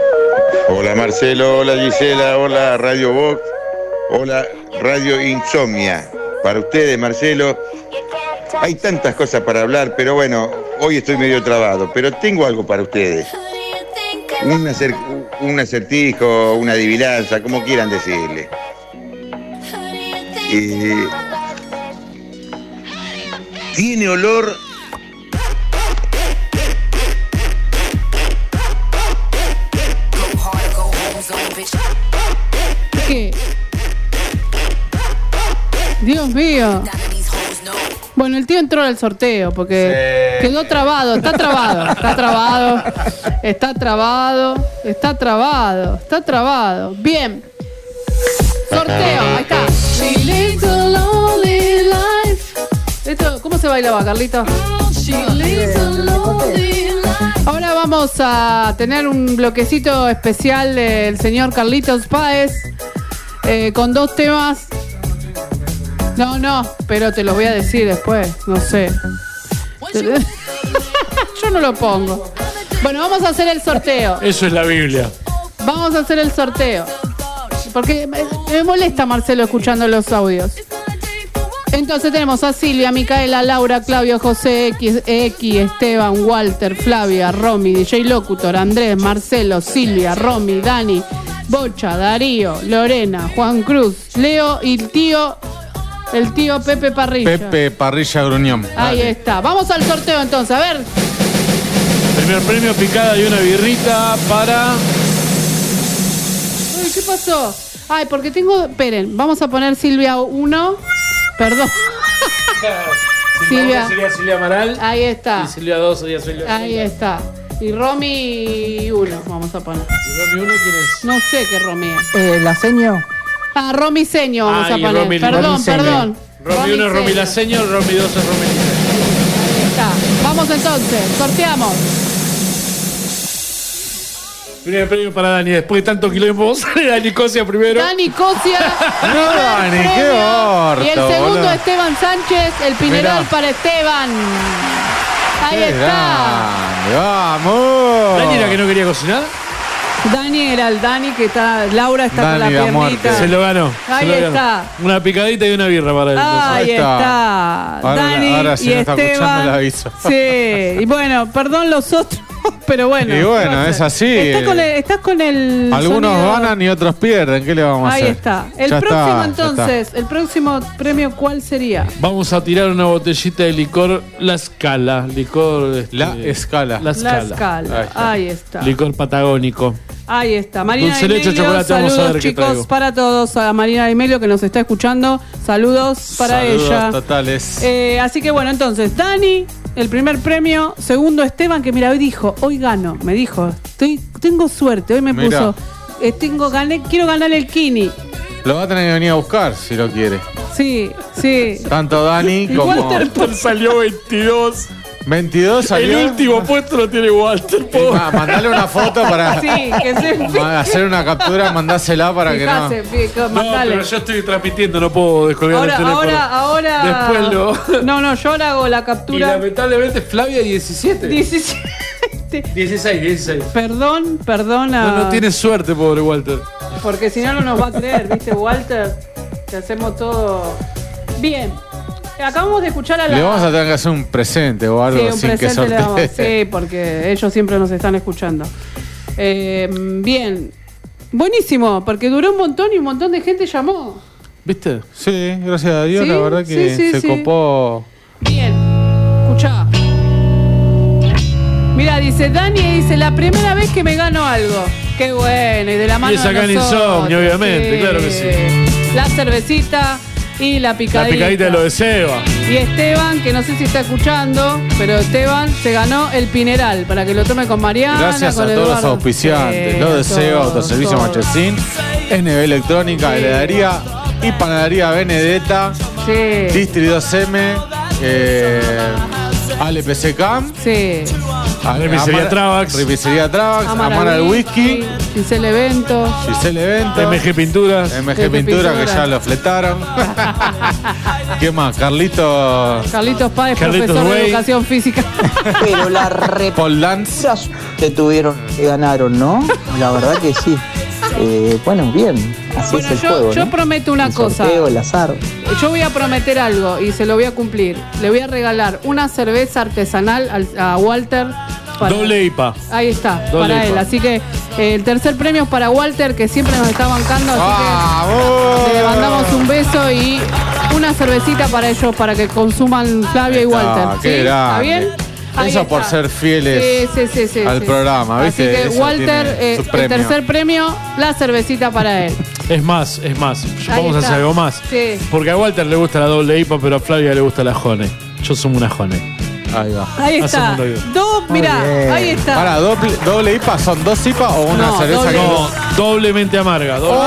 Hola Marcelo, hola Gisela, hola Radio Box, hola Radio Insomnia. Para ustedes, Marcelo, hay tantas cosas para hablar, pero bueno, hoy estoy medio trabado, pero tengo algo para ustedes. Un, acer, un acertijo, una adivinanza, como quieran decirle. Eh, tiene olor... ¿Qué? Dios mío. Bueno, el tío entró al sorteo porque sí. Quedó trabado, está trabado, está trabado, está trabado, está trabado, está trabado. Bien. Sorteo, ahí está. She lives a lonely life. Esto, ¿cómo se bailaba, Carlito? She lives a lonely life. Ahora vamos a tener un bloquecito especial del señor Carlitos Páez eh, con dos temas. No, no, pero te los voy a decir después, no sé. Yo no lo pongo. Bueno, vamos a hacer el sorteo. Eso es la Biblia. Vamos a hacer el sorteo. Porque me, me molesta Marcelo escuchando los audios. Entonces tenemos a Silvia, Micaela, Laura, Claudio, José, X, X, Esteban, Walter, Flavia, Romy, D J Locutor, Andrés, Marcelo, Silvia, Romy, Dani, Bocha, Darío, Lorena, Juan Cruz, Leo y el tío, el tío Pepe Parrilla. Pepe Parrilla Gruñón. Ahí Dale. está. Vamos al sorteo entonces, a ver. Primer premio, picada y una birrita para... Uy, ¿qué pasó? Ay, porque tengo... Esperen, vamos a poner Silvia uno. Perdón. Silvia. Sería Silvia Amaral. Ahí está. Y Silvia dos sería Silvia. Ahí está. Y Romy uno vamos a poner. ¿Y Romy uno quién es? No sé qué Romy es. Eh, la seño. Ah, Romy Seño vamos Ah, a y poner. Romy- perdón, Romy Seño. perdón. Romy uno es Romy Seño. Laseño, Romy dos es Romy Liceño. Ahí está. Vamos entonces, sorteamos. Primer premio para Dani. Después de tanto quilombo, sale Dani Cosia primero. Dani Cosia. No, Dani, qué orto, Y el segundo, boludo. Esteban Sánchez, el Pinerol Mirá. para Esteban. Ahí Qué está. grande, vamos. Dani era que no quería cocinar. Dani era el Dani que está. Laura está Dani con la la muerte. piernita. Se lo ganó. Ahí se lo ganó. está. Una picadita y una birra para él. entonces. Ahí Ahí está. está. Ahora- Dani ahora si y no está escuchando, Esteban. le aviso. Sí. Y bueno, perdón los otros, pero bueno. Y ¿qué bueno, va a es hacer? así. Estás con el, estás con el Algunos sonido- ganan y otros pierden. ¿Qué le vamos a Ahí hacer? está. El Ya próximo está, ya entonces, el próximo premio, ¿cuál sería? Vamos a tirar una botellita de licor La Scala. Licor. este, La Escala. La Scala. La escala. Ahí está. Ahí está. Licor patagónico. Ahí está. Marina Dulce leche, Imelio, chocolate, vamos a saludos ver qué chicos traigo. para todos. A Marina Imelio que nos está escuchando. Saludos para Saludos ella. totales. Eh, así que bueno, entonces, Dani, el primer premio. Segundo, Esteban, que mira, hoy dijo, hoy gano. Me dijo, estoy, tengo suerte. Hoy me Mira. puso, eh, tengo, gané, quiero ganar el Kini. Lo va a tener que venir a buscar si lo quiere. Sí, sí. Tanto Dani Y como. Walter Salió veintidós. veintidós salió. El último puesto lo tiene Walter. Y ma- mandale una foto para Sí, que se ma- hacer una captura, mandásela para Fijase, que fi- No, mandale. pero yo estoy transmitiendo, no puedo descolgar Ahora, el teléfono. ahora, ahora. Después lo. No, no, yo ahora hago la Y captura. lamentablemente Flavia diecisiete. diecisiete. dieciséis, dieciséis. Perdón, perdona. No, no tiene suerte, pobre Walter. Porque si no, no nos va a creer, ¿viste, Walter? Que hacemos todo. Bien. Acabamos de escuchar a la. Le vamos a tener que hacer un presente o algo Sí, un sin que presente le damos. sortee. Sí, porque ellos siempre nos están escuchando. Eh, bien. Buenísimo, porque duró un montón y un montón de gente llamó. ¿Viste? Sí, gracias a Dios, Sí, la verdad que sí, sí, se sí. copó. Bien. Escuchá. Mira, dice Dani, dice, la primera vez que me gano algo. Qué bueno, y de la mano Y es acá de en nosotros. Insomnio, obviamente, claro que sí. La cervecita y la La picadita. picadita de lo de Seba. Y Esteban, que no sé si está escuchando, pero Esteban se ganó el Pineral para que lo tome con Mariana. Gracias a con todos los Eduardo. auspiciantes. Sí, Lo a deseo, todos, Autoservicio todos. Machecín, N B Electrónica, Heladería y Panadería Benedetta, Sí. Distri dos M, eh, Ale P C Cam, Sí. Repisería Travax. Repisería Travax, Amar Amar al al Whisky, Giselle Evento. Giselle Evento, M G Pinturas. M G M G Pintura, que Pintura. ya lo fletaron. ¿Qué más? Carlito Carlitos Páez, Carlitos profesor de Way. educación física. Pero la re... Paul Dance. que tuvieron que ganaron, ¿no? La verdad que sí. Eh, bueno, bien. Así Bueno, es el yo, juego, yo ¿no? prometo una El cosa. sorteo, el azar. Yo voy a prometer algo y se lo voy a cumplir. Le voy a regalar una cerveza artesanal al- a Walter. para- Doble I P A. Ahí está, Doble para él. I P A. Así que eh, el tercer premio es para Walter, que siempre nos está bancando. Así ¡Vamos! que le mandamos un beso y una cervecita para ellos, para que consuman Flavia y Walter. Ah, qué ¿Sí? ¿Está grande. bien? Ahí Eso está. por ser fieles Sí, sí, sí, sí, al sí. programa, ¿viste? Así que Eso Walter, tiene eh, su el premio. tercer premio, la cervecita para él. Es más, es más. Ahí Vamos a está. hacer algo más. Sí. Porque a Walter le gusta la doble I P A, pero a Flavia le gusta la Jone. Yo soy una Jone. Ahí va. Ahí está. Hacemos lo mismo. Dos, mirá, bien. ahí está. Para, doble, doble I P A, ¿son dos I P A o una No, cerveza doble. que No, doblemente amarga. doble-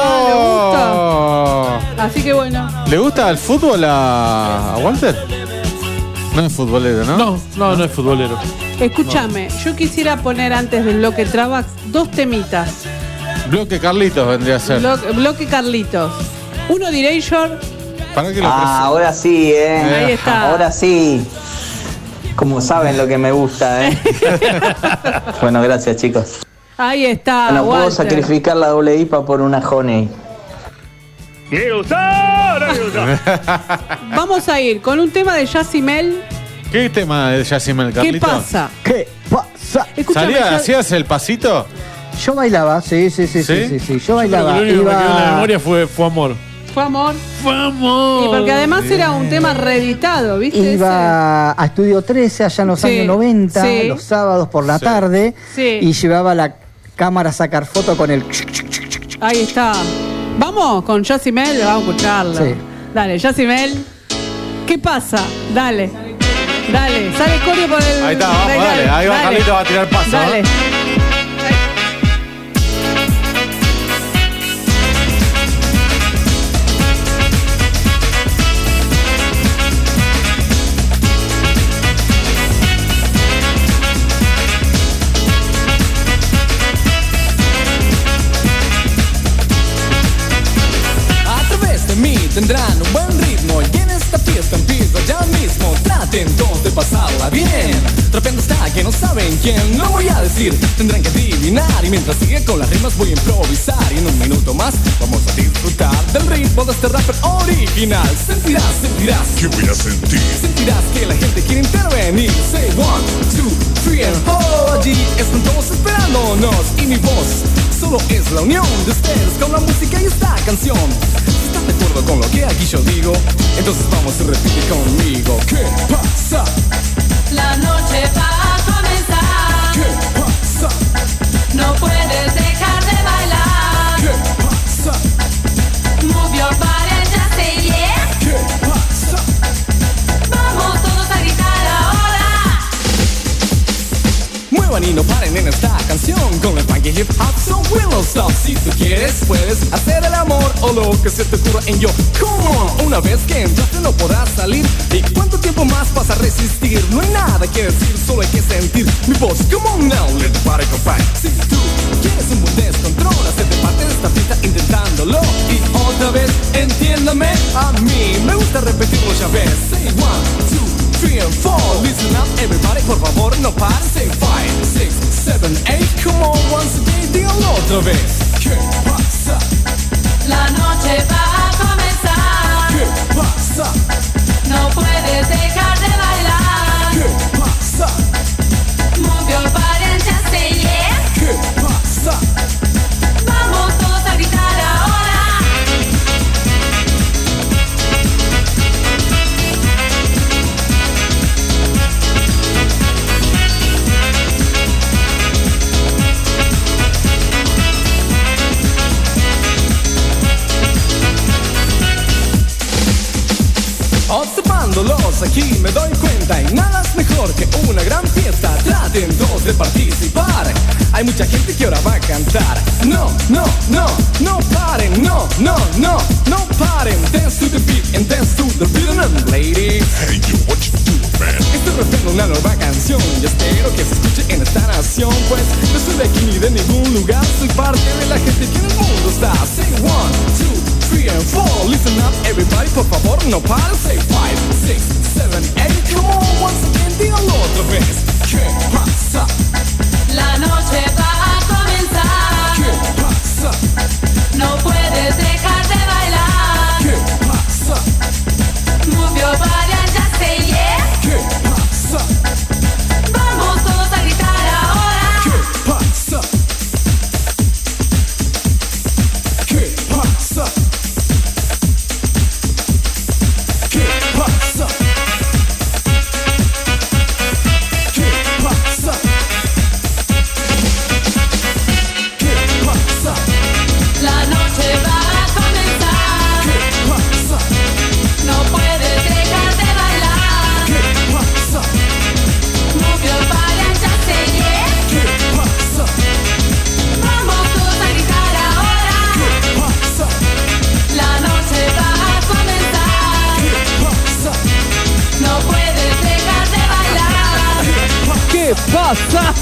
¡Oh! Así que bueno. ¿Le gusta el fútbol a, a Walter? No es futbolero, ¿no? No, no, no es futbolero. Escúchame, yo quisiera poner antes del bloque Travax dos temitas. Bloque Carlitos vendría a ser. Bloque, bloque Carlitos. Uno Direction. ¿Para qué lo Ah, presento? ahora sí, ¿eh? Ahí está. Ahora sí. Como saben lo que me gusta, ¿eh? Bueno, gracias, chicos. Ahí está. Bueno, puedo Walter. sacrificar la doble I P A por una Honey. quiero usar, quiero usar. Vamos a ir con un tema de Yacimel. ¿Qué tema de Yacimel, Carlito? ¿Qué pasa? ¿Qué pasa? Escúchame, ¿Salía, ya- hacías el pasito? Yo bailaba, sí, sí, sí, sí, ¿Sí? sí, sí, Yo Yo creo bailaba. que lo único que me quedó en la Iba... memoria fue, fue amor. Fue amor. Fue amor. Y porque además era un tema reeditado, ¿viste? Iba a Estudio trece allá en los Sí, años noventa, sí. los sábados por la Sí. tarde, Sí. y llevaba la cámara a sacar foto con el... ese. Ahí está. Vamos con Yacimel, vamos a escucharlo. Sí. Dale, Yacimel. ¿Qué pasa? Dale. Dale. Sale Corio por el. Ahí está, vamos, Dale, dale. Ahí va dale. Carlito, va a tirar paso. Dale. ¿eh? A través de mí tendrán un buen ritmo y en esta fiesta empieza ya mismo. Traten todos de pasarla bien. Trapeando hasta que no saben quién. No voy a decir, tendrán que adivinar. Y mientras sigue con las rimas voy a improvisar. Y en un minuto más vamos a disfrutar del ritmo de este rapper original. Sentirás, sentirás. ¿Qué voy a sentir? Sentirás que la gente quiere intervenir. Say one, two, three and four. Allí están todos esperándonos. Y mi voz solo es la unión de ustedes con la música y esta canción. Si estás de acuerdo con lo que aquí yo digo, entonces vamos a repetir conmigo. ¿Qué pasa? La noche va a comenzar. ¿Qué pasa? No puedes dejar de bailar. ¿Qué pasa? Move your body and just say yeah. ¿Qué pasa? Vamos todos a gritar ahora. Muevan y no paren en esta canción. Con el funk y hip hop so will not stop. Si tú quieres, puedes hacer el amor o lo que se te ocurra en yo. Come on, una vez que entraste no podrás salir. ¿Y cuánto tiempo más vas a resistir? No hay nada que decir, solo hay que sentir mi voz. Come on now, let the party go back. Si tú quieres un buen descontrol, hacerte parte de esta fiesta intentándolo. Y otra vez, entiéndame, a mí me gusta repetirlo ya ves. Say one, two, three and four. Listen up, everybody, por favor, no pares. Say five, six, seven, eight. Come on, once again, díganlo otra vez. ¿Qué pasa? La noche va a comenzar. ¿Qué pasa? No puedes dejar de bailar. ¿Qué pasa? Move your body and just say yeah. ¿Qué pasa? Vamos todos a gritar ahora. Observándolos aquí me doy cuenta y nada es mejor que una gran fiesta. Traten todos de participar. Hay mucha gente que ahora va a cantar. No, no, no, no paren. No, no, no, no paren. Dance to the beat and dance to the rhythm and ladies. Hey, you, what you doing, man? Estoy rapeando una nueva canción y espero que se escuche en esta nación. Pues no soy de aquí ni de ningún lugar. Soy parte de la gente que en el mundo está. Say one, two, three and four. Listen up, everybody, por favor, no paren. Say five, six, seven, eight. Come on, once again, díganlo otra vez. ¿Qué pasa? La noche va a comenzar. ¿Qué pasa? No puedes dejar de bailar. ¿Qué pasa? Move your body and just say yeah. ¿Qué pasa? Vamos todos a gritar ahora. ¿Qué pasa? ¿Qué pasa? ¿Qué pasa? ¿Qué pasa?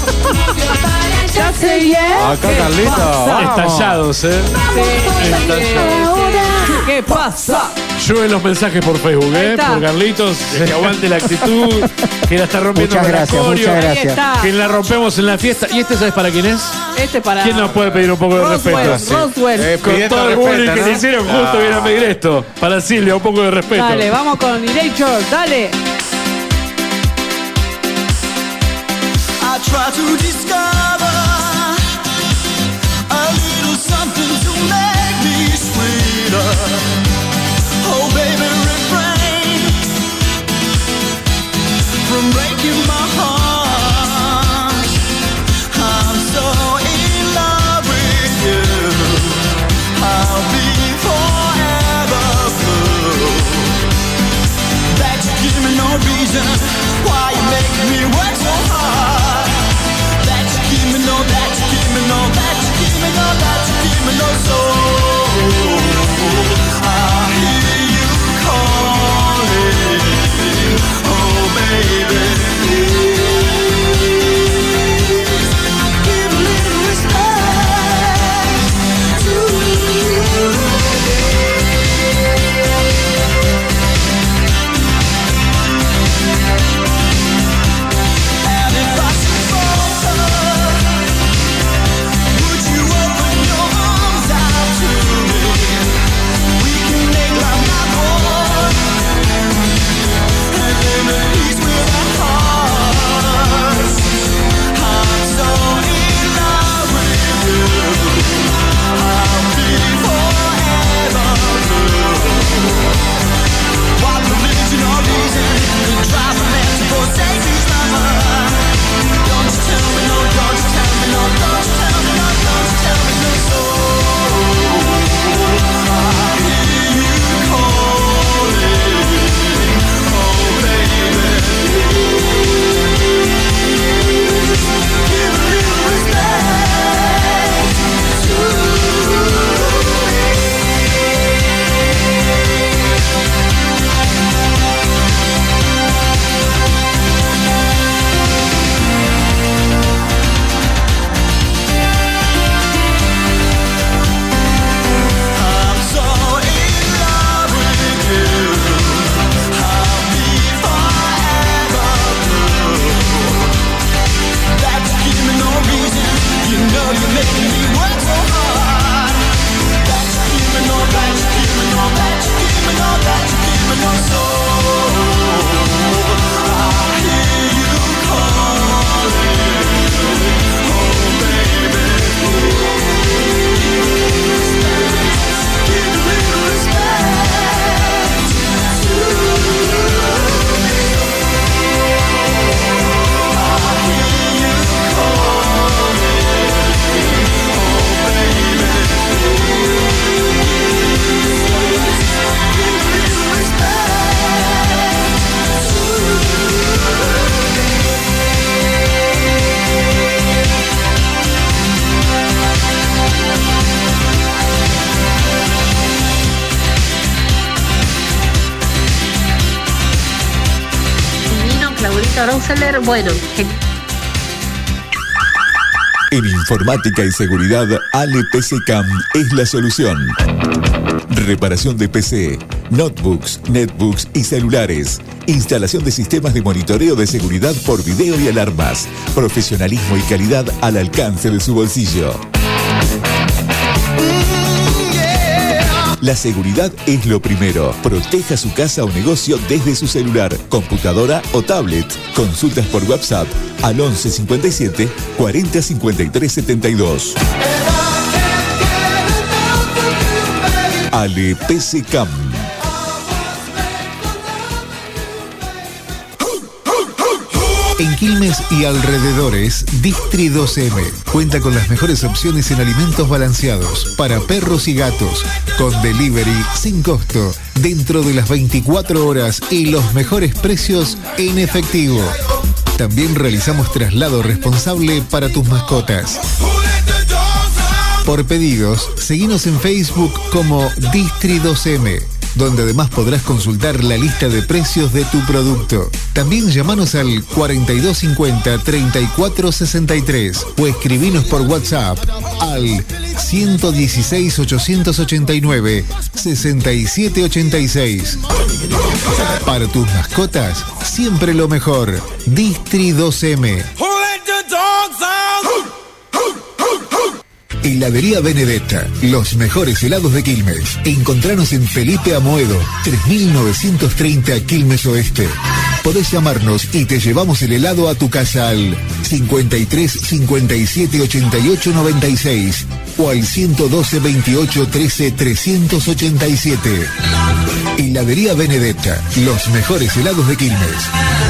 Ya sé bien. Acá, Carlito. Estallados, ¿eh? Estallados. ¿Qué pasa? Llueven los mensajes por Facebook, Ahí ¿eh? está. Por Carlitos, que aguante la actitud, que la está rompiendo Muchas con la gracias, coreo, muchas Ahí gracias. está. que la rompemos en la fiesta. ¿Y este sabes para quién es? Este para. ¿Quién nos puede pedir un poco de Roswell, respeto? Roswell. Eh, Con pidiendo todo el respeto, bullying que ¿no? le hicieron justo Ah. viene a pedir esto. Para Silvia, un poco de respeto. Dale, vamos con Erasure, dale. I try to discover a little something to make me sweeter. Oh, baby, refrain from breaking my heart. I'm so in love with you. I'll be forever blue. That you give me no reason why you make me work so hard. That you give me no, that you give me no, that you give me no, that you give me no soul. I hear you calling, oh baby, please give a little respect to And if I should falter, would you open your arms out to me? We can make love not war, and live in peace with our hearts. I'm so in love with you. I'll be forever blue. What religion or reason could drive a man to forsake his lover? Don't you tell me no, don't you tell me no, don't you tell me no, don't you tell me no soul. I hear you calling, oh baby, please give a little respect to me. I'm so in love with you. I'll be forever blue. That you give me no reason. You know you're making me work so hard. That you give me no, that you give me no, that you give me no, that you give me no soul. I hear you calling, oh baby, please give a little respect to me. I hear you calling, oh baby, please give a little respect to me. Divino, Claudita Roseler, bueno, gen- En informática y seguridad, Ale P C Cam es la solución. Reparación de P C, notebooks, netbooks y celulares. Instalación de sistemas de monitoreo de seguridad por video y alarmas. Profesionalismo y calidad al alcance de su bolsillo. La seguridad es lo primero. Proteja su casa o negocio desde su celular, computadora o tablet. Consultas por WhatsApp al once cincuenta y siete cuarenta cincuenta y tres setenta y dos. Ale P C Cam. En Quilmes y alrededores, Distri dos eme cuenta con las mejores opciones en alimentos balanceados para perros y gatos, con delivery sin costo, dentro de las veinticuatro horas y los mejores precios en efectivo. También realizamos traslado responsable para tus mascotas. Por pedidos, seguinos en Facebook como Distri dos eme. donde además podrás consultar la lista de precios de tu producto. También llamanos al cuarenta y dos cincuenta, treinta y cuatro sesenta y tres o escribinos por WhatsApp al ciento dieciséis, ochocientos ochenta y nueve, sesenta y siete ochenta y seis. Para tus mascotas, siempre lo mejor. Distri dos eme. Heladería Benedetta, los mejores helados de Quilmes. Encontranos en Felipe Amoedo, tres mil novecientos treinta Quilmes Oeste. Podés llamarnos y te llevamos el helado a tu casa al cincuenta y tres, cincuenta y siete, ochenta y ocho, noventa y seis o al ciento doce, veintiocho, trece, trescientos ochenta y siete. Heladería Benedetta, los mejores helados de Quilmes.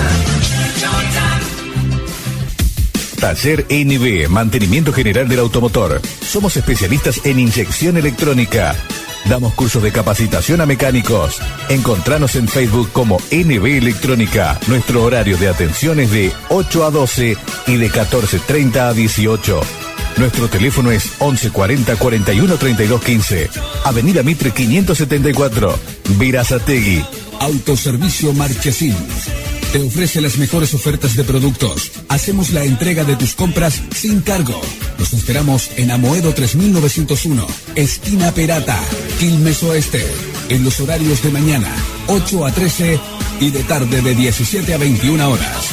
Taller N B, Mantenimiento General del Automotor. Somos especialistas en inyección electrónica. Damos cursos de capacitación a mecánicos. Encontranos en Facebook como N B Electrónica. Nuestro horario de atención es de ocho a doce y de catorce treinta a dieciocho. Nuestro teléfono es once cuarenta, cuarenta y uno, treinta y dos quince. Avenida Mitre quinientos setenta y cuatro, Verazategui. Autoservicio Marchesín te ofrece las mejores ofertas de productos. Hacemos la entrega de tus compras sin cargo. Los esperamos en Amoedo tres mil novecientos uno, esquina Perata, Quilmes Oeste, en los horarios de mañana, ocho a trece y de tarde de diecisiete a veintiuna horas.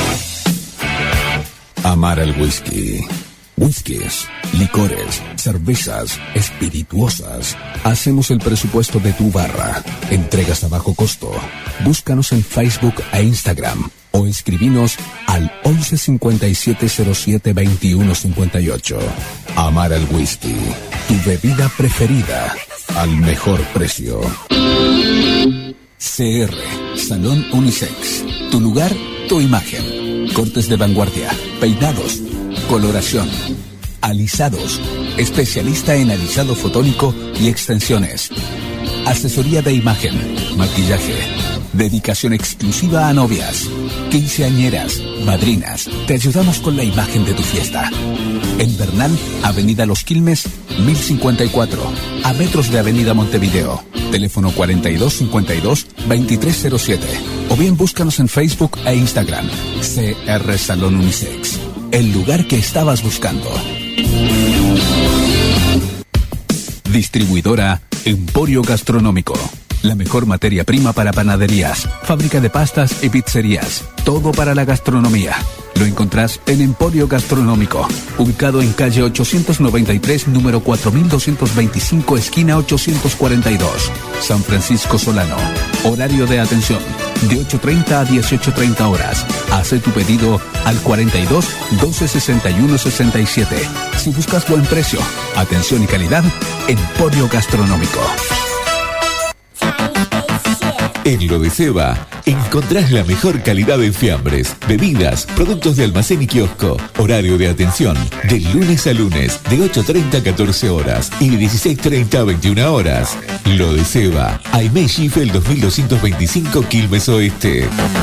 Amar el whisky. Whiskies, licores, cervezas, espirituosas. Hacemos el presupuesto de tu barra. Entregas a bajo costo. Búscanos en Facebook e Instagram o escribinos al once cincuenta y siete cero siete veintiuno cincuenta y ocho. Amar al whisky, tu bebida preferida, al mejor precio. C R, Salón Unisex. Tu lugar, tu imagen. Cortes de vanguardia, peinados, coloración, alisados, especialista en alisado fotónico y extensiones, asesoría de imagen, maquillaje, dedicación exclusiva a novias, quinceañeras, madrinas. Te ayudamos con la imagen de tu fiesta. En Bernal, Avenida Los Quilmes, mil cincuenta y cuatro, a metros de Avenida Montevideo. Teléfono cuarenta y dos cincuenta y dos, veintitrés cero siete. O bien búscanos en Facebook e Instagram. C R Salón Unisex. El lugar que estabas buscando. Distribuidora Emporio Gastronómico. La mejor materia prima para panaderías, fábrica de pastas y pizzerías. Todo para la gastronomía. Lo encontrás en Emporio Gastronómico, ubicado en calle ochocientos noventa y tres, número cuatro mil doscientos veinticinco, esquina ochocientos cuarenta y dos, San Francisco Solano. Horario de atención, de ocho treinta a dieciocho treinta horas. Hace tu pedido al cuarenta y dos, doce sesenta y uno, sesenta y siete. Si buscas buen precio, atención y calidad, Emporio Gastronómico. En Lo de Seba encontrás la mejor calidad en fiambres, bebidas, productos de almacén y kiosco. Horario de atención de lunes a lunes de ocho treinta a catorce horas y de dieciséis treinta a veintiuna horas. Lo de Seba, Aimé Giffel dos mil doscientos veinticinco, Quilmes Oeste.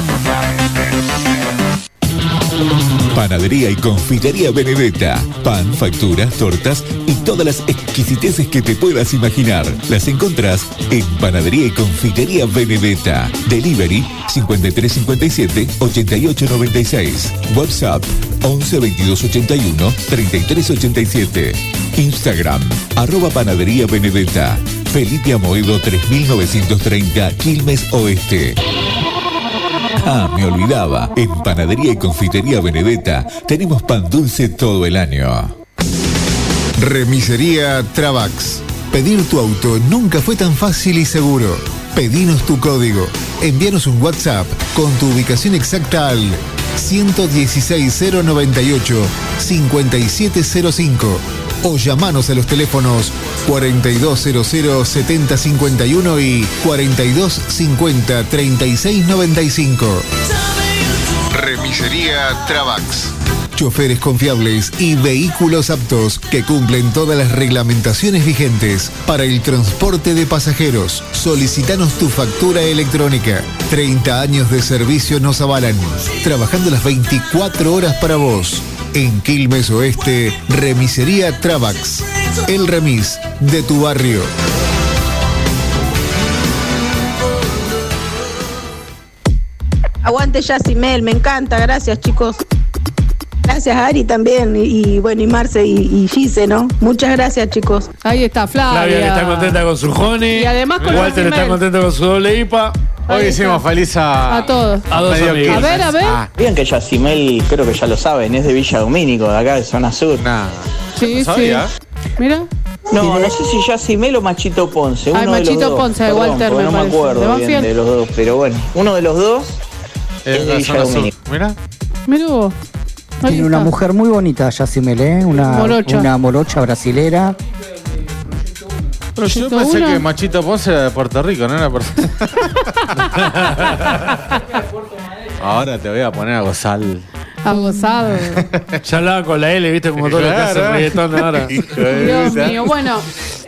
Panadería y confitería Benedetta. Pan, facturas, tortas y todas las exquisiteces que te puedas imaginar. Las encontrás en Panadería y confitería Benedetta. Delivery cincuenta y tres cincuenta y siete, ochenta y ocho noventa y seis. WhatsApp once veintidós ochenta y uno, treinta y tres ochenta y siete. Instagram arroba Panadería Benedetta. Felipe Amoedo tres mil novecientos treinta, Quilmes Oeste. Ah, me olvidaba. En Panadería y Confitería Benedetta tenemos pan dulce todo el año. Remisería Travax. Pedir tu auto nunca fue tan fácil y seguro. Pedinos tu código. Envíanos un WhatsApp con tu ubicación exacta al ciento dieciséis, cero noventa y ocho, cincuenta y siete cero cinco o llamanos a los teléfonos cuarenta y dos cero cero, setenta cincuenta y uno y cuarenta y dos cincuenta, treinta y seis noventa y cinco. Remisería Travax. Choferes confiables y vehículos aptos que cumplen todas las reglamentaciones vigentes para el transporte de pasajeros. Solicitanos tu factura electrónica. treinta años de servicio nos avalan. Trabajando las veinticuatro horas para vos. En Quilmes Oeste, Remisería Travax. El remis de tu barrio. Aguante Yacimel, me encanta, gracias chicos. Gracias Ari también, y, y bueno, y Marce y, y Gise, ¿no? Muchas gracias chicos. Ahí está Flavia. Flavia que está contenta con su honey. Y además con Walter está contento con su doble I P A. Hoy hicimos feliz a, A todos. A dos amigos. A ver, a ver. Ah, bien que Yacimel, creo que ya lo saben, es de Villa Domínico, de acá de zona sur. Nah. Sí, sí. Mira. No, no sé si Yacimel o Machito Ponce. Uno Ay, de Machito los dos. Ponce, de Perdón, Walter, porque me no me parece. acuerdo ¿De bien Banfield? de los dos, pero bueno, uno de los dos Es es la de Villa zona sur. Domínico. Mira. Mira vos. Ahí Tiene una está. mujer muy bonita, Yacimel, ¿eh? Una Morocha. una morocha brasilera. Yo Proyecto pensé uno. que Machito Ponce era de Puerto Rico, no era de Puerto Ahora te voy a poner a gozar. Abusado. Ya hablaba con la L, viste, como todo lo que hace el reggaetón ahora. Dios mío. Bueno,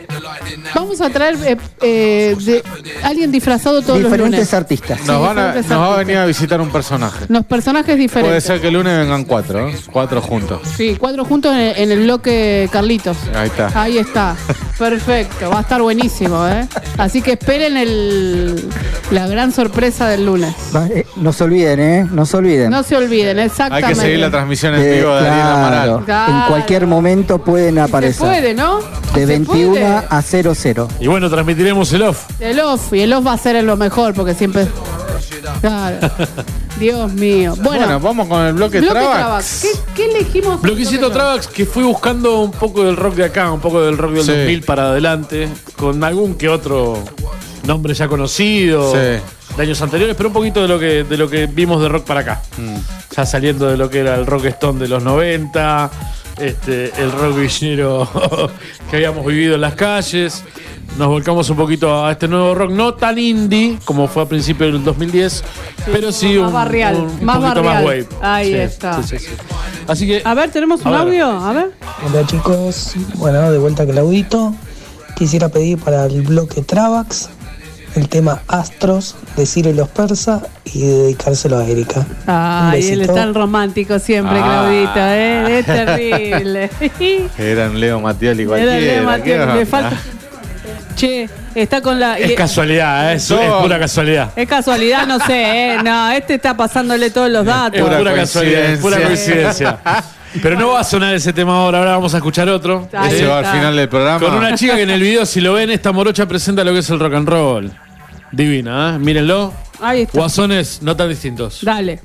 vamos a traer eh, eh, de alguien disfrazado todos los Diferentes lunes. artistas. Nos, van a, diferentes nos va a artistas. venir a visitar un personaje. Los personajes Puede diferentes. ser que el lunes vengan cuatro, ¿eh? Cuatro juntos. Sí, cuatro juntos en el, en el bloque Carlitos. Ahí está. Ahí está. Perfecto. Va a estar buenísimo, ¿eh? Así que esperen el, la gran sorpresa del lunes. Va, eh, no se olviden, ¿eh? No se olviden. No se olviden, Hay exactamente. que seguir la transmisión en Eh, vivo de Ariel Amaral. Claro. En cualquier momento pueden Se aparecer. puede, ¿no? De Se veintiuno puede. a cero cero. Y bueno, transmitiremos el off. El off, y el off va a ser en lo mejor, porque siempre. Claro. Dios mío. Bueno, Bueno, vamos con el bloque, bloque Travax. Travax. ¿Qué, ¿Qué elegimos? Bloquecito Travax, que fui buscando un poco del rock de acá, un poco del rock del Sí. dos mil para adelante, con algún que otro nombre ya conocido Sí. de años anteriores, pero un poquito de lo que de lo que vimos de rock para acá. Mm. Ya saliendo de lo que era el rock stone de los noventa, este, el rock villero que habíamos vivido en las calles. Nos volcamos un poquito a este nuevo rock, no tan indie como fue a principios del dos mil diez, pero sí más un, barrial, un- un más poquito barrial. más wave. Ahí Sí, está. sí, sí, sí. Así que A ver, ¿tenemos un A ver. audio? A ver. Hola chicos, bueno, de vuelta Claudito. Quisiera pedir para el bloque Travax el tema Astros de Ciro y los Persas y dedicárselo a Erika. Un Ay, él besito. es tan romántico siempre, Ah. Claudito, ¿eh? Es terrible. Era un Leo Mattioli Era cualquiera. Leo Mattioli, ¿qué le onda? falta. Che, está con la. es y- casualidad, ¿eh? es, No. es pura casualidad. Es casualidad, no sé, ¿eh? No, este está pasándole todos los datos. Es Pura pura casualidad, es pura coincidencia. coincidencia. Pero no va a sonar ese tema ahora, ahora vamos a escuchar otro. Ahí Ese va al está. final del programa. Con una chica que en el video, si lo ven, esta morocha presenta lo que es el rock and roll. Divina, ¿eh? Mírenlo. Ahí está. Guasones no tan distintos. Dale.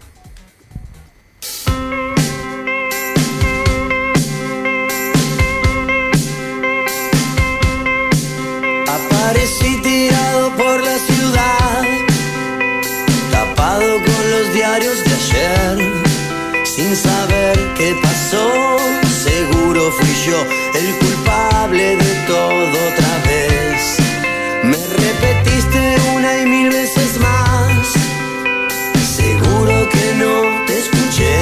Aparecí tirado por la ciudad, tapado con los diarios de ayer, sin saber qué pasó. Seguro fui yo el culpable de todo otra vez. Me repetiste una y mil veces más, seguro que no te escuché.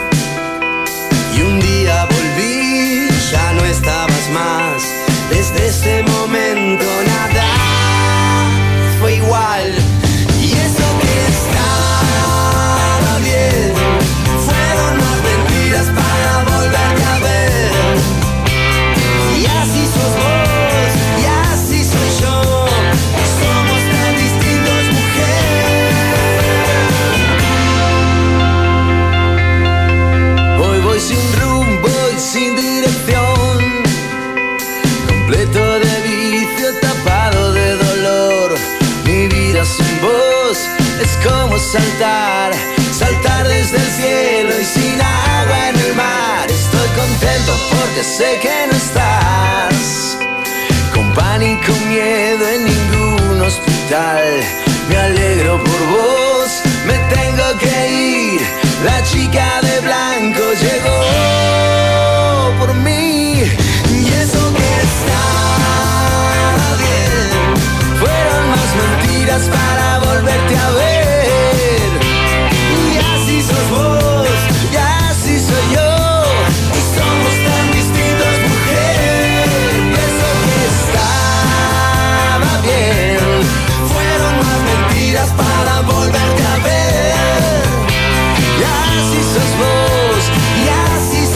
Y un día volví, ya no estabas más. Desde ese momento nada fue igual. Y eso que estaba bien, fueron más mentiras para volverte a ver. Y así sos vos, y así soy yo. Somos tan distintos, mujer. Hoy voy sin rumbo y sin dirección, completo de vicio, tapado de dolor. Mi vida sin vos es como saltar, saltar desde el cielo y sin agua en el mar. Estoy contento porque sé que no estás, con pánico, miedo en ningún hospital. Me alegro por vos, me tengo que ir. La chica de blanco llegó por mí. Y eso que estaba bien, fueron más mentiras para volverte a ver. Y así sos vos, y así soy yo, y somos tan distintos, mujer. Y eso que estaba bien, fueron más mentiras para volverte a ver. Y así sos vos, y así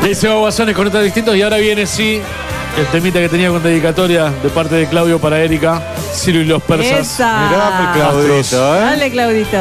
Y ahí se va Guasones con otros distintos. Y ahora viene, sí, el temita que tenía con dedicatoria de parte de Claudio para Erika, Ciro y los persas. Esa. Mirá, mi Claudito, ¿eh? Dale, Claudito.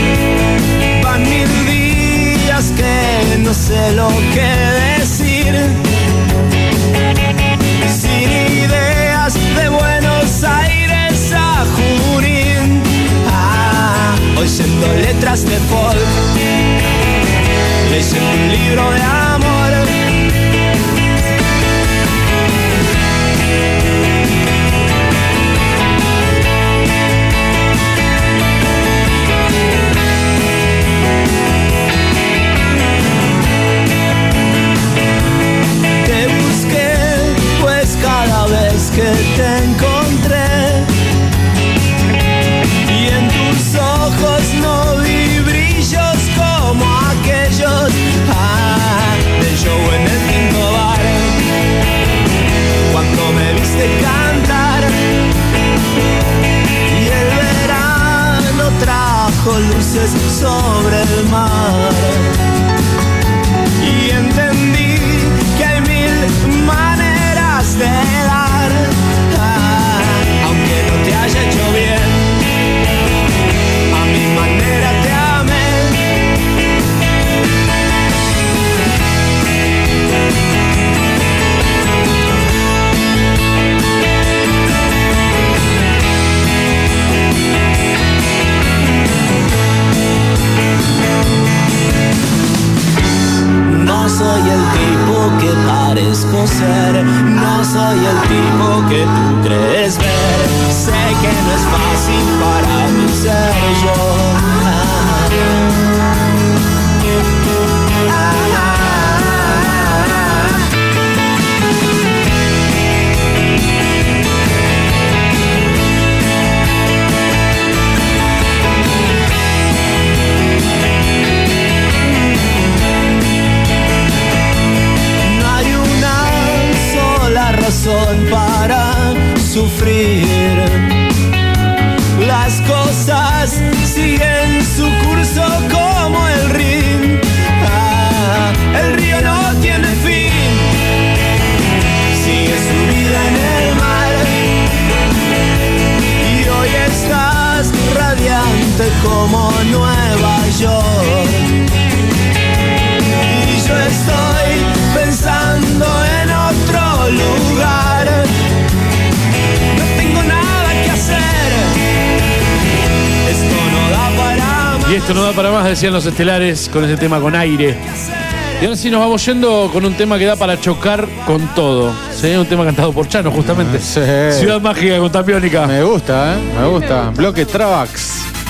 sé lo que decir. mar. Y entendí que hay mil maneras de dar, ah, aunque no te haya hecho bien, a mi manera te amé. No soy el tipo que parezco ser, no soy el tipo que tú crees ver. Sé que no es fácil para mí ser yo. Ah, ah, ah. Razón para sufrir. Las cosas siguen su curso como el río. Ah, el río no tiene fin, sigue su vida en el mar. Y hoy estás radiante como Nueva York. Y yo estoy pensando en otro lugar. No tengo nada que hacer. Esto no da para más. Y esto no da para más, decían los estelares con ese tema con aire. Y ahora sí nos vamos yendo con un tema que da para chocar con todo. ¿Sí? Un tema cantado por Chano, justamente. Sí. Ciudad Mágica con Tapiónica. Me gusta, ¿eh? Me gusta. Bloque Travax.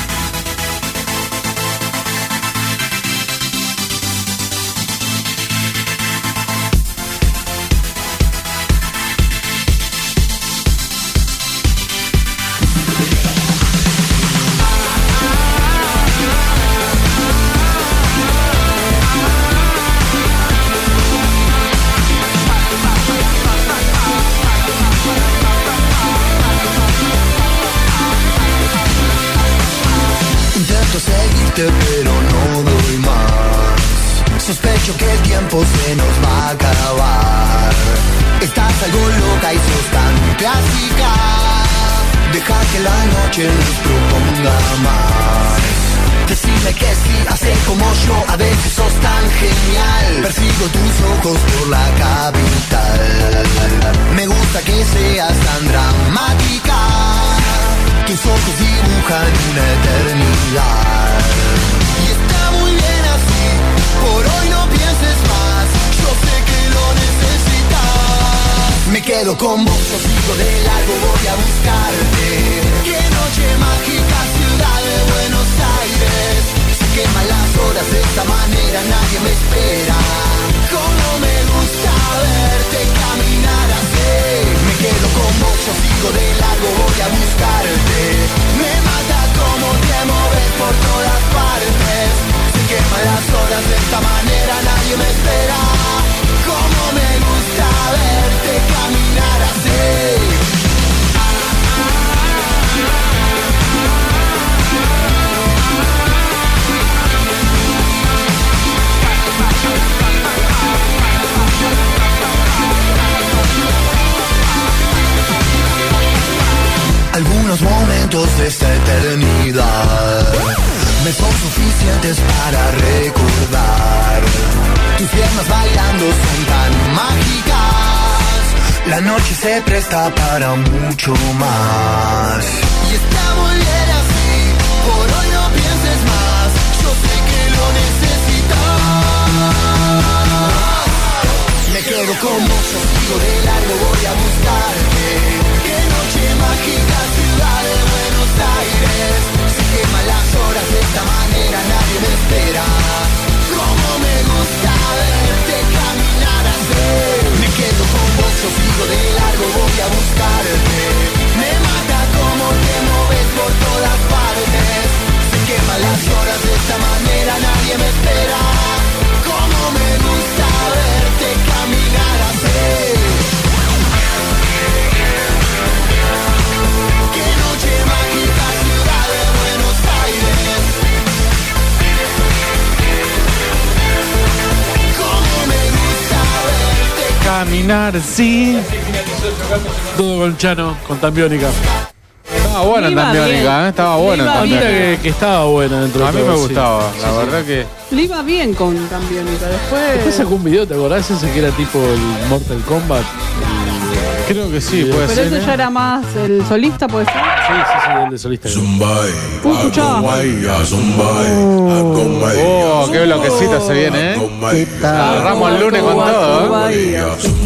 Pero no doy más. Sospecho que el tiempo se nos va a acabar. Estás algo loca y sos tan clásica. Deja que la noche nos proponga más. Decime que sí, hace como yo. A veces sos tan genial. Persigo tus ojos por la capital. Me gusta que seas tan dramática. Tus ojos dibujan una eternidad. Y está muy bien así, por hoy no pienses más. Yo sé que lo necesitas. Me quedo con vos, yo sigo de largo, voy a buscarte. Qué noche mágica, ciudad de Buenos Aires. Se queman las horas de esta manera, nadie me espera. Cómo me gusta verte caminar así. Me quedo con vos, yo sigo de largo, voy a buscarte. Me mata como te mueves por todas partes. Se queman las horas de esta manera, nadie me espera. Cómo me gusta verte caminar así. Algunos momentos de esta eternidad me son suficientes para recordar. Tus piernas bailando son tan mágicas. La noche se presta para mucho más. Y está muy bien así, por hoy no pienses más. Yo sé que lo necesitas. Me quedo con vos, yo sigo de largo, voy a buscarte. Qué noche mágica, ciudad de Buenos Aires. Se queman las horas de esta manera, nadie me espera. Cómo me gusta verte caminar así. Me quedo con vos, yo sigo de largo, voy a buscarte. Me mata como te mueves por todas partes. Se queman las horas de esta manera, nadie me espera. Cómo me gusta verte caminar así. Qué noche mágica, ciudad de Buenos Aires. caminar, sí. Todo con Chano, con Tambiónica. Estaba buena Iba Tambiónica, bien. ¿eh? Estaba buena Iba Tambiónica. Que, que estaba buena dentro de A mí todo, me sí. gustaba, Sí, la sí. verdad que. Le iba bien con Campeónica. Después. Después sacó un video, ¿te acordás? Ese que era tipo el Mortal Kombat. Creo que sí, puede Pero ser. ese ¿eh? ya era más el solista, puede ser. Sí, sí, sí, el de solista. Uh, escuchá. Oh, qué bloquecito se viene, ¿eh? ¿Qué tal? Agarramos el lunes con todo, ¿eh?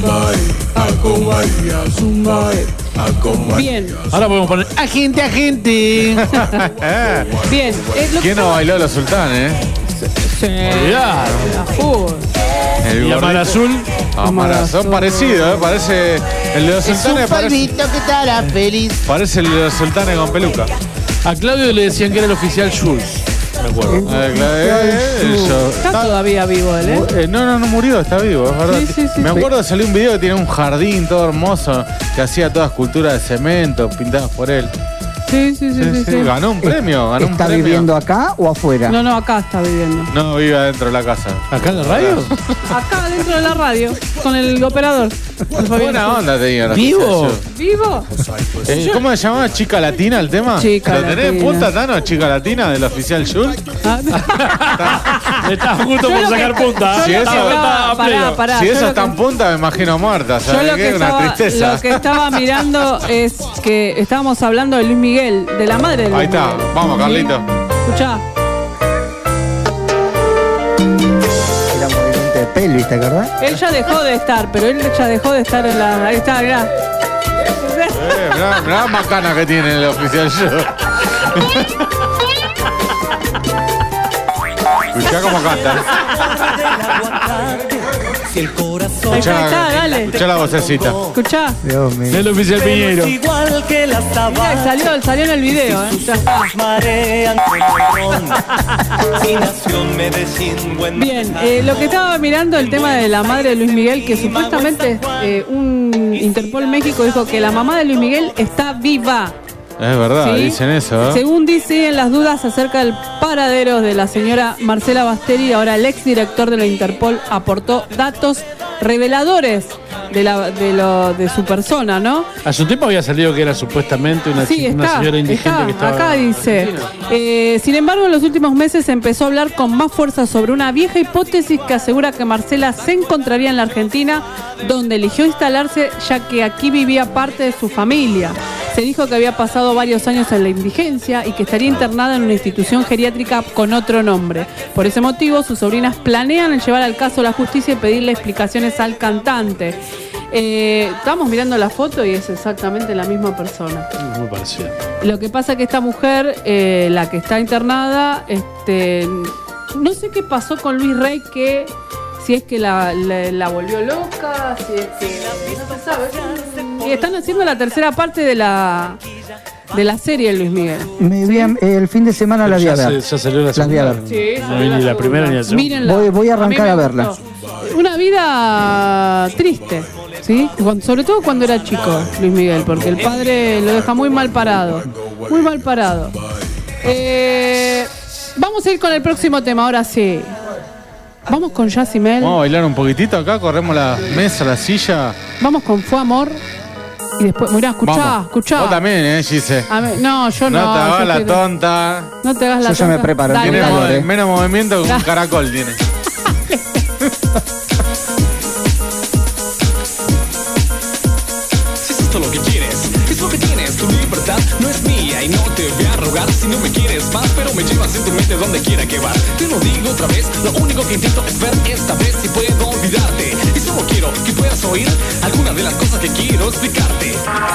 Bien, Ahora podemos poner agente, agente. bien. Eh, lo que ¿Quién no bailó los sultanes, eh? Olvidar. Uh, El Y Amar gordito. Azul. Amar Azul, parecido, ¿eh? Parece. El de los sultanes parece. que estará feliz. Parece el de los sultanes con peluca. A Claudio le decían que era el oficial Jules. Me acuerdo. Eh, claro, eh, el show. está todavía vivo él, ¿eh? Eh, no, no, no murió, está vivo, es verdad. Sí, sí, sí, Me sí. acuerdo de salir un video que tiene un jardín todo hermoso, que hacía toda escultura de cemento pintadas por él. Sí, sí, sí, Sí, sí. sí, sí. ganó un premio, ganó un ¿Está premio. viviendo acá o afuera? No, no, acá está viviendo. No, vive adentro de la casa. ¿Acá en la radio? Acá dentro de la radio, con el operador. con Fabián Buena Azul. onda tenía la ¿Vivo? ¿Vivo? Eh, ¿Cómo se llamaba? ¿Chica Latina el tema? Chica ¿Lo tenés en Latina. punta, Tano? ¿Chica Latina del oficial Jules? Ah, Estaba justo Yo por lo sacar que- punta. yo Si lo que eso- estaba- pará, pará, si yo eso lo está que- en punta, me imagino muerta. Yo ¿Sabes lo qué? que, Una estaba, tristeza. lo que estaba mirando es que estábamos hablando de Luis Miguel, de la madre de Luis Ahí está, Miguel. vamos, Carlito. Escuchá. Era movimiento de pelvis, ¿te acordás? Él ya dejó de estar, pero él ya dejó de estar en la. Ahí está, mirá. Eh, mirá, mirá la macana que tiene el oficial Jules. Escuchá cómo canta. Ahí está, ahí está, dale. Escuchá la vocecita. Escuchá. Dios mío. El oficial Piñeiro. Igual que las Mirá, salió, salió en el video, ¿eh? Ya está. marean como el ron. Si nació en Medellín, buen Bien, eh, lo que estaba mirando el tema de la madre de Luis Miguel, que supuestamente eh, un Interpol México dijo que la mamá de Luis Miguel está viva. Es verdad, ¿Sí? dicen eso. ¿eh? Según dicen las dudas acerca del paradero de la señora Marcela Basteri, ahora el exdirector de la Interpol aportó datos reveladores de, la, de, lo, de su persona, ¿no? Hace un tiempo había salido que era supuestamente una, Sí, chi- una está, señora indigente está, que estaba. acá dice. Eh, sin embargo, en los últimos meses se empezó a hablar con más fuerza sobre una vieja hipótesis que asegura que Marcela se encontraría en la Argentina, donde eligió instalarse ya que aquí vivía parte de su familia. Se dijo que había pasado varios años en la indigencia y que estaría internada en una institución geriátrica con otro nombre. Por ese motivo, sus sobrinas planean llevar al caso a la justicia y pedirle explicaciones al cantante. Eh, estamos mirando la foto y es exactamente la misma persona. Muy parecido. Lo que pasa que esta mujer, eh, la que está internada, este, no sé qué pasó con Luis Rey, que si es que la, la- la volvió loca, si es que no se sabe. Y están haciendo la tercera parte de la de la serie Luis Miguel. Me vi a- el fin de semana la vi a Ya, ver. se- ya salió la Las vi a segunda. ver. Sí, No vi ni la primera ni la segunda. Mírenla. Voy- voy a arrancar mí me a verla. gustó. Una vida triste, ¿sí? Cuando- sobre todo cuando era chico, Luis Miguel, porque el padre lo deja muy mal parado. Muy mal parado. Eh, vamos a ir con el próximo tema, ahora sí. Vamos con Yacimel. Vamos a bailar un poquitito acá, corremos la mesa, la silla. Vamos con Fue Amor. Y después, mirá, escuchá, Vamos. escuchá. Vos también, ¿eh, Gise? A ver, no, yo no. No te hagas yo la quiero- tonta. No te hagas la Yo ya me tonta. preparo, Dale, Tiene dale. calor, mo- eh. menos movimiento que un caracol tiene. Si es esto lo que quieres, es lo que tienes, tu libertad no es mía y no te voy a rogar si no me quieres más, pero me llevas en tu mente donde quiera que vas. Te lo digo otra vez, lo único que intento es ver esta vez si puedo olvidarte y solo quiero que puedas oír algunas de las cosas que quiero explicarte.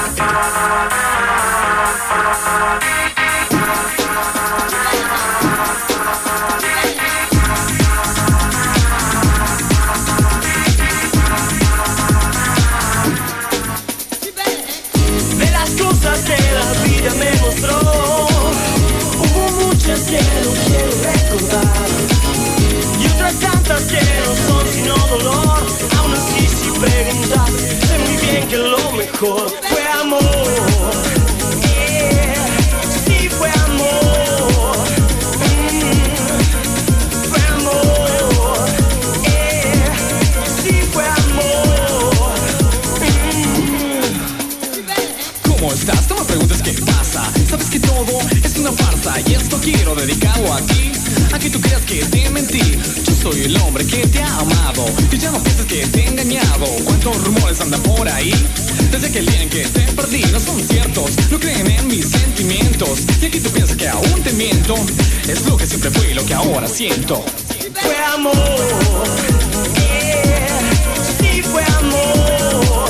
de las cosas que la vida me mostró. Hubo muchas que no quiero recordar y otras tantas que no son sino dolor. Aún así si preguntas, sé muy bien que lo mejor fue amor. Yeah, sí fue amor. Mm, fue amor. Yeah, sí fue amor. quiero dedicarlo a ti. A que tú creas que te mentí. Yo soy el hombre que te ha amado y ya no pienses que te he engañado. ¿Cuántos rumores andan por ahí? Desde aquel día en que te perdí, no son ciertos, no creen en mis sentimientos. Y aquí tú piensas que aún te miento. Es lo que siempre fue y lo que ahora siento. Fue amor, yeah, sí fue amor,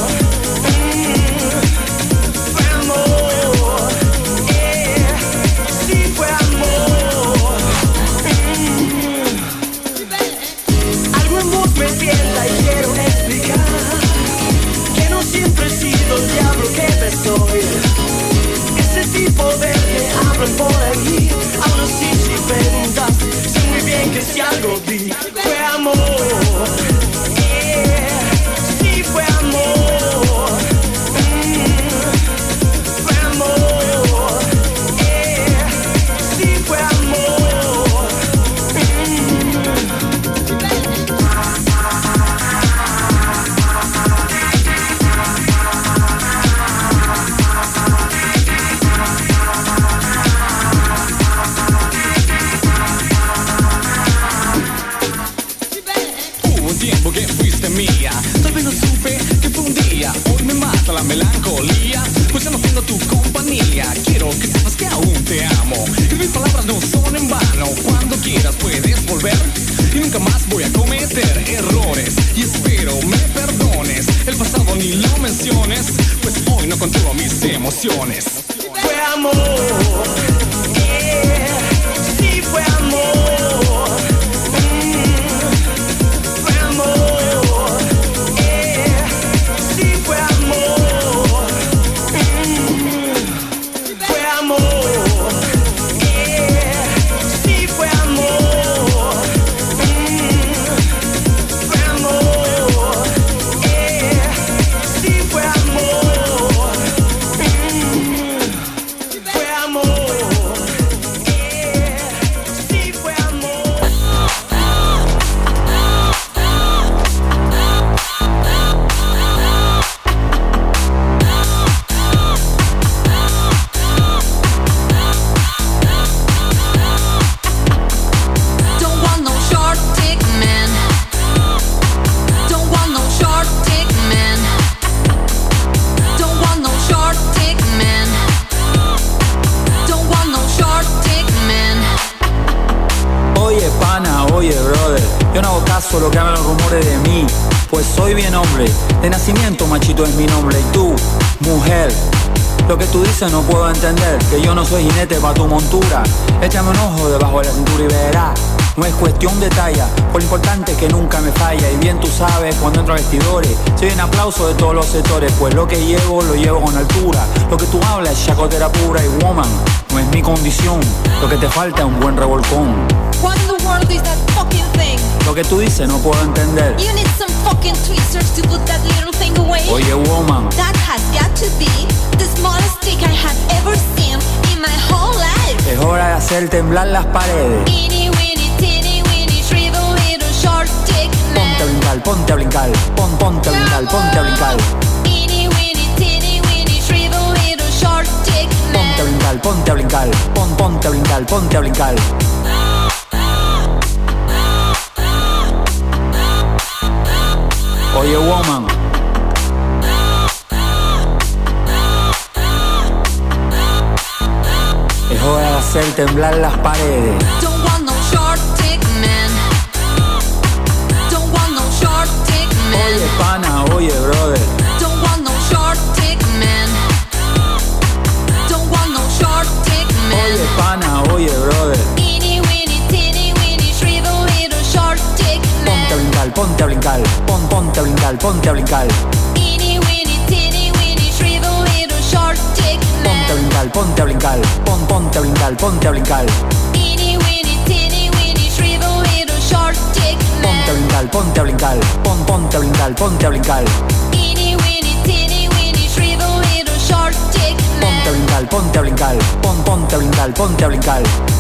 mm, fue amor, yeah, sí fue amor, mm. Algo en vos me tienta y quiero explicar que no siempre he sido el diablo que te soy. Ese tipo de que hablan por ahí, aún así si preguntas, sé muy bien que si algo vi fue amor, yeah, sí fue amor, mm, fue amor, yeah, sí fue amor, mm. Que fuiste mía, tal vez no supe que fue un día. Hoy me mata la melancolía, pues ya no tengo tu compañía. Quiero que sepas que aún te amo y mis palabras no son en vano. Cuando quieras puedes volver y nunca más voy a cometer errores. Y espero me perdones, el pasado ni lo menciones, pues hoy no controlo mis emociones. Fue amor, yeah, sí fue amor, fue amor, yeah, sí fue amor, mm, fue amor, yeah, sí fue amor, mm, fue amor, yeah, sí fue amor, mm, fue amor, yeah, sí fue amor. Don't want no short dick man. Don't want no short dick man. Don't want no short dick man. Don't want no short dick man. Oye pana, oye brother, yo no hago caso a lo que hablan los rumores de mí, pues soy bien hombre, de nacimiento machito es mi nombre. Y tú, mujer, lo que tú dices no puedo entender, que yo no soy jinete pa' tu montura. Échame un ojo debajo de la cintura y verás, no es cuestión de talla, por lo importante es que nunca me falla. Y bien tú sabes, cuando entro a vestidores, soy un aplauso de todos los sectores, pues lo que llevo, lo llevo con altura. Lo que tú hablas es chacotera pura y woman, no es mi condición, lo que te falta es un buen revolcón. What in the world is that fucking thing? Lo que tú dices no puedo entender. You need some fucking tweezers to put that little thing away. Oye woman, That has got to be the smallest dick I have ever seen in my whole life. es hora de hacer temblar las paredes. Teeny weeny, teeny weeny, shrivel little short dick Ponte a man. brincar, ponte a brincar, pon, ponte a brincar, ponte a brincar. Teeny weeny, teeny weeny, shrivel little short dick Ponte a man. brincar, ponte a brincar, pon, ponte a brincar, ponte a brincar. Oye woman, es hora de hacer temblar las paredes. Don't want no short dick man. Don't want no short dick Oye man. pana, oye brother, Don't want no short dick man. Don't want no short dick oye man. pana, oye brother. Teeny weeny, teeny weeny, shrivel little short dick Ponte a man. brincar, ponte a brincar, pon, ponte a brincar, ponte a brincar. Teeny weeny, teeny weeny, shrivel little short dick Ponte a man. brincar, ponte a brincar, pon, ponte a brincar, ponte a brincar. Teeny weeny, teeny weeny, shrivel little short dick Ponte a man. brincar, ponte a brincar, pon, ponte a brincar, ponte a brincar. Teeny weeny, teeny weeny, shrivel little short dick Ponte a man. brincar, ponte a brincar, pon, ponte a brincar, ponte a brincar.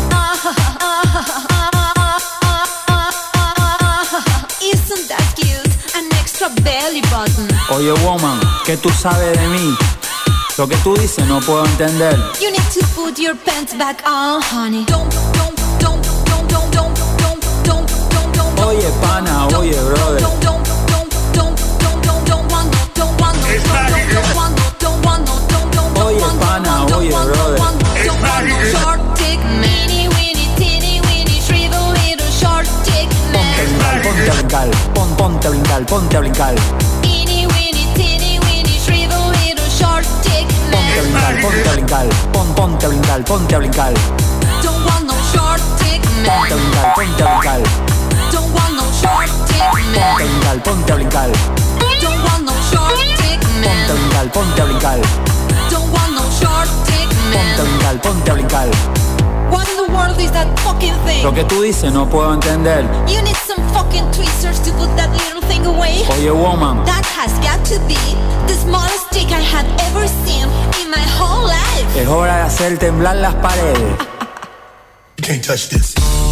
Isn't that cute? An extra belly button. Oye woman, ¿qué tú sabes de mí? Lo que tú dices no puedo entender. You need to put your pants back on, honey. Don't, don't, don't, don't, don't, don't, don't, don't, don't, don't. Oye, pana, oye, brother. Don't, don't, don't, don't, don't, don't, don't want no, don't want no, don't want no, don't want no, don't, don't, don't. Oye, pana, oye, brother. Don't want no short dick, mini, winnie, teeny, winnie, shrivel, little short dick, man. Ponte a brincar, pon, ponte a brincar, ponte a brincar. Teeny, winnie, teeny, winnie, shrivel, little short dick, man. Ponte a brincar, pon, ponte a brincar, ponte a brincar. Don't want no short dick, Ponte a man. brincar, ponte a brincar. Don't want no short dick, Ponte a man. brincar, ponte a brincar. Don't want no short dick, Ponte a man. brincar, ponte a brincar. Don't want no short dick, Ponte a man. brincar, ponte a brincar. What in the world is that fucking thing? Lo que tú dices no puedo entender. You need some fucking tweezers to put that little thing away. Oye, woman. That has got to be the smallest dick I have ever seen in my whole life. Es hora de hacer temblar las paredes. You can't touch this.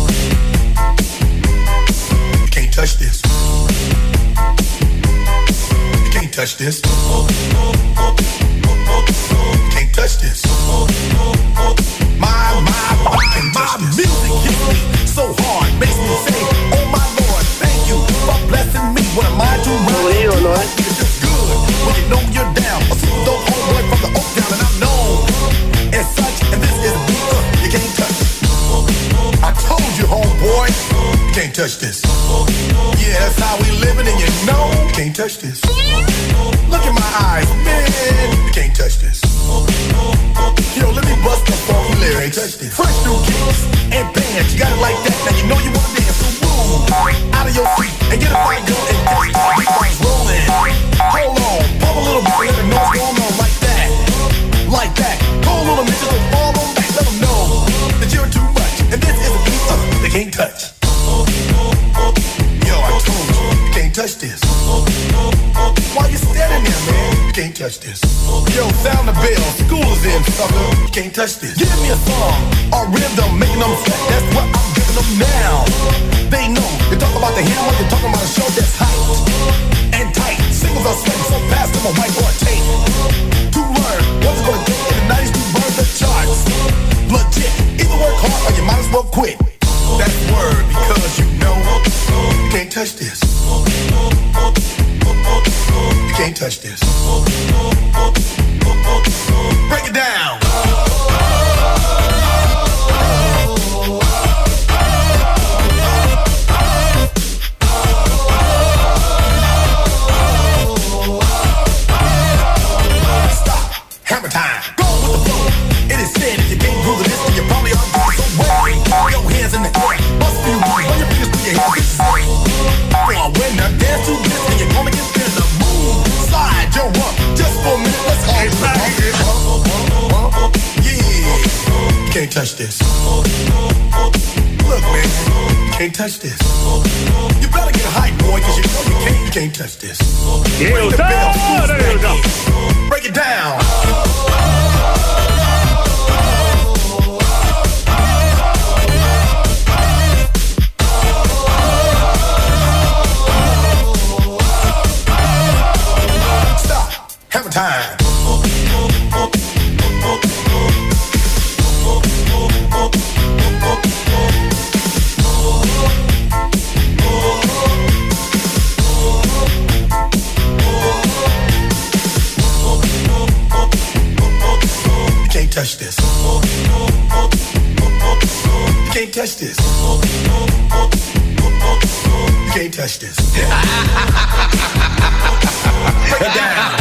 You can't touch this. You can't touch this. You can't touch this. My, my, my, my music hits me so hard, makes me say, oh my Lord, thank you for blessing me. What am I to run? It's just good when you know you're down. A super dope homeboy from the Oak Town, and I'm known as such, and this is the uh, you can't touch. I told you, homeboy, you can't touch this. Yeah, that's how we living, and you know you can't touch this. Look in my eyes, man, you can't touch this. Yo, let me bust the funky lyrics. Fresh new kicks and bands, you got it like that. Now you know you wanna dance, so move out of your feet and get a fight going and get the beats rolling. Hold on, pump a little bit, let them know what's going on like that, like that. Go a little bit, just fall on back, let them know that you're too much, and this is a beat uh, they can't touch. Yo, I told you, you can't touch this. Why you standing there, man? You can't touch this. Yo, sound the bell, school is in, sucker. You can't touch this. Give me a song or rhythm, making them sweat. That's what I'm giving them now. They know you talk about the hammer, you're talking about a show that's hype and tight. Singles are sweating so fast, I'm a whiteboard tape. To learn what's it gonna take in the nineties to burn the charts. Legit, either work hard or you might as well quit. That's word because you know you can't touch this. You can't touch this. Break it down. Stop. Hammer time. Go with the flow. It is said if you can't groove this, then you probably are going somewhere. Your hands in the air. Bust a few moves. Run your fingers through your hair. This is great. For a winner, dance to this, and you're gonna get in the move. Slide your up just for a minute. Let's all do it. Yeah. You can't touch this. Look, man. You can't touch this. You better get hype, boy, because you know you can't. You can't touch this. Ring the bell. Who's back in? Break it down. Hammer time. You can't touch this. You can't touch this. You can't touch this. Break it down.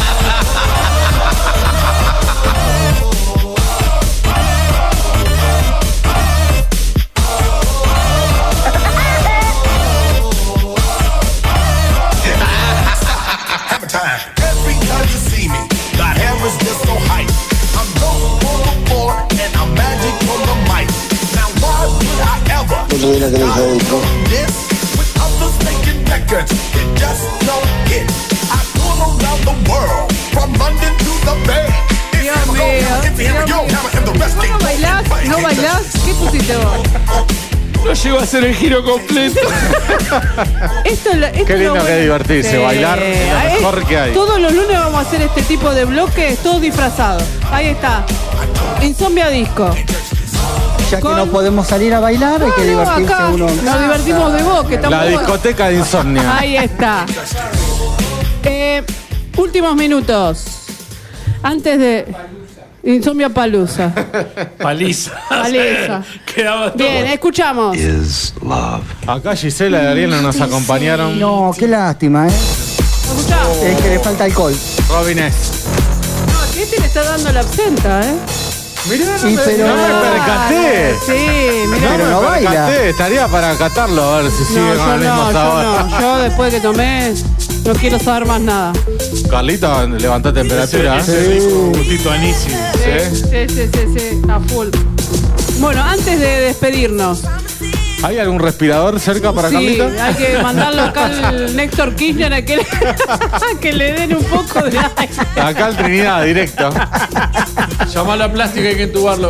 Time. Every time you see me, the hammer's just so hype. I'm dope on the floor and I'm magic on the mic. Now why would I ever this with others making records? It just don't hit. I tour around the world from London to the Bay. Dios mío, Dios mío. ¿Cómo bailás? ¿No bailás? ¿Qué pusiste vos? No llegó a hacer el giro completo. Esto, es lo- esto Qué es lindo lo que bueno. divertirse, Sí. bailar es lo Ahí- mejor que hay. Todos los lunes vamos a hacer este tipo de bloques, todos disfrazados. Ahí está. Insomnia Disco. Ya que Con- no podemos salir a bailar, hay que No, no, divertirse acá uno. nos divertimos de vos, que estamos. La discoteca de insomnia. Ahí está. Eh, últimos minutos. Antes de. Insomnia Palusa. Paliza. Paliza. Quedaba todo. Bien, escuchamos. Acá Gisela y Ariel nos acompañaron. No, qué lástima, ¿eh? Escuchá. Es que le falta alcohol. Robin S. No, que este le está dando la absenta, ¿eh? Mirá, no, Y me, pero- no me percaté. Sí, mirá. Pero no no me baila. percaté. Estaría para catarlo a ver si sigue No, con yo el mismo no, sabor. yo no. Yo después que tomé, no quiero saber más nada. Carlito levantó temperatura. Ese rico gustito anísimo. ¿Sí? Sí, sí, sí, sí, a full. Bueno, antes de despedirnos, ¿Hay algún respirador cerca para sí, Carlito? hay que mandarlo acá al Néstor Kirchner a que le, a que le den un poco de aire. Acá al Trinidad, directo. Llamalo a plástico, hay que entubarlo.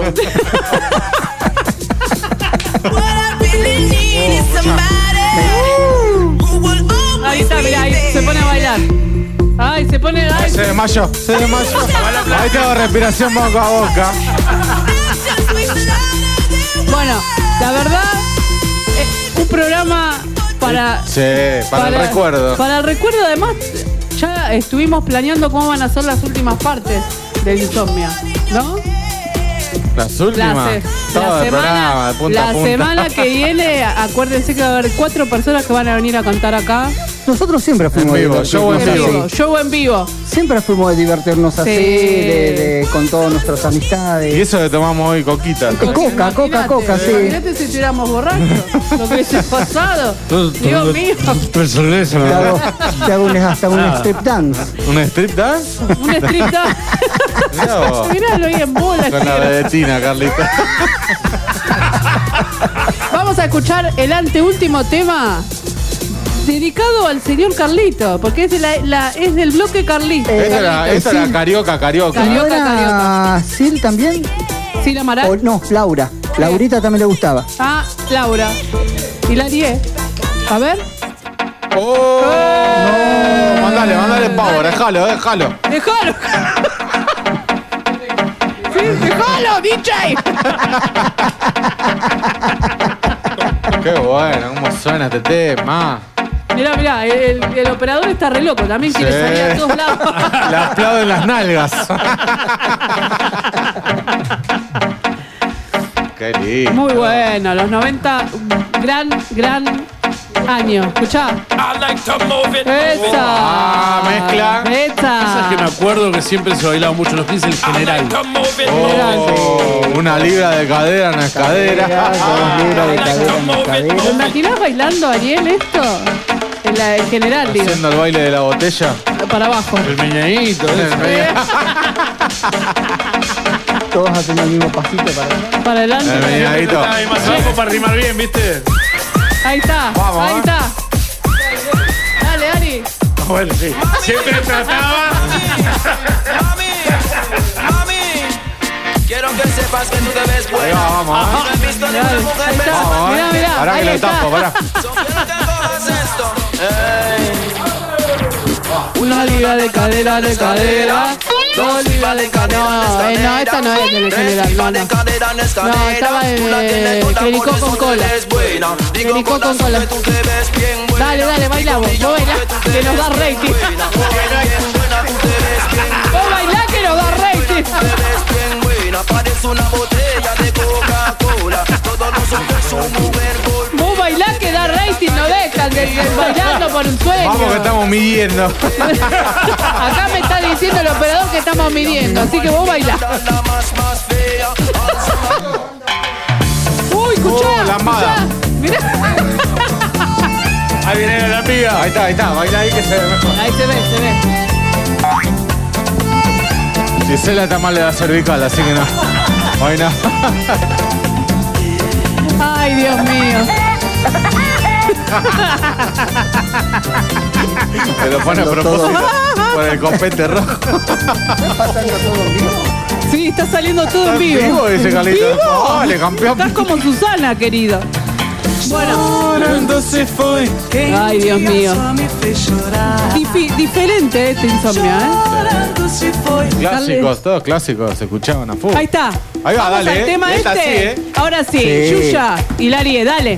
Ahí está, mirá, ahí se pone a bailar. Ay, se pone. Ay, Se desmayó, se desmayó. Ahí tengo respiración boca a boca. Bueno, la verdad, es un programa para. Sí, para, el recuerdo. Para el recuerdo, además, ya estuvimos planeando cómo van a ser las últimas partes del Insomnia, ¿no? Las últimas. La, se- Todo la el programa, semana, de punta la a punta. semana que viene, acuérdense que va a haber cuatro personas que van a venir a cantar acá. Nosotros siempre fuimos En vivo, de show en divertirnos vivo. así. Show en vivo. Siempre fuimos de divertirnos así, Sí. de, de- con todas nuestras amistades. Y eso que tomamos hoy, coquita. Coca, coca, Imagínate, coca, sí. Imagínate si estuviéramos borrachos. Lo que hubiese pasado. Dios mío. Personaleza, Te hago, te hago un, hasta un Ah. strip dance. ¿Un strip dance? Un strip dance. Mirá vos. Miralo ahí en bola. Con la vedetina, Carlita. Vamos a escuchar el anteúltimo tema dedicado al señor Carlito, porque es, de la, la- es del bloque Carlito. Esta era, esta era sí. carioca, carioca. Carioca. ¿No era Sil también? ¿Sí, la Amaral? O, no, Laura. Laurita también le gustaba. Ah, Laura. Y la Arié. A ver. ¡Oh! No. Mandale, mandale power, déjalo, déjalo. ¡Déjalo! ¡Sí, déjalo, D J! Qué bueno, cómo suena este tema. Mirá, mirá, el, el operador está re loco, también quiere Sí. salir a todos lados. Le aplauden las nalgas. Qué lindo. Muy bueno, los noventa, gran, gran año. Escuchá. ¡Esa! Ah, mezcla. ¡Esa! Es que me acuerdo que siempre se bailaba mucho en los quince el general. Oh, una libra de cadera no es cadera. Dos libras de cadera en la cadera. ¿Te imaginás bailando, Ariel, esto? En la, en general, digo. Haciendo el baile de la botella. Para abajo. El meñadito. Todos haciendo el mismo pasito para atrás. Para adelante. El meñadito. Estaba ahí más abajo para rimar bien, ¿viste? Ahí está, Vamos, ahí ¿eh? está. Dale, Ari. Bueno, sí. Siempre trataba. Quiero que sepas que tú te ves Ahí buena. va, vamos. ¿eh? No he visto Ahí ninguna mujer está. mejor. Vamos, Mirá, ¿eh? mirá, Pará que ahí lo está. tapo, pará. Solo quiero que cojas esto. Ey. Una liga de cadera, de cadera. Dos libras de cadera. No, eh, no, esta no es del general, no, no. No, estaba en Jericó con cola. Jericó con cola. Dale, dale, baila vos. Vos bailá que nos da rating. Vos bailá que nos da rating. Parece una botella de Coca-Cola. Todos los hombres son mujer por Vos bailá que da rating, no dejan de, de bailando por un sueño. Vamos que estamos midiendo. Acá me está diciendo el operador que estamos midiendo, así que vos bailá. la más más fea. Uy, escuchá, Oh, la amada. escuchá. Mirá. Ahí viene la amiga. Ahí está, ahí está. Baila ahí que se ve mejor. Ahí se ve, se ve. Gisela está mal de la cervical, así que no. Hoy no. Ay, Dios mío. Se lo pone a propósito por el copete rojo. Sí, está saliendo todo en ¿Está vivo. en vivo ese ¿En Carlito? vivo? Dale, campeón. Estás como Susana, querido. Llorando se fue. Ay, Dios mío. Difi- diferente este insomnia, ¿eh? Clásicos, todos clásicos, se escuchaban a full. Ahí está. Ahí va, Vamos dale. al eh. tema Esta este. sí, eh. Ahora sí, Sí. Yuya, Hilarie, dale.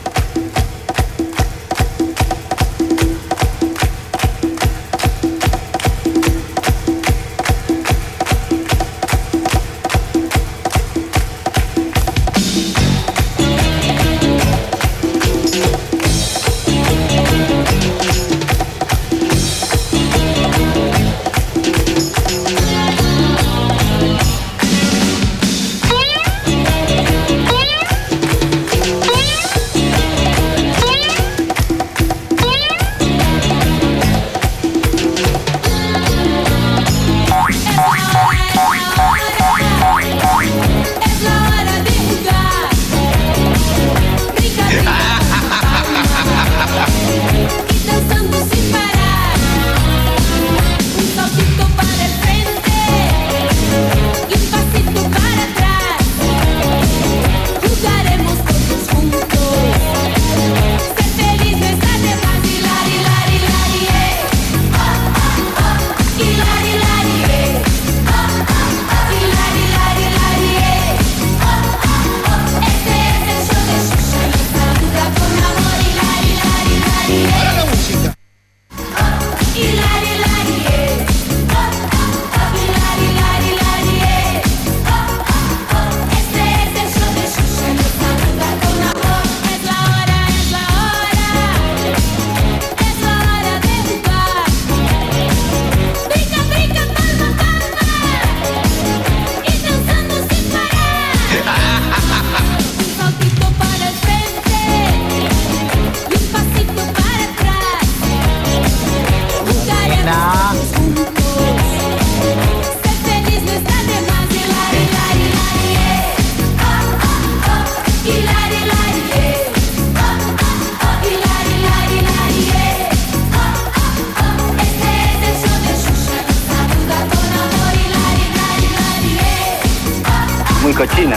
Muy cochina.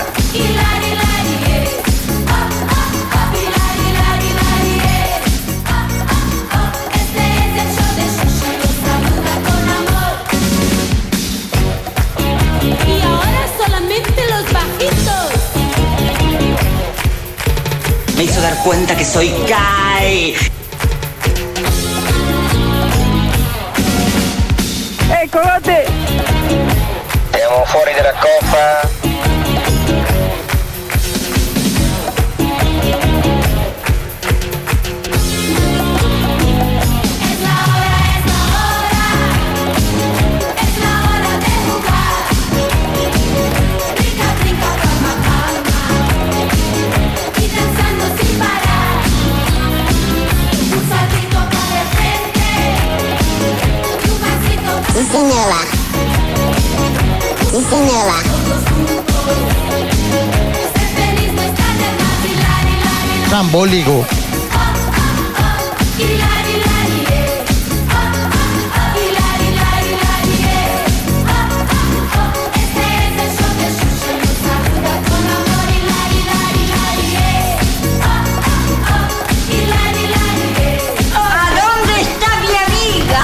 Y ahora solamente los bajitos. Me hizo dar cuenta que soy gay. ¡Eh, Cogote! Siamo fuori della coppa. Sí, señora. Sí, señora. Trambólico. ¿A dónde está mi amiga?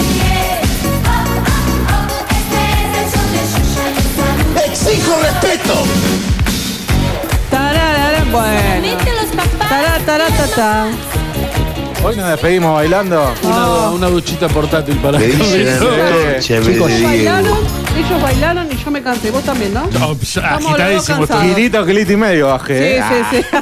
¡Exijo respeto! Tararara, bueno. Tará, tará, tatá. Hoy nos despedimos bailando. Una, una duchita portátil para Le dicen Carlito. anoche, me Chicos, digo. bailaron, ellos bailaron y yo me cansé. Vos también, ¿no? No, pues, Estamos los agitadísimo dos estoy. cansados. Kilito, kilito y medio bajé. Sí, eh. sí, sí.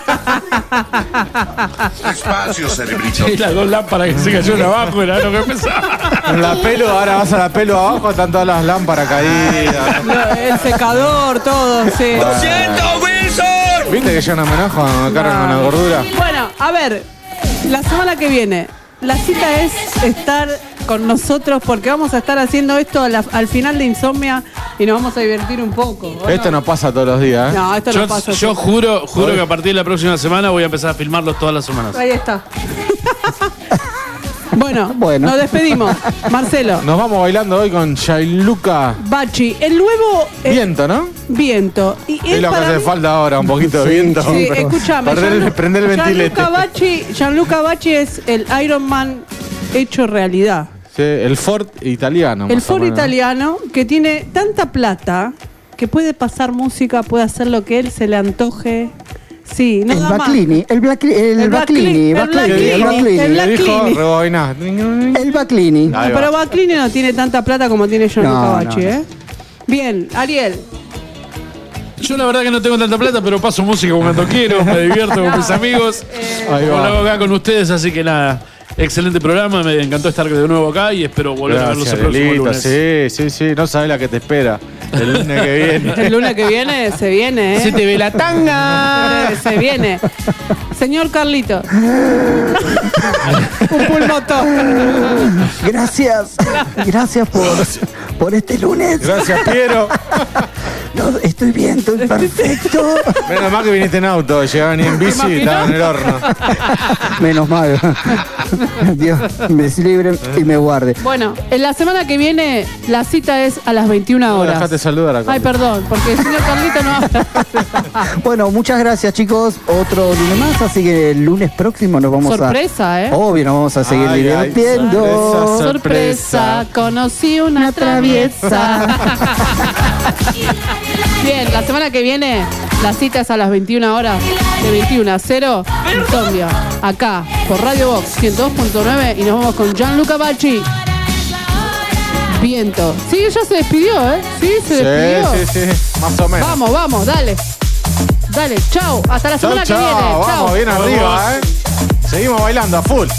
Despacio, cerebrito. Sí, las dos lámparas que se cayeron abajo era lo que pensaba. En la pelo, ahora vas a la pelo abajo, están todas las lámparas caídas. Lo- El secador, todo, sí. ¡Lo siento, Wilson! ¿Viste que yo no me enojo? Me cargan con la gordura. Bueno, a ver, la semana que viene, la cita es estar con nosotros porque vamos a estar haciendo esto a la- al final de Insomnia y nos vamos a divertir un poco. ¿o Esto no pasa todos los días, ¿eh? No, esto Yo, no pasa. yo juro, juro que a partir de la próxima semana voy a empezar a filmarlos todas las semanas. Ahí está. Bueno, Bueno. nos despedimos. Marcelo. Nos vamos bailando hoy con Gianluca Bachi, el nuevo eh, Viento, ¿no? Viento. Y Es él lo que para hace mí- falta ahora, un poquito de Sí, viento. Sí, escúchame. Prender, Gianlu- prender el ventilete. Gianluca Bachi, Gianluca Bachi es el Iron Man hecho realidad. Sí, el Ford italiano. El más o Ford menos. italiano que tiene tanta plata que puede pasar música, puede hacer lo que él se le antoje. Sí, no El da más. Baclini, el Baclini, el El Baclini, Baclini, el Baclini, el Baclini, el Baclini. Le dijo, Baclini. rebobiná. El Baclini. No, Ahí va. pero Baclini no tiene tanta plata como tiene Gianluca No, Bachi, no, no. ¿eh? Bien, Ariel. Yo la verdad que no tengo tanta plata, pero paso música cuando quiero, me divierto con mis amigos, Ahí como va. lo hago acá con ustedes, así que nada, excelente programa, me encantó estar de nuevo acá y espero volver a verlos Gracias, el próximo Delito. lunes. Sí, sí, sí. No sabes la que te espera el lunes que viene. El lunes que viene se viene, ¿eh? Se te ve la tanga. Se viene. Señor Carlito. Un pulmotor. Gracias, gracias por, por este lunes. Gracias, Piero. No, estoy bien, estoy perfecto. Menos mal que viniste en auto. Llegaba ni en bici y estaba en el horno. Menos mal. Dios me libre y me guarde. Bueno, en la semana que viene la cita es a las veintiuna No, horas. dejate saludar acá. Ay, perdón, porque el señor Carlito no habla. Bueno, muchas gracias, chicos. Otro lunes más, así que el lunes próximo nos vamos Sorpresa, a. ¿eh? Obvio, nos vamos a seguir Ay, ay, divirtiendo. sorpresa, Sorpresa, conocí una traviesa. Bien, la semana que viene la cita es a las veintiuna horas, de veintiuna a cero, Insomnio, acá, por Radio Box ciento dos punto nueve y nos vamos con Gianluca Bachi. Viento. Sí, ya se despidió, ¿eh? Sí, se despidió. Sí, sí, sí. Más o menos. Vamos, vamos, dale. Dale, chao. Hasta la Chau, semana chau. que viene. Chao. Vamos, bien arriba, ¿eh? Seguimos bailando a full.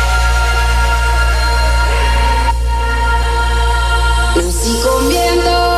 Nací con viento.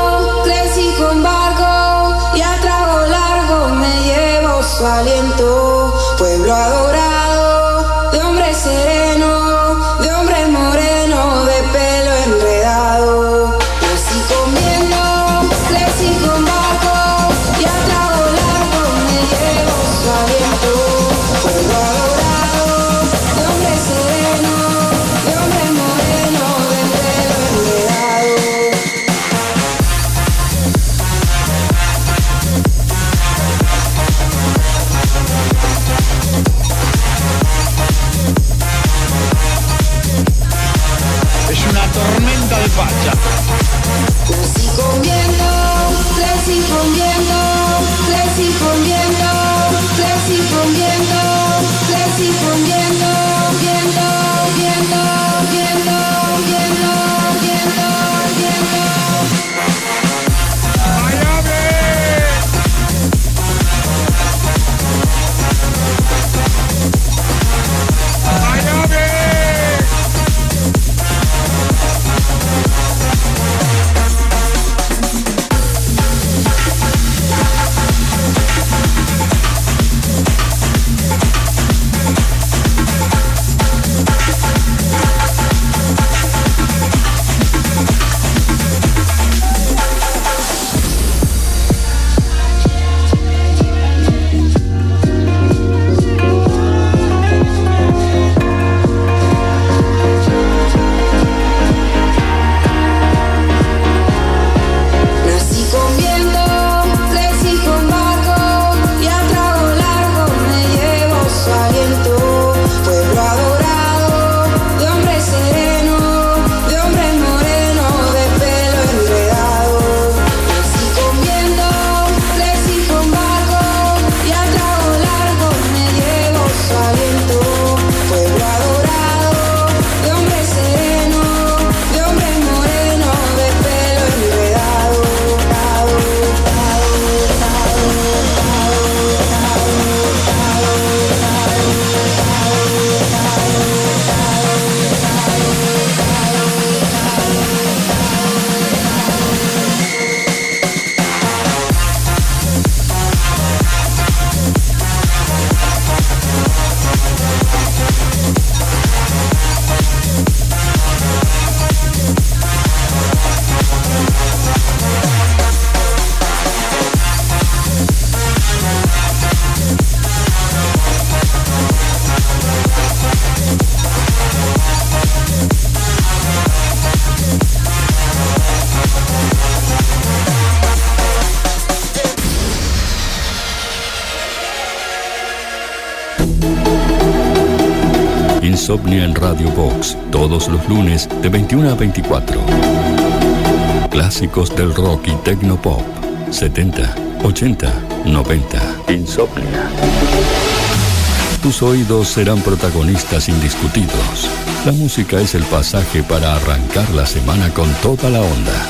Insomnia en Radio Box, todos los lunes de veintiuna a veinticuatro. Clásicos del rock y tecnopop, setenta, ochenta, noventa. Insomnia. Tus oídos serán protagonistas indiscutidos. La música es el pasaje para arrancar la semana con toda la onda.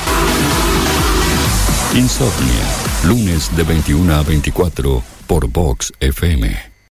Insomnia, lunes de veintiuna a veinticuatro por Vox F M.